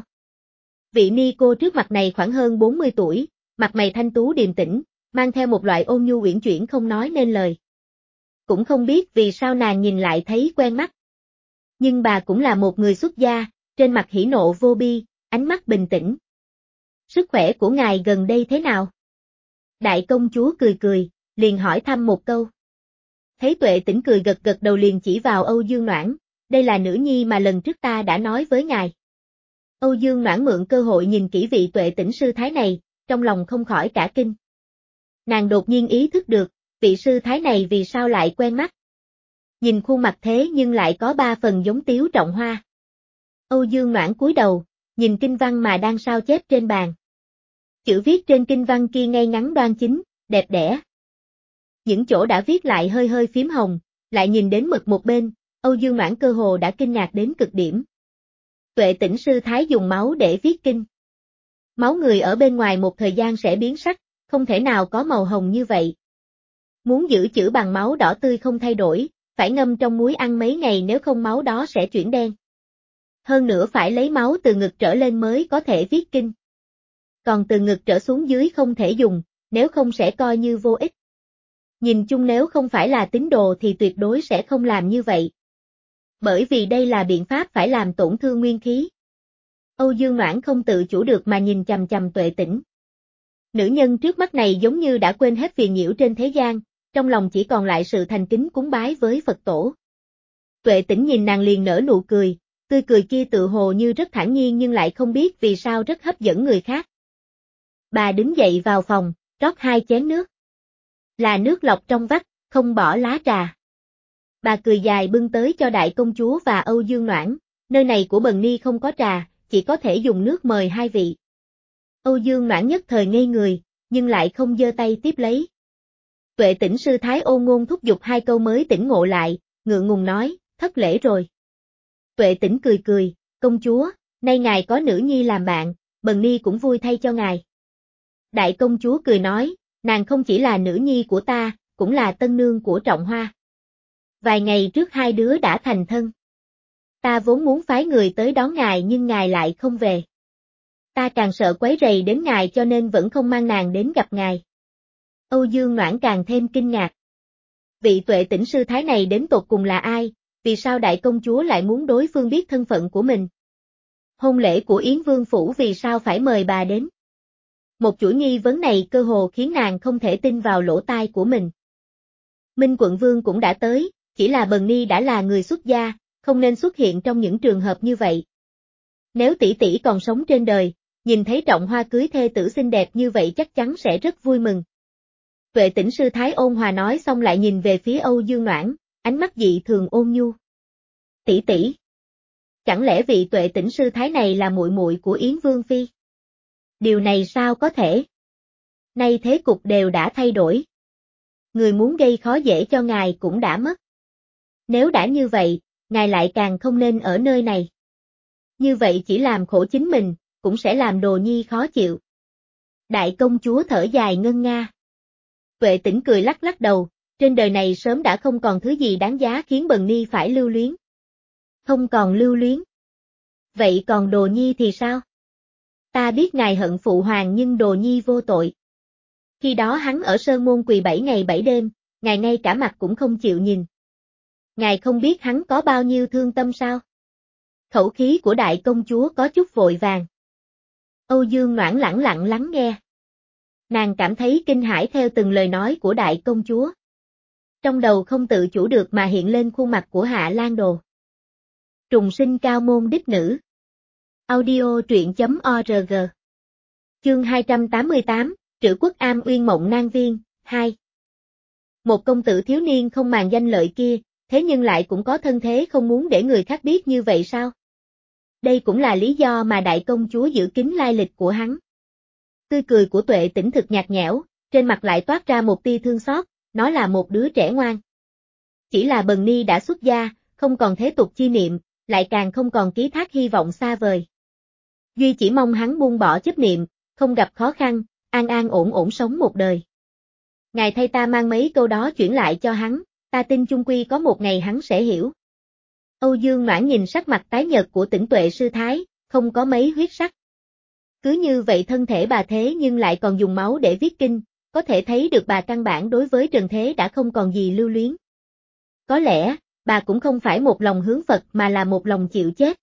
Vị ni cô trước mặt này khoảng hơn bốn mươi tuổi, mặt mày thanh tú điềm tĩnh, mang theo một loại ôn nhu uyển chuyển không nói nên lời. Cũng không biết vì sao nàng nhìn lại thấy quen mắt. Nhưng bà cũng là một người xuất gia, trên mặt hỉ nộ vô bi, ánh mắt bình tĩnh. Sức khỏe của ngài gần đây thế nào? Đại công chúa cười cười, liền hỏi thăm một câu. Thấy Tuệ Tĩnh cười gật gật đầu liền chỉ vào Âu Dương Noãn, đây là nữ nhi mà lần trước ta đã nói với ngài. Âu Dương Noãn mượn cơ hội nhìn kỹ vị Tuệ Tĩnh sư thái này, trong lòng không khỏi cả kinh. Nàng đột nhiên ý thức được, vị sư thái này vì sao lại quen mắt. Nhìn khuôn mặt thế nhưng lại có ba phần giống Tiếu Trọng Hoa. Âu Dương Noãn cúi đầu, nhìn kinh văn mà đang sao chép trên bàn. Chữ viết trên kinh văn kia ngay ngắn đoan chính, đẹp đẽ. Những chỗ đã viết lại hơi hơi phím hồng, lại nhìn đến mực một bên, Âu Dương Noãn cơ hồ đã kinh ngạc đến cực điểm. Tuệ Tĩnh sư thái dùng máu để viết kinh. Máu người ở bên ngoài một thời gian sẽ biến sắc, không thể nào có màu hồng như vậy. Muốn giữ chữ bằng máu đỏ tươi không thay đổi, phải ngâm trong muối ăn mấy ngày nếu không máu đó sẽ chuyển đen. Hơn nữa phải lấy máu từ ngực trở lên mới có thể viết kinh. Còn từ ngực trở xuống dưới không thể dùng, nếu không sẽ coi như vô ích. Nhìn chung nếu không phải là tín đồ thì tuyệt đối sẽ không làm như vậy. Bởi vì đây là biện pháp phải làm tổn thương nguyên khí. Âu Dương Noãn không tự chủ được mà nhìn chằm chằm Tuệ Tĩnh. Nữ nhân trước mắt này giống như đã quên hết phiền nhiễu trên thế gian, trong lòng chỉ còn lại sự thành kính cúng bái với Phật tổ. Tuệ Tĩnh nhìn nàng liền nở nụ cười, tươi cười kia tự hồ như rất thản nhiên nhưng lại không biết vì sao rất hấp dẫn người khác. Bà đứng dậy vào phòng, rót hai chén nước. Là nước lọc trong vắt, không bỏ lá trà. Bà cười dài bưng tới cho đại công chúa và Âu Dương Noãn, nơi này của Bần Ni không có trà, chỉ có thể dùng nước mời hai vị. Âu Dương Noãn nhất thời ngây người, nhưng lại không giơ tay tiếp lấy. Tuệ Tĩnh sư thái ôn ngôn thúc giục hai câu mới tỉnh ngộ lại, ngượng ngùng nói, thất lễ rồi. Tuệ Tĩnh cười cười, công chúa, nay ngài có nữ nhi làm bạn, Bần Ni cũng vui thay cho ngài. Đại công chúa cười nói, nàng không chỉ là nữ nhi của ta, cũng là tân nương của Trọng Hoa. Vài ngày trước hai đứa đã thành thân. Ta vốn muốn phái người tới đón ngài nhưng ngài lại không về. Ta càng sợ quấy rầy đến ngài cho nên vẫn không mang nàng đến gặp ngài. Âu Dương Noãn càng thêm kinh ngạc. Vị Tuệ Tĩnh sư thái này đến tột cùng là ai, vì sao đại công chúa lại muốn đối phương biết thân phận của mình? Hôn lễ của Yến Vương Phủ vì sao phải mời bà đến? Một chuỗi nghi vấn này cơ hồ khiến nàng không thể tin vào lỗ tai của mình. Minh Quận Vương cũng đã tới, chỉ là Bần Ni đã là người xuất gia, không nên xuất hiện trong những trường hợp như vậy. Nếu tỷ tỷ còn sống trên đời, nhìn thấy Trọng Hoa cưới thê tử xinh đẹp như vậy chắc chắn sẽ rất vui mừng. Tuệ Tĩnh sư thái ôn hòa nói xong lại nhìn về phía Âu Dương Noãn, ánh mắt dị thường ôn nhu. Tỷ tỷ, chẳng lẽ vị Tuệ Tĩnh sư thái này là muội muội của Yến Vương phi? Điều này sao có thể? Nay thế cục đều đã thay đổi. Người muốn gây khó dễ cho ngài cũng đã mất. Nếu đã như vậy, ngài lại càng không nên ở nơi này. Như vậy chỉ làm khổ chính mình, cũng sẽ làm Đồ Nhi khó chịu. Đại công chúa thở dài ngân nga. Tuệ Tĩnh cười lắc lắc đầu, trên đời này sớm đã không còn thứ gì đáng giá khiến Bần Ni phải lưu luyến. Không còn lưu luyến. Vậy còn Đồ Nhi thì sao? Ta biết ngài hận phụ hoàng nhưng Đồ Nhi vô tội. Khi đó hắn ở Sơn Môn quỳ bảy ngày bảy đêm, ngài ngay cả mặt cũng không chịu nhìn. Ngài không biết hắn có bao nhiêu thương tâm sao? Khẩu khí của đại công chúa có chút vội vàng. Âu Dương Noãn lẳng lặng lắng nghe. Nàng cảm thấy kinh hãi theo từng lời nói của đại công chúa. Trong đầu không tự chủ được mà hiện lên khuôn mặt của Hạ Lan Đồ. Trùng sinh cao môn đích nữ. Audio truyện chấm org. Chương hai trăm tám mươi tám, Trữ Quốc Am Uyên Mộng Nang Viên, hai. Một công tử thiếu niên không màng danh lợi kia, thế nhưng lại cũng có thân thế không muốn để người khác biết như vậy sao? Đây cũng là lý do mà đại công chúa giữ kín lai lịch của hắn. Tươi cười của Tuệ Tĩnh thực nhạt nhẽo, trên mặt lại toát ra một tia thương xót, nó là một đứa trẻ ngoan. Chỉ là Bần Ni đã xuất gia, không còn thế tục chi niệm, lại càng không còn ký thác hy vọng xa vời. Duy chỉ mong hắn buông bỏ chấp niệm, không gặp khó khăn, an an ổn ổn sống một đời. Ngài thay ta mang mấy câu đó chuyển lại cho hắn, ta tin chung quy có một ngày hắn sẽ hiểu. Âu Dương Noãn nhìn sắc mặt tái nhợt của Tĩnh Tuệ sư thái, không có mấy huyết sắc. Cứ như vậy thân thể bà thế nhưng lại còn dùng máu để viết kinh, có thể thấy được bà căn bản đối với trần thế đã không còn gì lưu luyến. Có lẽ, bà cũng không phải một lòng hướng Phật mà là một lòng chịu chết.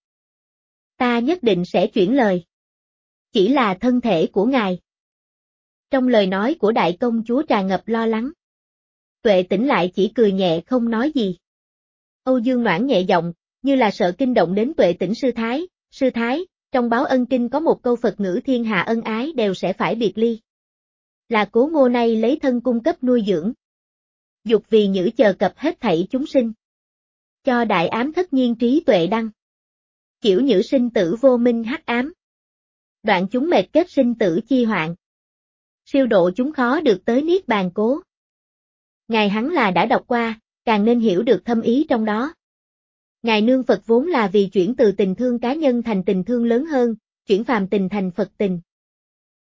Ta nhất định sẽ chuyển lời. Chỉ là thân thể của ngài. Trong lời nói của đại công chúa tràn ngập lo lắng. Tuệ Tĩnh lại chỉ cười nhẹ không nói gì. Âu Dương Noãn nhẹ giọng, như là sợ kinh động đến Tuệ Tĩnh sư thái, sư thái, trong báo ân kinh có một câu Phật ngữ thiên hạ ân ái đều sẽ phải biệt ly. Là Cố Ngô nay lấy thân cung cấp nuôi dưỡng. Dục vì nhữ chờ cập hết thảy chúng sinh. Cho đại ám thất nhiên trí tuệ đăng. Kiểu nhữ sinh tử vô minh hắc ám. Đoạn chúng mệt kết sinh tử chi hoạn. Siêu độ chúng khó được tới niết bàn cố. Ngài hắn là đã đọc qua, càng nên hiểu được thâm ý trong đó. Ngài nương Phật vốn là vì chuyển từ tình thương cá nhân thành tình thương lớn hơn, chuyển phàm tình thành Phật tình.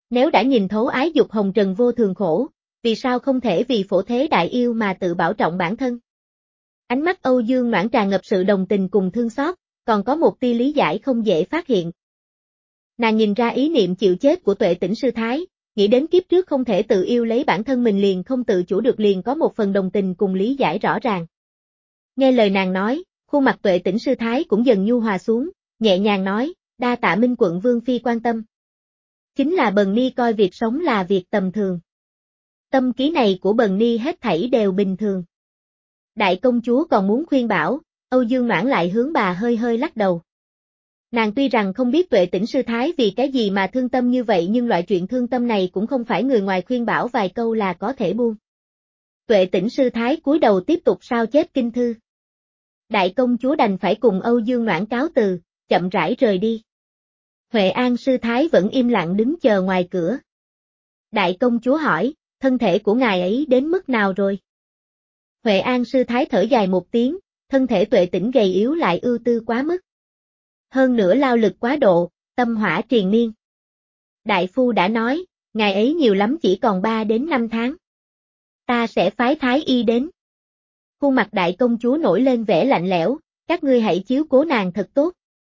Nếu đã nhìn thấu ái dục hồng trần vô thường khổ, vì sao không thể vì phổ thế đại yêu mà tự bảo trọng bản thân? Ánh mắt Âu Dương Noãn tràn ngập sự đồng tình cùng thương xót, còn có một tia lý giải không dễ phát hiện. Nàng nhìn ra ý niệm chịu chết của Tuệ Tĩnh sư thái, nghĩ đến kiếp trước không thể tự yêu lấy bản thân mình liền không tự chủ được liền có một phần đồng tình cùng lý giải rõ ràng. Nghe lời nàng nói, khuôn mặt Tuệ Tĩnh sư thái cũng dần nhu hòa xuống, nhẹ nhàng nói, đa tạ Minh quận vương phi quan tâm. Chính là Bần Ni coi việc sống là việc tầm thường. Tâm ký này của Bần Ni hết thảy đều bình thường. Đại công chúa còn muốn khuyên bảo, Âu Dương Noãn lại hướng bà hơi hơi lắc đầu. Nàng tuy rằng không biết Tuệ Tĩnh sư thái vì cái gì mà thương tâm như vậy nhưng loại chuyện thương tâm này cũng không phải người ngoài khuyên bảo vài câu là có thể buông. Tuệ Tĩnh sư thái cúi đầu tiếp tục sao chép kinh thư. Đại công chúa đành phải cùng Âu Dương Noãn cáo từ, chậm rãi rời đi. Huệ An sư thái vẫn im lặng đứng chờ ngoài cửa. Đại công chúa hỏi, thân thể của ngài ấy đến mức nào rồi? Huệ An sư thái thở dài một tiếng, thân thể Tuệ Tĩnh gầy yếu lại ưu tư quá mức. Hơn nữa lao lực quá độ, tâm hỏa triền miên. Đại phu đã nói, ngài ấy nhiều lắm chỉ còn ba đến năm tháng. Ta sẽ phái thái y đến. Khuôn mặt đại công chúa nổi lên vẻ lạnh lẽo, các ngươi hãy chiếu cố nàng thật tốt.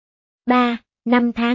Ba, năm tháng.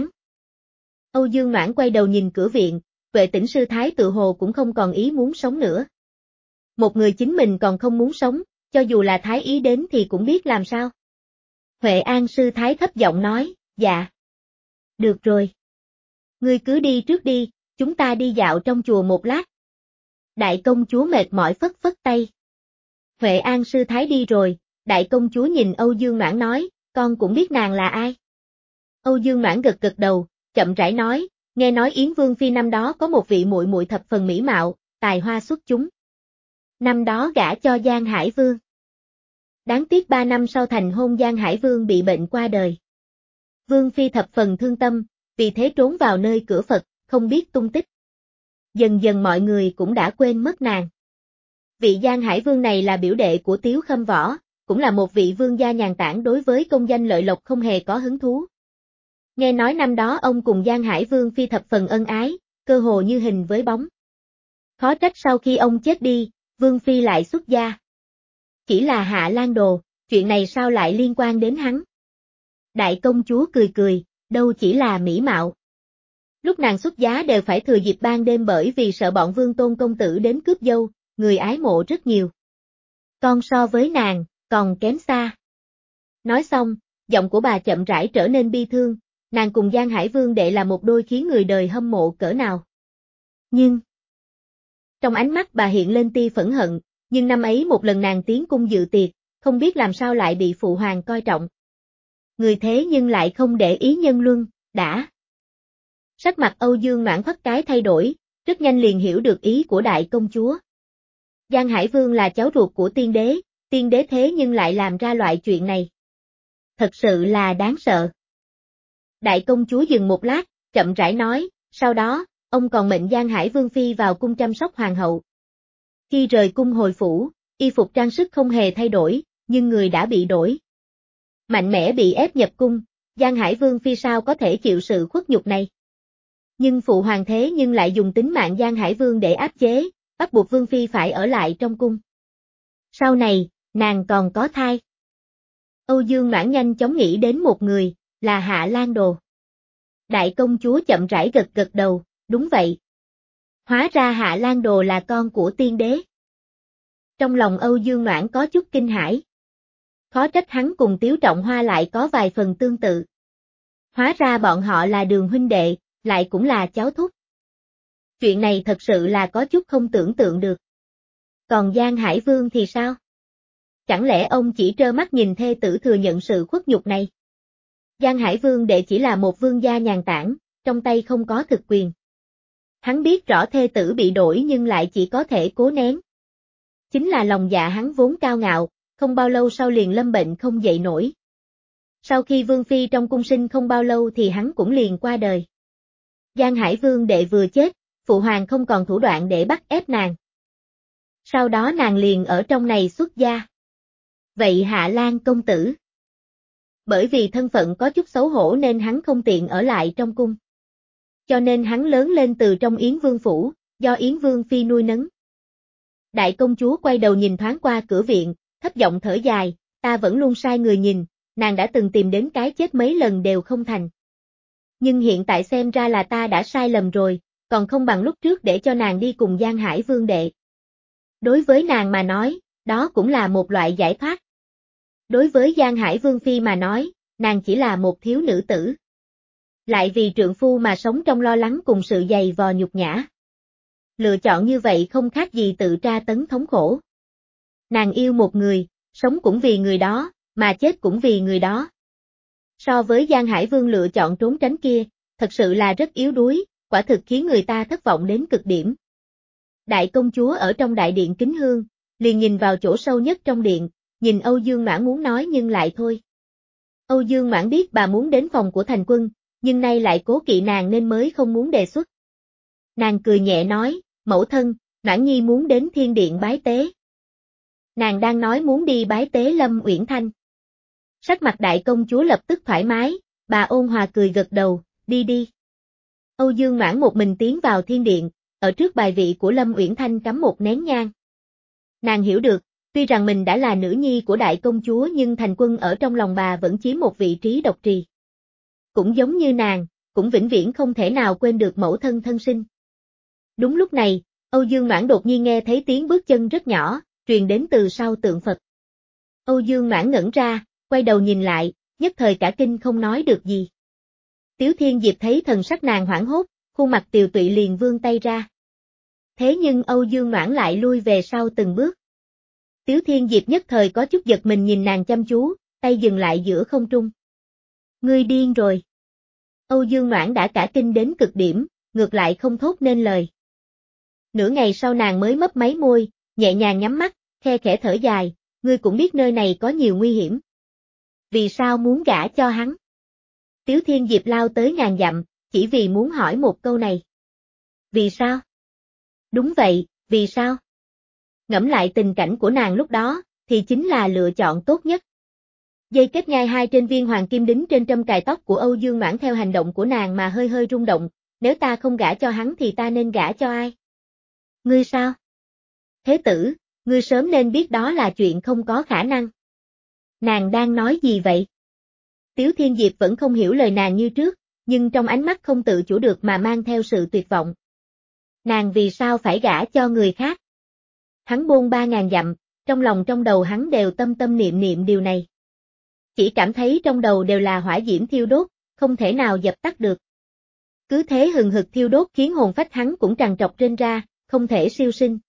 Âu Dương Noãn quay đầu nhìn cửa viện, Tuệ Tĩnh sư thái tự hồ cũng không còn ý muốn sống nữa. Một người chính mình còn không muốn sống, cho dù là thái y đến thì cũng biết làm sao. Huệ An sư thái thấp giọng nói, dạ. Được rồi. Ngươi cứ đi trước đi, chúng ta đi dạo trong chùa một lát. Đại công chúa mệt mỏi phất phất tay. Huệ An sư thái đi rồi, đại công chúa nhìn Âu Dương Noãn nói, con cũng biết nàng là ai. Âu Dương Noãn gật gật đầu, chậm rãi nói, nghe nói Yến Vương phi năm đó có một vị muội muội thập phần mỹ mạo, tài hoa xuất chúng. Năm đó gả cho Giang Hải Vương. Đáng tiếc ba năm sau thành hôn Giang Hải Vương bị bệnh qua đời. Vương phi thập phần thương tâm, vì thế trốn vào nơi cửa Phật, không biết tung tích. Dần dần mọi người cũng đã quên mất nàng. Vị Giang Hải Vương này là biểu đệ của Tiếu Khâm Võ, cũng là một vị vương gia nhàn tản đối với công danh lợi lộc không hề có hứng thú. Nghe nói năm đó ông cùng Giang Hải Vương phi thập phần ân ái, cơ hồ như hình với bóng. Khó trách sau khi ông chết đi, Vương phi lại xuất gia. Chỉ là Hạ Lan Đồ, chuyện này sao lại liên quan đến hắn? Đại công chúa cười cười, đâu chỉ là mỹ mạo. Lúc nàng xuất giá đều phải thừa dịp ban đêm bởi vì sợ bọn Vương Tôn công tử đến cướp dâu, người ái mộ rất nhiều. Con so với nàng, còn kém xa. Nói xong, giọng của bà chậm rãi trở nên bi thương, nàng cùng Giang Hải Vương đệ là một đôi khiến người đời hâm mộ cỡ nào. Nhưng, trong ánh mắt bà hiện lên tia phẫn hận, nhưng năm ấy một lần nàng tiến cung dự tiệc, không biết làm sao lại bị phụ hoàng coi trọng. Người thế nhưng lại không để ý nhân luân, đã. Sắc mặt Âu Dương Noãn thoát cái thay đổi, rất nhanh liền hiểu được ý của đại công chúa. Giang Hải Vương là cháu ruột của tiên đế, tiên đế thế nhưng lại làm ra loại chuyện này. Thật sự là đáng sợ. Đại công chúa dừng một lát, chậm rãi nói, sau đó, ông còn mệnh Giang Hải Vương phi vào cung chăm sóc hoàng hậu. Khi rời cung hồi phủ, y phục trang sức không hề thay đổi, nhưng người đã bị đổi. Mạnh mẽ bị ép nhập cung, Giang Hải Vương phi sao có thể chịu sự khuất nhục này. Nhưng phụ hoàng thế nhưng lại dùng tính mạng Giang Hải Vương để áp chế, bắt buộc Vương phi phải ở lại trong cung. Sau này, nàng còn có thai. Âu Dương Noãn nhanh chóng nghĩ đến một người, là Hạ Lan Đồ. Đại công chúa chậm rãi gật gật đầu, đúng vậy. Hóa ra Hạ Lan Đồ là con của tiên đế. Trong lòng Âu Dương Noãn có chút kinh hãi. Khó trách hắn cùng Tiếu Trọng Hoa lại có vài phần tương tự. Hóa ra bọn họ là đường huynh đệ, lại cũng là cháu thúc. Chuyện này thật sự là có chút không tưởng tượng được. Còn Giang Hải Vương thì sao? Chẳng lẽ ông chỉ trơ mắt nhìn thê tử thừa nhận sự khuất nhục này? Giang Hải Vương đệ chỉ là một vương gia nhàn tản, trong tay không có thực quyền. Hắn biết rõ thê tử bị đổi nhưng lại chỉ có thể cố nén. Chính là lòng dạ hắn vốn cao ngạo, không bao lâu sau liền lâm bệnh không dậy nổi. Sau khi Vương phi trong cung sinh không bao lâu thì hắn cũng liền qua đời. Giang Hải Vương đệ vừa chết, phụ hoàng không còn thủ đoạn để bắt ép nàng. Sau đó nàng liền ở trong này xuất gia. Vậy Hạ Lan công tử? Bởi vì thân phận có chút xấu hổ nên hắn không tiện ở lại trong cung. Cho nên hắn lớn lên từ trong Yến Vương phủ, do Yến Vương phi nuôi nấng. Đại công chúa quay đầu nhìn thoáng qua cửa viện, thấp giọng thở dài, ta vẫn luôn sai người nhìn, nàng đã từng tìm đến cái chết mấy lần đều không thành. Nhưng hiện tại xem ra là ta đã sai lầm rồi, còn không bằng lúc trước để cho nàng đi cùng Giang Hải Vương đệ. Đối với nàng mà nói, đó cũng là một loại giải thoát. Đối với Giang Hải Vương phi mà nói, nàng chỉ là một thiếu nữ tử. Lại vì trượng phu mà sống trong lo lắng cùng sự dày vò nhục nhã. Lựa chọn như vậy không khác gì tự tra tấn thống khổ. Nàng yêu một người, sống cũng vì người đó, mà chết cũng vì người đó. So với Giang Hải Vương lựa chọn trốn tránh kia, thật sự là rất yếu đuối, quả thực khiến người ta thất vọng đến cực điểm. Đại công chúa ở trong đại điện kính hương, liền nhìn vào chỗ sâu nhất trong điện, nhìn Âu Dương Mãn muốn nói nhưng lại thôi. Âu Dương Mãn biết bà muốn đến phòng của Thành Quân, nhưng nay lại cố kỵ nàng nên mới không muốn đề xuất. Nàng cười nhẹ nói, mẫu thân, Mãn Nhi muốn đến thiên điện bái tế. Nàng đang nói muốn đi bái tế Lâm Uyển Thanh. Sắc mặt đại công chúa lập tức thoải mái, bà ôn hòa cười gật đầu, đi đi. Âu Dương Mãn một mình tiến vào thiên điện, ở trước bài vị của Lâm Uyển Thanh cắm một nén nhang. Nàng hiểu được, tuy rằng mình đã là nữ nhi của đại công chúa nhưng Thành Quân ở trong lòng bà vẫn chiếm một vị trí độc trì. Cũng giống như nàng, cũng vĩnh viễn không thể nào quên được mẫu thân thân sinh. Đúng lúc này, Âu Dương Mãn đột nhiên nghe thấy tiếng bước chân rất nhỏ, truyền đến từ sau tượng Phật. Âu Dương Mãn ngẩn ra, quay đầu nhìn lại, nhất thời cả kinh không nói được gì. Tiếu Thiên Diệp thấy thần sắc nàng hoảng hốt, khuôn mặt tiều tụy liền vươn tay ra. Thế nhưng Âu Dương Mãn lại lui về sau từng bước. Tiếu Thiên Diệp nhất thời có chút giật mình nhìn nàng chăm chú, tay dừng lại giữa không trung. Ngươi điên rồi. Âu Dương Mãn đã cả kinh đến cực điểm, ngược lại không thốt nên lời. Nửa ngày sau nàng mới mấp máy môi, nhẹ nhàng nhắm mắt, khe khẽ thở dài, ngươi cũng biết nơi này có nhiều nguy hiểm. Vì sao muốn gả cho hắn? Tiếu Thiên Diệp lao tới ngàn dặm, chỉ vì muốn hỏi một câu này. Vì sao? Đúng vậy, vì sao? Ngẫm lại tình cảnh của nàng lúc đó, thì chính là lựa chọn tốt nhất. Dây kết ngai hai trên viên hoàng kim đính trên trâm cài tóc của Âu Dương Mãn theo hành động của nàng mà hơi hơi rung động, nếu ta không gả cho hắn thì ta nên gả cho ai? Ngươi sao? Thế tử, ngươi sớm nên biết đó là chuyện không có khả năng. Nàng đang nói gì vậy? Tiếu Thiên Diệp vẫn không hiểu lời nàng như trước, nhưng trong ánh mắt không tự chủ được mà mang theo sự tuyệt vọng. Nàng vì sao phải gả cho người khác? Hắn bôn ba ngàn dặm, trong lòng trong đầu hắn đều tâm tâm niệm niệm điều này. Chỉ cảm thấy trong đầu đều là hỏa diễm thiêu đốt, không thể nào dập tắt được. Cứ thế hừng hực thiêu đốt khiến hồn phách hắn cũng trằn trọc trên ra, không thể siêu sinh.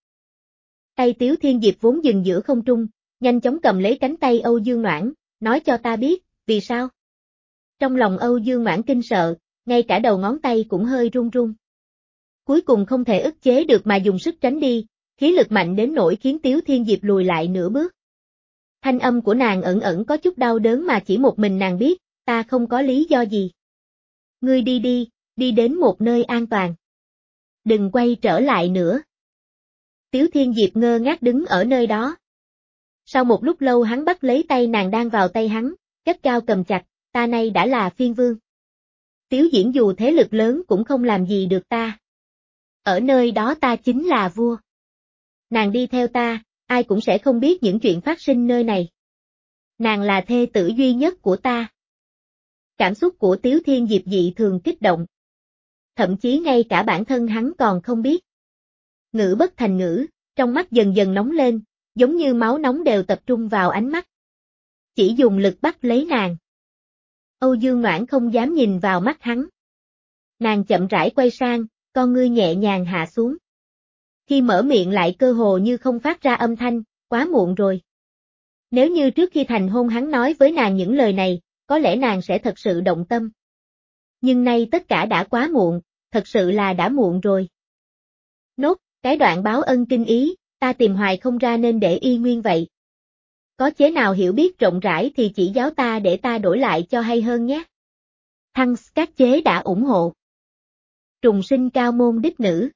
Tay Tiếu Thiên Diệp vốn dừng giữa không trung, nhanh chóng cầm lấy cánh tay Âu Dương Noãn, nói cho ta biết, vì sao? Trong lòng Âu Dương Noãn kinh sợ, ngay cả đầu ngón tay cũng hơi run run. Cuối cùng không thể ức chế được mà dùng sức tránh đi, khí lực mạnh đến nỗi khiến Tiếu Thiên Diệp lùi lại nửa bước. Thanh âm của nàng ẩn ẩn có chút đau đớn mà chỉ một mình nàng biết, ta không có lý do gì. Ngươi đi đi, đi đến một nơi an toàn. Đừng quay trở lại nữa. Tiếu Thiên Diệp ngơ ngác đứng ở nơi đó. Sau một lúc lâu hắn bắt lấy tay nàng đang vào tay hắn, gắt cao cầm chặt, ta nay đã là phiên vương. Tiếu diễn dù thế lực lớn cũng không làm gì được ta. Ở nơi đó ta chính là vua. Nàng đi theo ta, ai cũng sẽ không biết những chuyện phát sinh nơi này. Nàng là thê tử duy nhất của ta. Cảm xúc của Tiếu Thiên Diệp dị thường kích động. Thậm chí ngay cả bản thân hắn còn không biết. Ngữ bất thành ngữ, trong mắt dần dần nóng lên, giống như máu nóng đều tập trung vào ánh mắt. Chỉ dùng lực bắt lấy nàng. Âu Dương Noãn không dám nhìn vào mắt hắn. Nàng chậm rãi quay sang, con ngươi nhẹ nhàng hạ xuống. Khi mở miệng lại cơ hồ như không phát ra âm thanh, quá muộn rồi. Nếu như trước khi thành hôn hắn nói với nàng những lời này, có lẽ nàng sẽ thật sự động tâm. Nhưng nay tất cả đã quá muộn, thật sự là đã muộn rồi. Nốt, cái đoạn báo ân kinh ý, ta tìm hoài không ra nên để y nguyên vậy. Có chế nào hiểu biết rộng rãi thì chỉ giáo ta để ta đổi lại cho hay hơn nhé. Thăng các chế đã ủng hộ. Trùng sinh cao môn đích nữ.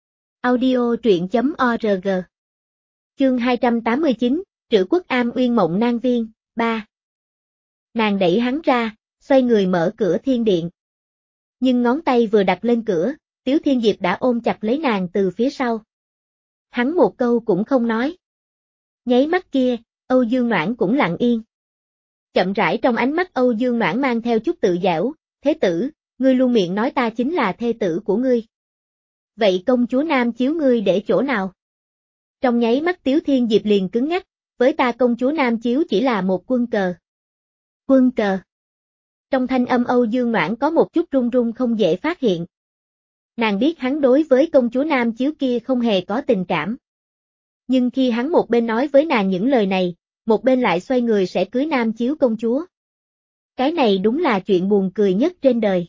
Audio truyện.org. Chương hai trăm tám mươi chín, Trữ Quốc Am Uyên Mộng Nang Viên, ba. Nàng đẩy hắn ra, xoay người mở cửa thiên điện. Nhưng ngón tay vừa đặt lên cửa, Tiếu Thiên Diệp đã ôm chặt lấy nàng từ phía sau. Hắn một câu cũng không nói. Nháy mắt kia, Âu Dương Noãn cũng lặng yên. Chậm rãi trong ánh mắt Âu Dương Noãn mang theo chút tự giễu, thế tử, ngươi luôn miệng nói ta chính là thê tử của ngươi. Vậy công chúa Nam Chiếu ngươi để chỗ nào? Trong nháy mắt Tiếu Thiên Diệp liền cứng ngắc, với ta công chúa Nam Chiếu chỉ là một quân cờ. Quân cờ. Trong thanh âm Âu Dương Noãn có một chút run run không dễ phát hiện. Nàng biết hắn đối với công chúa Nam Chiếu kia không hề có tình cảm. Nhưng khi hắn một bên nói với nàng những lời này, một bên lại xoay người sẽ cưới Nam Chiếu công chúa. Cái này đúng là chuyện buồn cười nhất trên đời.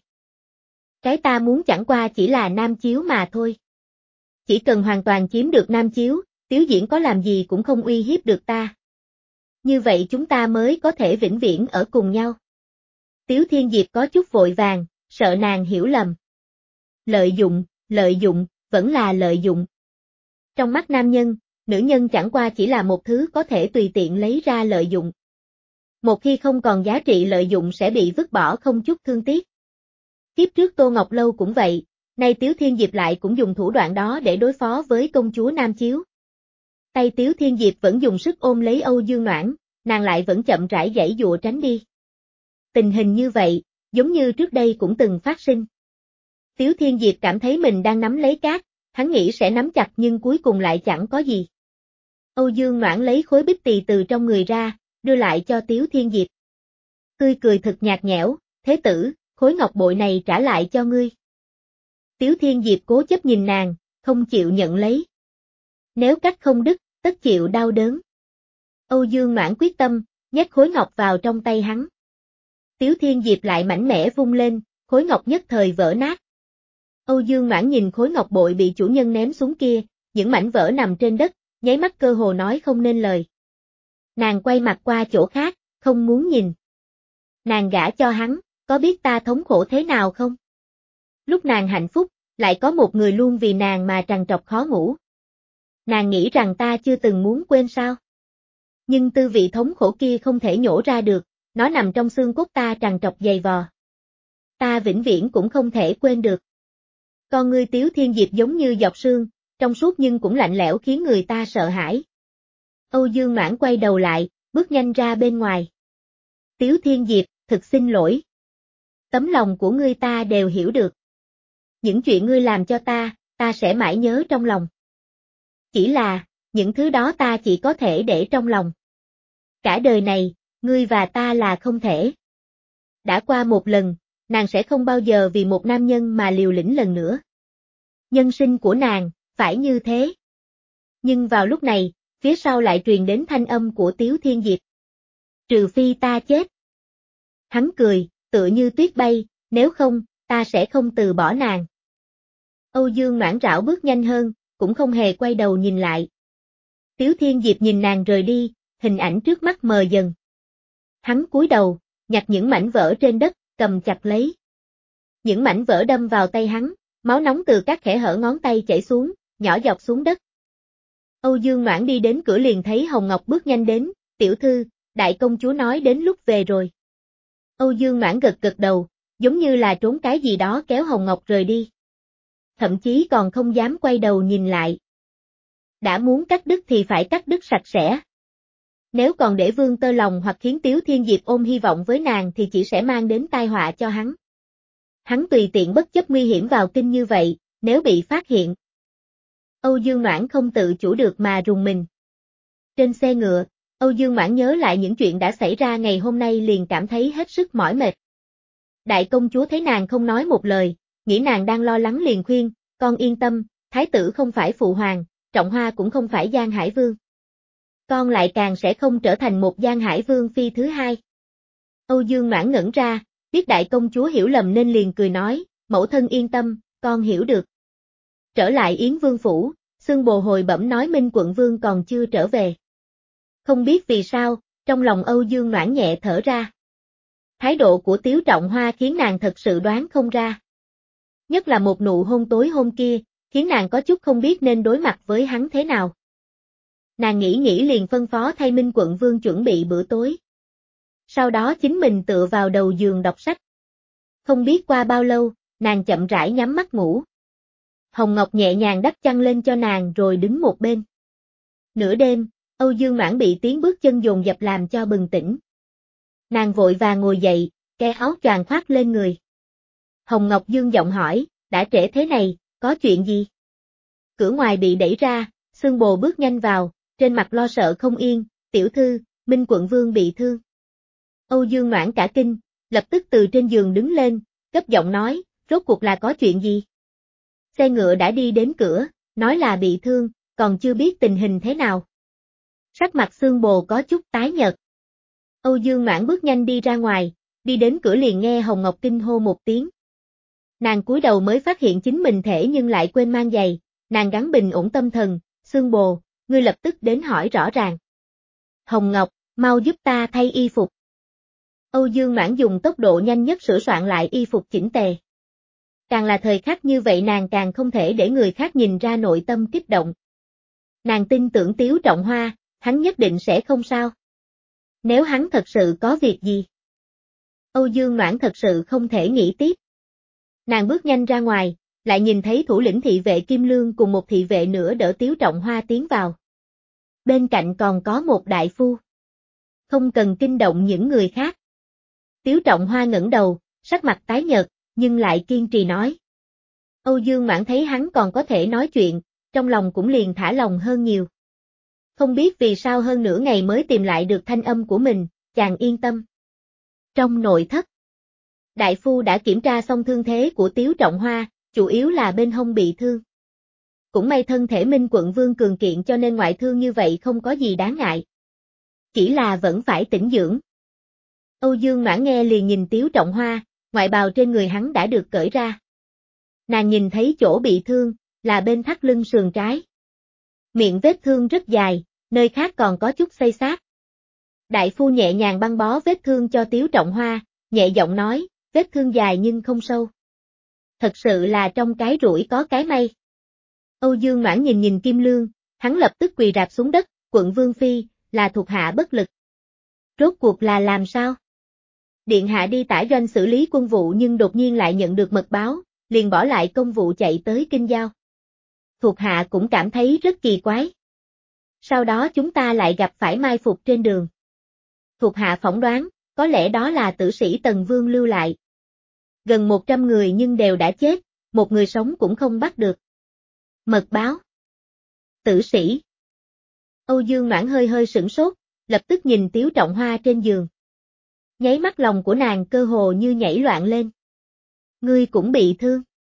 Cái ta muốn chẳng qua chỉ là Nam Chiếu mà thôi. Chỉ cần hoàn toàn chiếm được Nam Chiếu, Tiếu Diễn có làm gì cũng không uy hiếp được ta. Như vậy chúng ta mới có thể vĩnh viễn ở cùng nhau. Tiếu Thiên Diệp có chút vội vàng, sợ nàng hiểu lầm. Lợi dụng, lợi dụng, vẫn là lợi dụng. Trong mắt nam nhân, nữ nhân chẳng qua chỉ là một thứ có thể tùy tiện lấy ra lợi dụng. Một khi không còn giá trị lợi dụng sẽ bị vứt bỏ không chút thương tiếc. Kiếp trước Tô Ngọc Lâu cũng vậy, nay Tiếu Thiên Diệp lại cũng dùng thủ đoạn đó để đối phó với công chúa Nam Chiếu. Tay Tiếu Thiên Diệp vẫn dùng sức ôm lấy Âu Dương Noãn, nàng lại vẫn chậm rãi giãy giụa tránh đi. Tình hình như vậy, giống như trước đây cũng từng phát sinh. Tiếu Thiên Diệp cảm thấy mình đang nắm lấy cát, hắn nghĩ sẽ nắm chặt nhưng cuối cùng lại chẳng có gì. Âu Dương Noãn lấy khối bích tỳ từ trong người ra, đưa lại cho Tiếu Thiên Diệp. Tươi cười thật nhạt nhẽo, thế tử, khối ngọc bội này trả lại cho ngươi. Tiếu Thiên Diệp cố chấp nhìn nàng, không chịu nhận lấy. Nếu cắt không đứt, tất chịu đau đớn. Âu Dương Noãn quyết tâm, nhét khối ngọc vào trong tay hắn. Tiếu Thiên Diệp lại mạnh mẽ vung lên, khối ngọc nhất thời vỡ nát. Âu Dương Noãn nhìn khối ngọc bội bị chủ nhân ném xuống kia, những mảnh vỡ nằm trên đất, nháy mắt cơ hồ nói không nên lời. Nàng quay mặt qua chỗ khác, không muốn nhìn. Nàng gả cho hắn, có biết ta thống khổ thế nào không? Lúc nàng hạnh phúc, lại có một người luôn vì nàng mà trằn trọc khó ngủ. Nàng nghĩ rằng ta chưa từng muốn quên sao? Nhưng tư vị thống khổ kia không thể nhổ ra được, nó nằm trong xương cốt ta trằn trọc dày vò. Ta vĩnh viễn cũng không thể quên được. Con ngươi Tiếu Thiên Diệp giống như giọt sương, trong suốt nhưng cũng lạnh lẽo khiến người ta sợ hãi. Âu Dương Noãn quay đầu lại, bước nhanh ra bên ngoài. Tiếu Thiên Diệp, thực xin lỗi. Tấm lòng của ngươi ta đều hiểu được. Những chuyện ngươi làm cho ta, ta sẽ mãi nhớ trong lòng. Chỉ là, những thứ đó ta chỉ có thể để trong lòng. Cả đời này, ngươi và ta là không thể. Đã qua một lần, nàng sẽ không bao giờ vì một nam nhân mà liều lĩnh lần nữa. Nhân sinh của nàng, phải như thế. Nhưng vào lúc này, phía sau lại truyền đến thanh âm của Tiếu Thiên Diệp. Trừ phi ta chết. Hắn cười, tựa như tuyết bay, nếu không, ta sẽ không từ bỏ nàng. Âu Dương Noãn rảo bước nhanh hơn, cũng không hề quay đầu nhìn lại. Tiếu Thiên Diệp nhìn nàng rời đi, hình ảnh trước mắt mờ dần. Hắn cúi đầu, nhặt những mảnh vỡ trên đất, cầm chặt lấy. Những mảnh vỡ đâm vào tay hắn, máu nóng từ các kẽ hở ngón tay chảy xuống, nhỏ giọt xuống đất. Âu Dương Noãn đi đến cửa liền thấy Hồng Ngọc bước nhanh đến, tiểu thư, đại công chúa nói đến lúc về rồi. Âu Dương Noãn gật gật đầu, giống như là trốn cái gì đó kéo Hồng Ngọc rời đi. Thậm chí còn không dám quay đầu nhìn lại. Đã muốn cắt đứt thì phải cắt đứt sạch sẽ. Nếu còn để vương tơ lòng hoặc khiến Tiếu Thiên Diệp ôm hy vọng với nàng thì chỉ sẽ mang đến tai họa cho hắn. Hắn tùy tiện bất chấp nguy hiểm vào kinh như vậy, nếu bị phát hiện. Âu Dương Noãn không tự chủ được mà rùng mình. Trên xe ngựa, Âu Dương Noãn nhớ lại những chuyện đã xảy ra ngày hôm nay liền cảm thấy hết sức mỏi mệt. Đại công chúa thấy nàng không nói một lời, nghĩ nàng đang lo lắng liền khuyên, con yên tâm, thái tử không phải phụ hoàng, Trọng Hoa cũng không phải Giang Hải Vương. Con lại càng sẽ không trở thành một Giang Hải Vương phi thứ hai. Âu Dương Noãn ngẩn ra, biết đại công chúa hiểu lầm nên liền cười nói, mẫu thân yên tâm, con hiểu được. Trở lại Yến Vương phủ, Xương Bồ hồi bẩm nói Minh quận vương còn chưa trở về. Không biết vì sao, trong lòng Âu Dương Noãn nhẹ thở ra. Thái độ của Tiếu Trọng Hoa khiến nàng thật sự đoán không ra. Nhất là một nụ hôn tối hôm kia, khiến nàng có chút không biết nên đối mặt với hắn thế nào. Nàng nghĩ nghĩ liền phân phó thay Minh quận vương chuẩn bị bữa tối. Sau đó chính mình tựa vào đầu giường đọc sách. Không biết qua bao lâu, nàng chậm rãi nhắm mắt ngủ. Hồng Ngọc nhẹ nhàng đắp chăn lên cho nàng rồi đứng một bên. Nửa đêm, Âu Dương Noãn bị tiếng bước chân dồn dập làm cho bừng tỉnh. Nàng vội vàng ngồi dậy, cái áo choàng khoác lên người. Hồng Ngọc dương giọng hỏi, đã trễ thế này, có chuyện gì? Cửa ngoài bị đẩy ra, Xương Bồ bước nhanh vào, trên mặt lo sợ không yên, tiểu thư, Minh quận vương bị thương. Âu Dương Noãn cả kinh, lập tức từ trên giường đứng lên, gấp giọng nói, rốt cuộc là có chuyện gì? Xe ngựa đã đi đến cửa, nói là bị thương, còn chưa biết tình hình thế nào. Sắc mặt Xương Bồ có chút tái nhợt. Âu Dương Noãn bước nhanh đi ra ngoài, đi đến cửa liền nghe Hồng Ngọc kinh hô một tiếng. Nàng cúi đầu mới phát hiện chính mình thể nhưng lại quên mang giày, nàng gắng bình ổn tâm thần, Xương Bồ, ngươi lập tức đến hỏi rõ ràng. Hồng Ngọc, mau giúp ta thay y phục. Âu Dương Noãn dùng tốc độ nhanh nhất sửa soạn lại y phục chỉnh tề. Càng là thời khắc như vậy nàng càng không thể để người khác nhìn ra nội tâm kích động. Nàng tin tưởng Tiếu Trọng Hoa, hắn nhất định sẽ không sao. Nếu hắn thật sự có việc gì? Âu Dương Noãn thật sự không thể nghĩ tiếp. Nàng bước nhanh ra ngoài, lại nhìn thấy thủ lĩnh thị vệ Kim Lương cùng một thị vệ nữa đỡ Tiếu Trọng Hoa tiến vào. Bên cạnh còn có một đại phu. Không cần kinh động những người khác. Tiếu Trọng Hoa ngẩng đầu, sắc mặt tái nhợt, nhưng lại kiên trì nói. Âu Dương Noãn thấy hắn còn có thể nói chuyện, trong lòng cũng liền thả lòng hơn nhiều. Không biết vì sao hơn nửa ngày mới tìm lại được thanh âm của mình, chàng yên tâm. Trong nội thất, đại phu đã kiểm tra xong thương thế của Tiếu Trọng Hoa, chủ yếu là bên hông bị thương. Cũng may thân thể Minh quận vương cường kiện cho nên ngoại thương như vậy không có gì đáng ngại. Chỉ là vẫn phải tĩnh dưỡng. Âu Dương Noãn nghe liền nhìn Tiếu Trọng Hoa, ngoại bào trên người hắn đã được cởi ra. Nàng nhìn thấy chỗ bị thương, là bên thắt lưng sườn trái. Miệng vết thương rất dài, nơi khác còn có chút xây xát. Đại phu nhẹ nhàng băng bó vết thương cho Tiếu Trọng Hoa, nhẹ giọng nói, vết thương dài nhưng không sâu. Thật sự là trong cái rủi có cái may. Âu Dương Noãn nhìn nhìn Kim Lương, hắn lập tức quỳ rạp xuống đất, quận vương phi, là thuộc hạ bất lực. Rốt cuộc là làm sao? Điện hạ đi tả doanh xử lý quân vụ nhưng đột nhiên lại nhận được mật báo, liền bỏ lại công vụ chạy tới Kinh Giao. Thuộc hạ cũng cảm thấy rất kỳ quái. Sau đó chúng ta lại gặp phải mai phục trên đường. Thuộc hạ phỏng đoán, có lẽ đó là tử sĩ Tần Vương lưu lại. Gần một trăm người nhưng đều đã chết, một người sống cũng không bắt được. Mật báo. Tử sĩ. Âu Dương Noãn hơi hơi sửng sốt, lập tức nhìn Tiếu Trọng Hoa trên giường. Nháy mắt lòng của nàng cơ hồ như nhảy loạn lên. Ngươi cũng bị thương.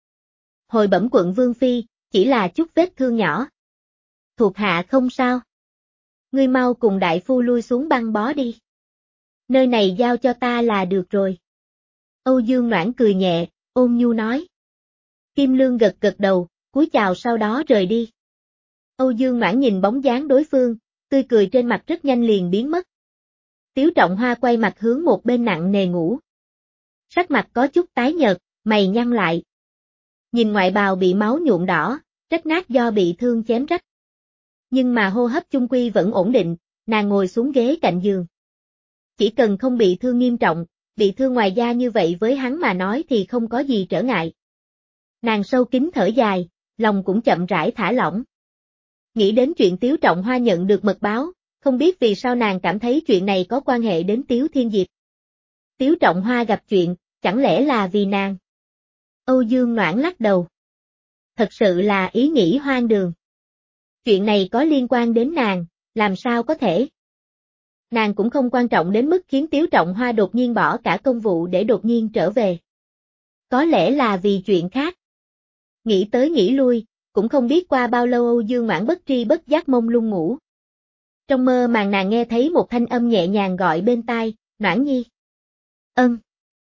Hồi bẩm quận vương phi, chỉ là chút vết thương nhỏ. Thuộc hạ không sao. Ngươi mau cùng đại phu lui xuống băng bó đi. Nơi này giao cho ta là được rồi. Âu Dương Noãn cười nhẹ, ôn nhu nói. Kim Lương gật gật đầu, cúi chào sau đó rời đi. Âu Dương Noãn nhìn bóng dáng đối phương, tươi cười trên mặt rất nhanh liền biến mất. Tiếu Trọng Hoa quay mặt hướng một bên nặng nề ngủ. Sắc mặt có chút tái nhợt, mày nhăn lại. Nhìn ngoại bào bị máu nhuộm đỏ, rách nát do bị thương chém rách. Nhưng mà hô hấp chung quy vẫn ổn định, nàng ngồi xuống ghế cạnh giường. Chỉ cần không bị thương nghiêm trọng, bị thương ngoài da như vậy với hắn mà nói thì không có gì trở ngại. Nàng sâu kín thở dài, lòng cũng chậm rãi thả lỏng. Nghĩ đến chuyện Tiếu Trọng Hoa nhận được mật báo, không biết vì sao nàng cảm thấy chuyện này có quan hệ đến Tiếu Thiên Diệp. Tiếu Trọng Hoa gặp chuyện, chẳng lẽ là vì nàng? Âu Dương Noãn lắc đầu. Thật sự là ý nghĩ hoang đường. Chuyện này có liên quan đến nàng, làm sao có thể? Nàng cũng không quan trọng đến mức khiến Tiếu Trọng Hoa đột nhiên bỏ cả công vụ để đột nhiên trở về. Có lẽ là vì chuyện khác. Nghĩ tới nghĩ lui, cũng không biết qua bao lâu Âu Dương Noãn bất tri bất giác mông lung ngủ. Trong mơ màng nàng nghe thấy một thanh âm nhẹ nhàng gọi bên tai, Noãn Nhi. Ân.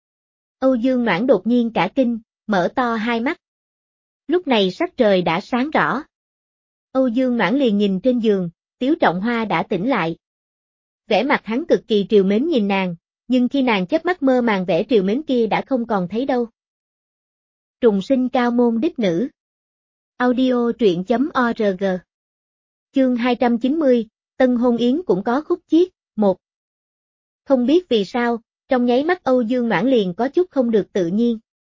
Âu Dương Noãn đột nhiên cả kinh, mở to hai mắt. Lúc này sắc trời đã sáng rõ. Âu Dương Noãn liền nhìn trên giường, Tiếu Trọng Hoa đã tỉnh lại. Vẻ mặt hắn cực kỳ trìu mến nhìn nàng, nhưng khi nàng chớp mắt mơ màng vẻ trìu mến kia đã không còn thấy đâu. Trùng sinh cao môn đích nữ. Audio truyện chấm org. Chương hai trăm chín mươi, Tân hôn yến cũng có khúc chiết, một. Không biết vì sao, trong nháy mắt Âu Dương Noãn liền có chút không được tự nhiên.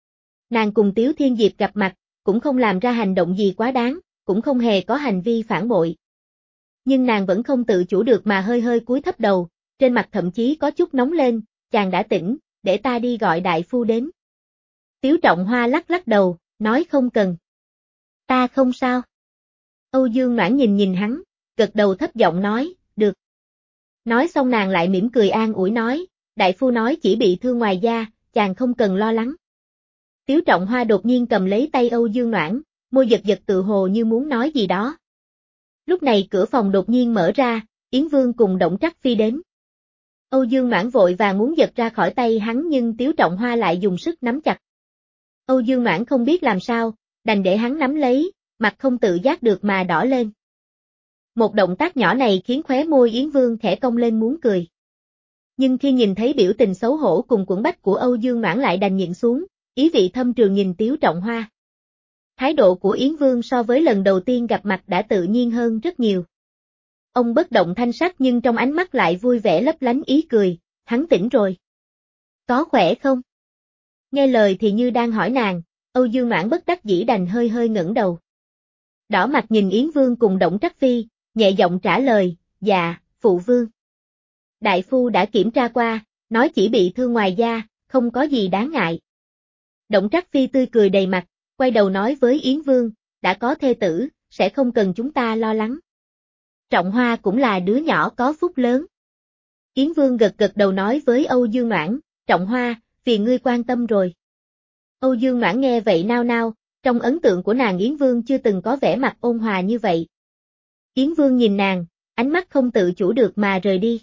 Nàng cùng Tiếu Thiên Diệp gặp mặt, cũng không làm ra hành động gì quá đáng, cũng không hề có hành vi phản bội. Nhưng nàng vẫn không tự chủ được mà hơi hơi cúi thấp đầu, trên mặt thậm chí có chút nóng lên, chàng đã tỉnh, để ta đi gọi đại phu đến. Tiếu Trọng Hoa lắc lắc đầu, nói không cần. Ta không sao. Âu Dương Noãn nhìn nhìn hắn, gật đầu thấp giọng nói, được. Nói xong nàng lại mỉm cười an ủi nói, đại phu nói chỉ bị thương ngoài da, chàng không cần lo lắng. Tiếu Trọng Hoa đột nhiên cầm lấy tay Âu Dương Noãn, môi giật giật tự hồ như muốn nói gì đó. Lúc này cửa phòng đột nhiên mở ra, Yến Vương cùng Đổng Trắc Phi đến. Âu Dương Noãn vội vàng muốn giật ra khỏi tay hắn nhưng Tiếu Trọng Hoa lại dùng sức nắm chặt. Âu Dương Noãn không biết làm sao, đành để hắn nắm lấy, mặt không tự giác được mà đỏ lên. Một động tác nhỏ này khiến khóe môi Yến Vương khẽ cong lên muốn cười. Nhưng khi nhìn thấy biểu tình xấu hổ cùng quẫn bách của Âu Dương Noãn lại đành nhịn xuống, ý vị thâm trường nhìn Tiếu Trọng Hoa. Thái độ của Yến Vương so với lần đầu tiên gặp mặt đã tự nhiên hơn rất nhiều. Ông bất động thanh sắc nhưng trong ánh mắt lại vui vẻ lấp lánh ý cười, hắn tỉnh rồi. Có khỏe không? Nghe lời thì như đang hỏi nàng, Âu Dương Noãn bất đắc dĩ đành hơi hơi ngẩng đầu. Đỏ mặt nhìn Yến Vương cùng Đổng Trắc Phi, nhẹ giọng trả lời, dạ, phụ vương. Đại phu đã kiểm tra qua, nói chỉ bị thương ngoài da, không có gì đáng ngại. Đổng Trắc Phi tươi cười đầy mặt, quay đầu nói với Yến Vương, đã có thê tử, sẽ không cần chúng ta lo lắng. Trọng Hoa cũng là đứa nhỏ có phúc lớn. Yến Vương gật gật đầu nói với Âu Dương Noãn, Trọng Hoa, vì ngươi quan tâm rồi. Âu Dương Noãn nghe vậy nao nao, trong ấn tượng của nàng Yến Vương chưa từng có vẻ mặt ôn hòa như vậy. Yến Vương nhìn nàng, ánh mắt không tự chủ được mà rời đi.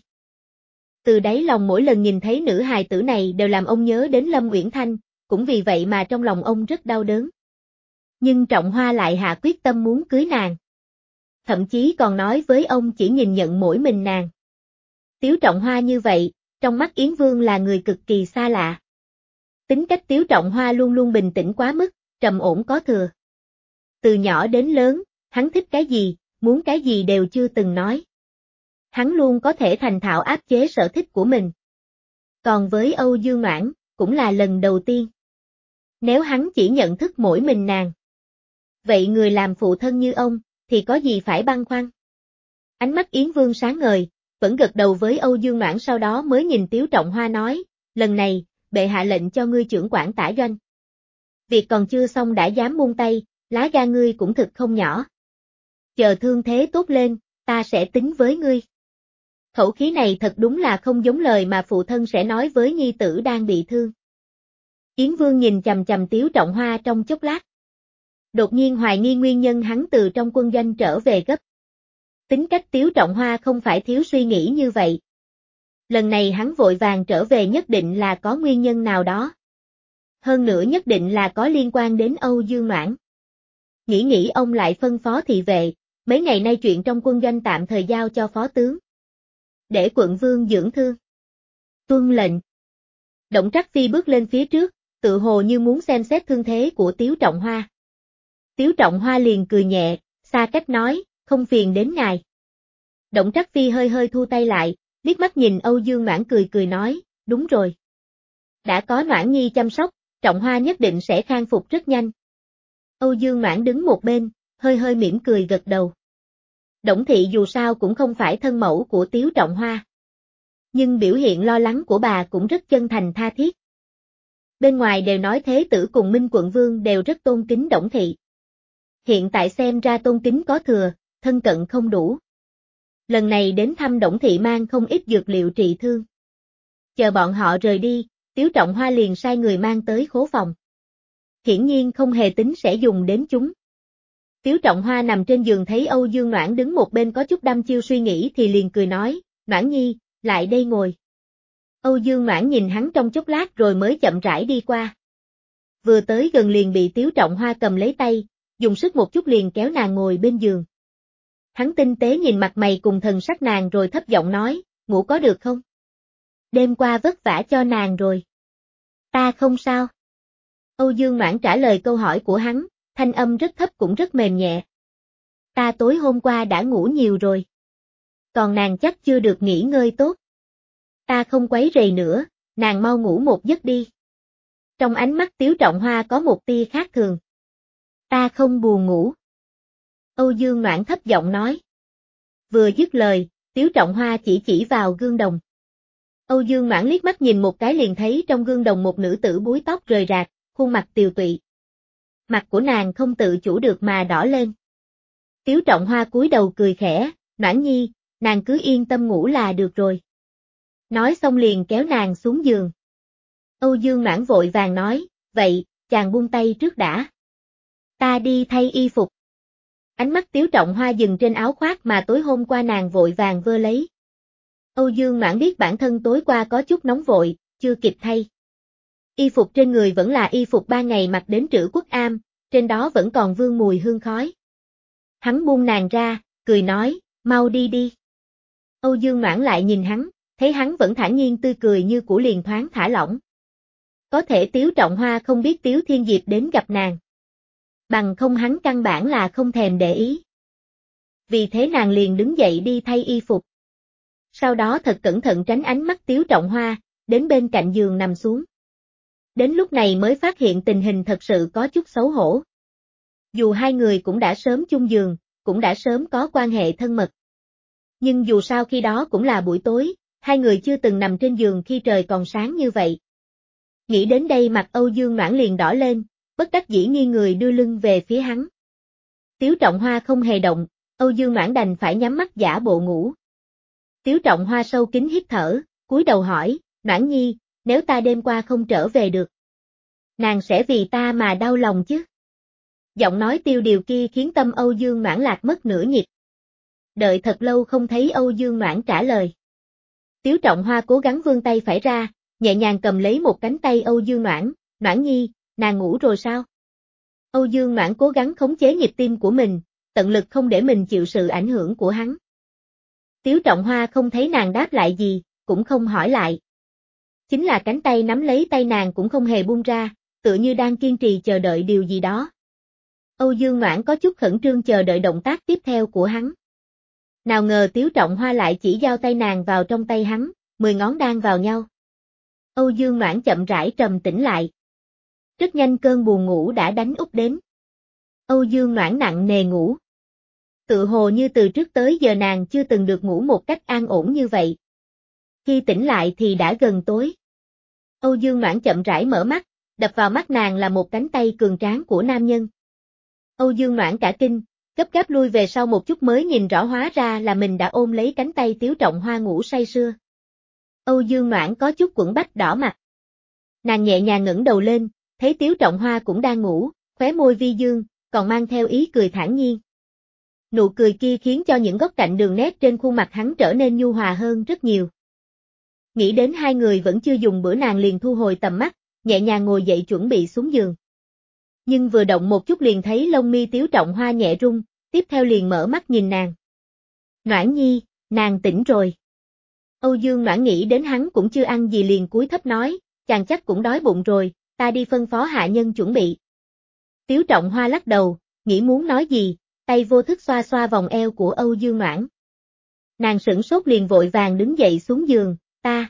Từ đáy lòng mỗi lần nhìn thấy nữ hài tử này đều làm ông nhớ đến Lâm Uyển Thanh, cũng vì vậy mà trong lòng ông rất đau đớn. Nhưng Trọng Hoa lại hạ quyết tâm muốn cưới nàng. Thậm chí còn nói với ông chỉ nhìn nhận mỗi mình nàng. Tiếu Trọng Hoa như vậy, trong mắt Yến Vương là người cực kỳ xa lạ. Tính cách Tiếu Trọng Hoa luôn luôn bình tĩnh quá mức, trầm ổn có thừa. Từ nhỏ đến lớn, hắn thích cái gì, muốn cái gì đều chưa từng nói. Hắn luôn có thể thành thạo áp chế sở thích của mình. Còn với Âu Dương Noãn, cũng là lần đầu tiên. Nếu hắn chỉ nhận thức mỗi mình nàng. Vậy người làm phụ thân như ông, thì có gì phải băn khoăn? Ánh mắt Yến Vương sáng ngời, vẫn gật đầu với Âu Dương Noãn sau đó mới nhìn Tiếu Trọng Hoa nói, lần này, bệ hạ lệnh cho ngươi trưởng quản tả doanh. Việc còn chưa xong đã dám buông tay, lá gan ngươi cũng thực không nhỏ. Chờ thương thế tốt lên, ta sẽ tính với ngươi. Khẩu khí này thật đúng là không giống lời mà phụ thân sẽ nói với nhi tử đang bị thương. Yến Vương nhìn chằm chằm Tiếu Trọng Hoa trong chốc lát. Đột nhiên hoài nghi nguyên nhân hắn từ trong quân doanh trở về gấp. Tính cách Tiếu Trọng Hoa không phải thiếu suy nghĩ như vậy. Lần này hắn vội vàng trở về nhất định là có nguyên nhân nào đó. Hơn nữa nhất định là có liên quan đến Âu Dương Noãn. Nghĩ nghĩ ông lại phân phó thị vệ, mấy ngày nay chuyện trong quân doanh tạm thời giao cho phó tướng. Để quận vương dưỡng thương. Tuân lệnh. Đổng Trắc Phi bước lên phía trước, tự hồ như muốn xem xét thương thế của Tiếu Trọng Hoa. Tiếu Trọng Hoa liền cười nhẹ, xa cách nói, không phiền đến ngài. Đổng Trắc Phi hơi hơi thu tay lại, liếc mắt nhìn Âu Dương Noãn cười cười nói, đúng rồi. Đã có Noãn Nhi chăm sóc, Trọng Hoa nhất định sẽ khang phục rất nhanh. Âu Dương Noãn đứng một bên, hơi hơi mỉm cười gật đầu. Đổng thị dù sao cũng không phải thân mẫu của Tiếu Trọng Hoa. Nhưng biểu hiện lo lắng của bà cũng rất chân thành tha thiết. Bên ngoài đều nói thế tử cùng Minh quận vương đều rất tôn kính Đổng thị. Hiện tại xem ra tôn kính có thừa, thân cận không đủ. Lần này đến thăm Đổng thị mang không ít dược liệu trị thương. Chờ bọn họ rời đi, Tiếu Trọng Hoa liền sai người mang tới khố phòng. Hiển nhiên không hề tính sẽ dùng đến chúng. Tiếu Trọng Hoa nằm trên giường thấy Âu Dương Noãn đứng một bên có chút đăm chiêu suy nghĩ thì liền cười nói, Noãn Nhi, lại đây ngồi. Âu Dương Noãn nhìn hắn trong chốc lát rồi mới chậm rãi đi qua. Vừa tới gần liền bị Tiếu Trọng Hoa cầm lấy tay, dùng sức một chút liền kéo nàng ngồi bên giường. Hắn tinh tế nhìn mặt mày cùng thần sắc nàng rồi thấp giọng nói, ngủ có được không? Đêm qua vất vả cho nàng rồi. Ta không sao. Âu Dương Noãn trả lời câu hỏi của hắn, thanh âm rất thấp cũng rất mềm nhẹ. Ta tối hôm qua đã ngủ nhiều rồi. Còn nàng chắc chưa được nghỉ ngơi tốt. Ta không quấy rầy nữa, nàng mau ngủ một giấc đi. Trong ánh mắt Tiếu Trọng Hoa có một tia khác thường. Ta không buồn ngủ. Âu Dương Noãn thấp giọng nói. Vừa dứt lời, Tiếu Trọng Hoa chỉ chỉ vào gương đồng. Âu Dương Noãn liếc mắt nhìn một cái liền thấy trong gương đồng một nữ tử búi tóc rời rạc, khuôn mặt tiều tụy. Mặt của nàng không tự chủ được mà đỏ lên. Tiếu Trọng Hoa cúi đầu cười khẽ, Noãn nhi, nàng cứ yên tâm ngủ là được rồi. Nói xong liền kéo nàng xuống giường. Âu Dương Noãn vội vàng nói, vậy, chàng buông tay trước đã. Ta đi thay y phục. Ánh mắt Tiếu Trọng Hoa dừng trên áo khoác mà tối hôm qua nàng vội vàng vơ lấy. Âu Dương Noãn biết bản thân tối qua có chút nóng vội, chưa kịp thay. Y phục trên người vẫn là y phục ba ngày mặc đến Trữ Quốc Am, trên đó vẫn còn vương mùi hương khói. Hắn buông nàng ra, cười nói, mau đi đi. Âu Dương Noãn lại nhìn hắn, thấy hắn vẫn thản nhiên tươi cười như cũ liền thoáng thả lỏng. Có thể Tiếu Trọng Hoa không biết Tiếu Thiên Diệp đến gặp nàng. Bằng không hắn căn bản là không thèm để ý. Vì thế nàng liền đứng dậy đi thay y phục. Sau đó thật cẩn thận tránh ánh mắt Tiếu Trọng Hoa, đến bên cạnh giường nằm xuống. Đến lúc này mới phát hiện tình hình thật sự có chút xấu hổ. Dù hai người cũng đã sớm chung giường, cũng đã sớm có quan hệ thân mật. Nhưng dù sao khi đó cũng là buổi tối, hai người chưa từng nằm trên giường khi trời còn sáng như vậy. Nghĩ đến đây mặt Âu Dương Noãn liền đỏ lên, bất đắc dĩ nghiêng người đưa lưng về phía hắn. Tiếu Trọng Hoa không hề động, Âu Dương Noãn đành phải nhắm mắt giả bộ ngủ. Tiếu Trọng Hoa sâu kín hít thở, cúi đầu hỏi, Noãn nhi, nếu ta đêm qua không trở về được, nàng sẽ vì ta mà đau lòng chứ? Giọng nói tiêu điều kia khiến tâm Âu Dương Noãn lạc mất nửa nhịp. Đợi thật lâu không thấy Âu Dương Noãn trả lời. Tiếu Trọng Hoa cố gắng vươn tay phải ra, nhẹ nhàng cầm lấy một cánh tay Âu Dương Noãn, Noãn nhi, nàng ngủ rồi sao? Âu Dương Noãn cố gắng khống chế nhịp tim của mình, tận lực không để mình chịu sự ảnh hưởng của hắn. Tiếu Trọng Hoa không thấy nàng đáp lại gì, cũng không hỏi lại. Chính là cánh tay nắm lấy tay nàng cũng không hề buông ra, tựa như đang kiên trì chờ đợi điều gì đó. Âu Dương Noãn có chút khẩn trương chờ đợi động tác tiếp theo của hắn. Nào ngờ Tiếu Trọng Hoa lại chỉ giao tay nàng vào trong tay hắn, mười ngón đan vào nhau. Âu Dương Noãn chậm rãi trầm tĩnh lại. Rất nhanh cơn buồn ngủ đã đánh úp đến. Âu Dương Noãn nặng nề ngủ. Tự hồ như từ trước tới giờ nàng chưa từng được ngủ một cách an ổn như vậy. Khi tỉnh lại thì đã gần tối. Âu Dương Noãn chậm rãi mở mắt, đập vào mắt nàng là một cánh tay cường tráng của nam nhân. Âu Dương Noãn cả kinh, gấp gáp lui về sau một chút mới nhìn rõ hóa ra là mình đã ôm lấy cánh tay Tiếu Trọng Hoa ngủ say sưa. Âu Dương Noãn có chút quẫn bách đỏ mặt. Nàng nhẹ nhàng ngẩng đầu lên, thấy Tiếu Trọng Hoa cũng đang ngủ, khóe môi vi dương, còn mang theo ý cười thản nhiên. Nụ cười kia khiến cho những góc cạnh đường nét trên khuôn mặt hắn trở nên nhu hòa hơn rất nhiều. Nghĩ đến hai người vẫn chưa dùng bữa nàng liền thu hồi tầm mắt, nhẹ nhàng ngồi dậy chuẩn bị xuống giường. Nhưng vừa động một chút liền thấy lông mi Tiếu Trọng Hoa nhẹ rung, tiếp theo liền mở mắt nhìn nàng. Noãn nhi, nàng tỉnh rồi. Âu Dương Noãn nghĩ đến hắn cũng chưa ăn gì liền cúi thấp nói, chàng chắc cũng đói bụng rồi, ta đi phân phó hạ nhân chuẩn bị. Tiếu Trọng Hoa lắc đầu, nghĩ muốn nói gì, tay vô thức xoa xoa vòng eo của Âu Dương Noãn. Nàng sửng sốt liền vội vàng đứng dậy xuống giường, ta.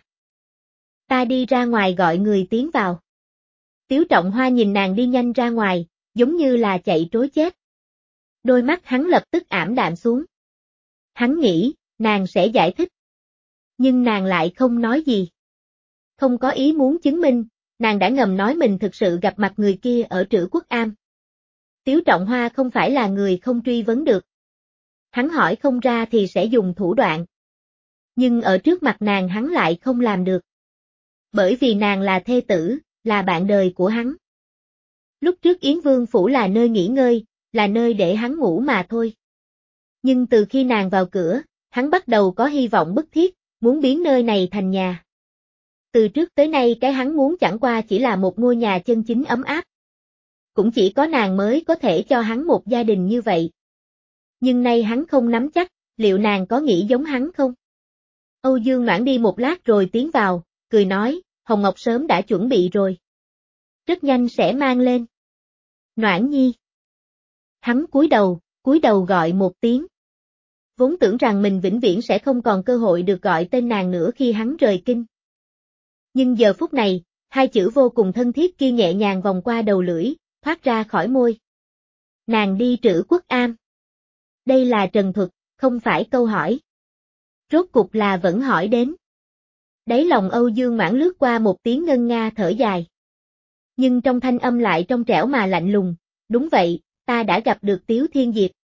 Ta đi ra ngoài gọi người tiến vào. Tiếu Trọng Hoa nhìn nàng đi nhanh ra ngoài, giống như là chạy trối chết. Đôi mắt hắn lập tức ảm đạm xuống. Hắn nghĩ, nàng sẽ giải thích. Nhưng nàng lại không nói gì. Không có ý muốn chứng minh, nàng đã ngầm nói mình thực sự gặp mặt người kia ở Trữ Quốc Am. Tiếu Trọng Hoa không phải là người không truy vấn được. Hắn hỏi không ra thì sẽ dùng thủ đoạn. Nhưng ở trước mặt nàng hắn lại không làm được. Bởi vì nàng là thê tử, là bạn đời của hắn. Lúc trước Yến Vương Phủ là nơi nghỉ ngơi, là nơi để hắn ngủ mà thôi. Nhưng từ khi nàng vào cửa, hắn bắt đầu có hy vọng bức thiết, muốn biến nơi này thành nhà. Từ trước tới nay cái hắn muốn chẳng qua chỉ là một ngôi nhà chân chính ấm áp. Cũng chỉ có nàng mới có thể cho hắn một gia đình như vậy. Nhưng nay hắn không nắm chắc, liệu nàng có nghĩ giống hắn không? Âu Dương Noãn đi một lát rồi tiến vào, cười nói, Hồng Ngọc sớm đã chuẩn bị rồi. Rất nhanh sẽ mang lên. Noãn nhi. Hắn cúi đầu, cúi đầu gọi một tiếng. Vốn tưởng rằng mình vĩnh viễn sẽ không còn cơ hội được gọi tên nàng nữa khi hắn rời kinh. Nhưng giờ phút này, Hai chữ vô cùng thân thiết kia nhẹ nhàng vòng qua đầu lưỡi, thoát ra khỏi môi. Nàng đi Trữ Quốc Am. Đây là trần thuật, không phải câu hỏi. Rốt cục là vẫn hỏi đến. Đáy lòng Âu Dương Mãn lướt qua một tiếng ngân nga thở dài. Nhưng trong thanh âm lại trong trẻo mà lạnh lùng, đúng vậy, ta đã gặp được Tiếu Thiên Diệp,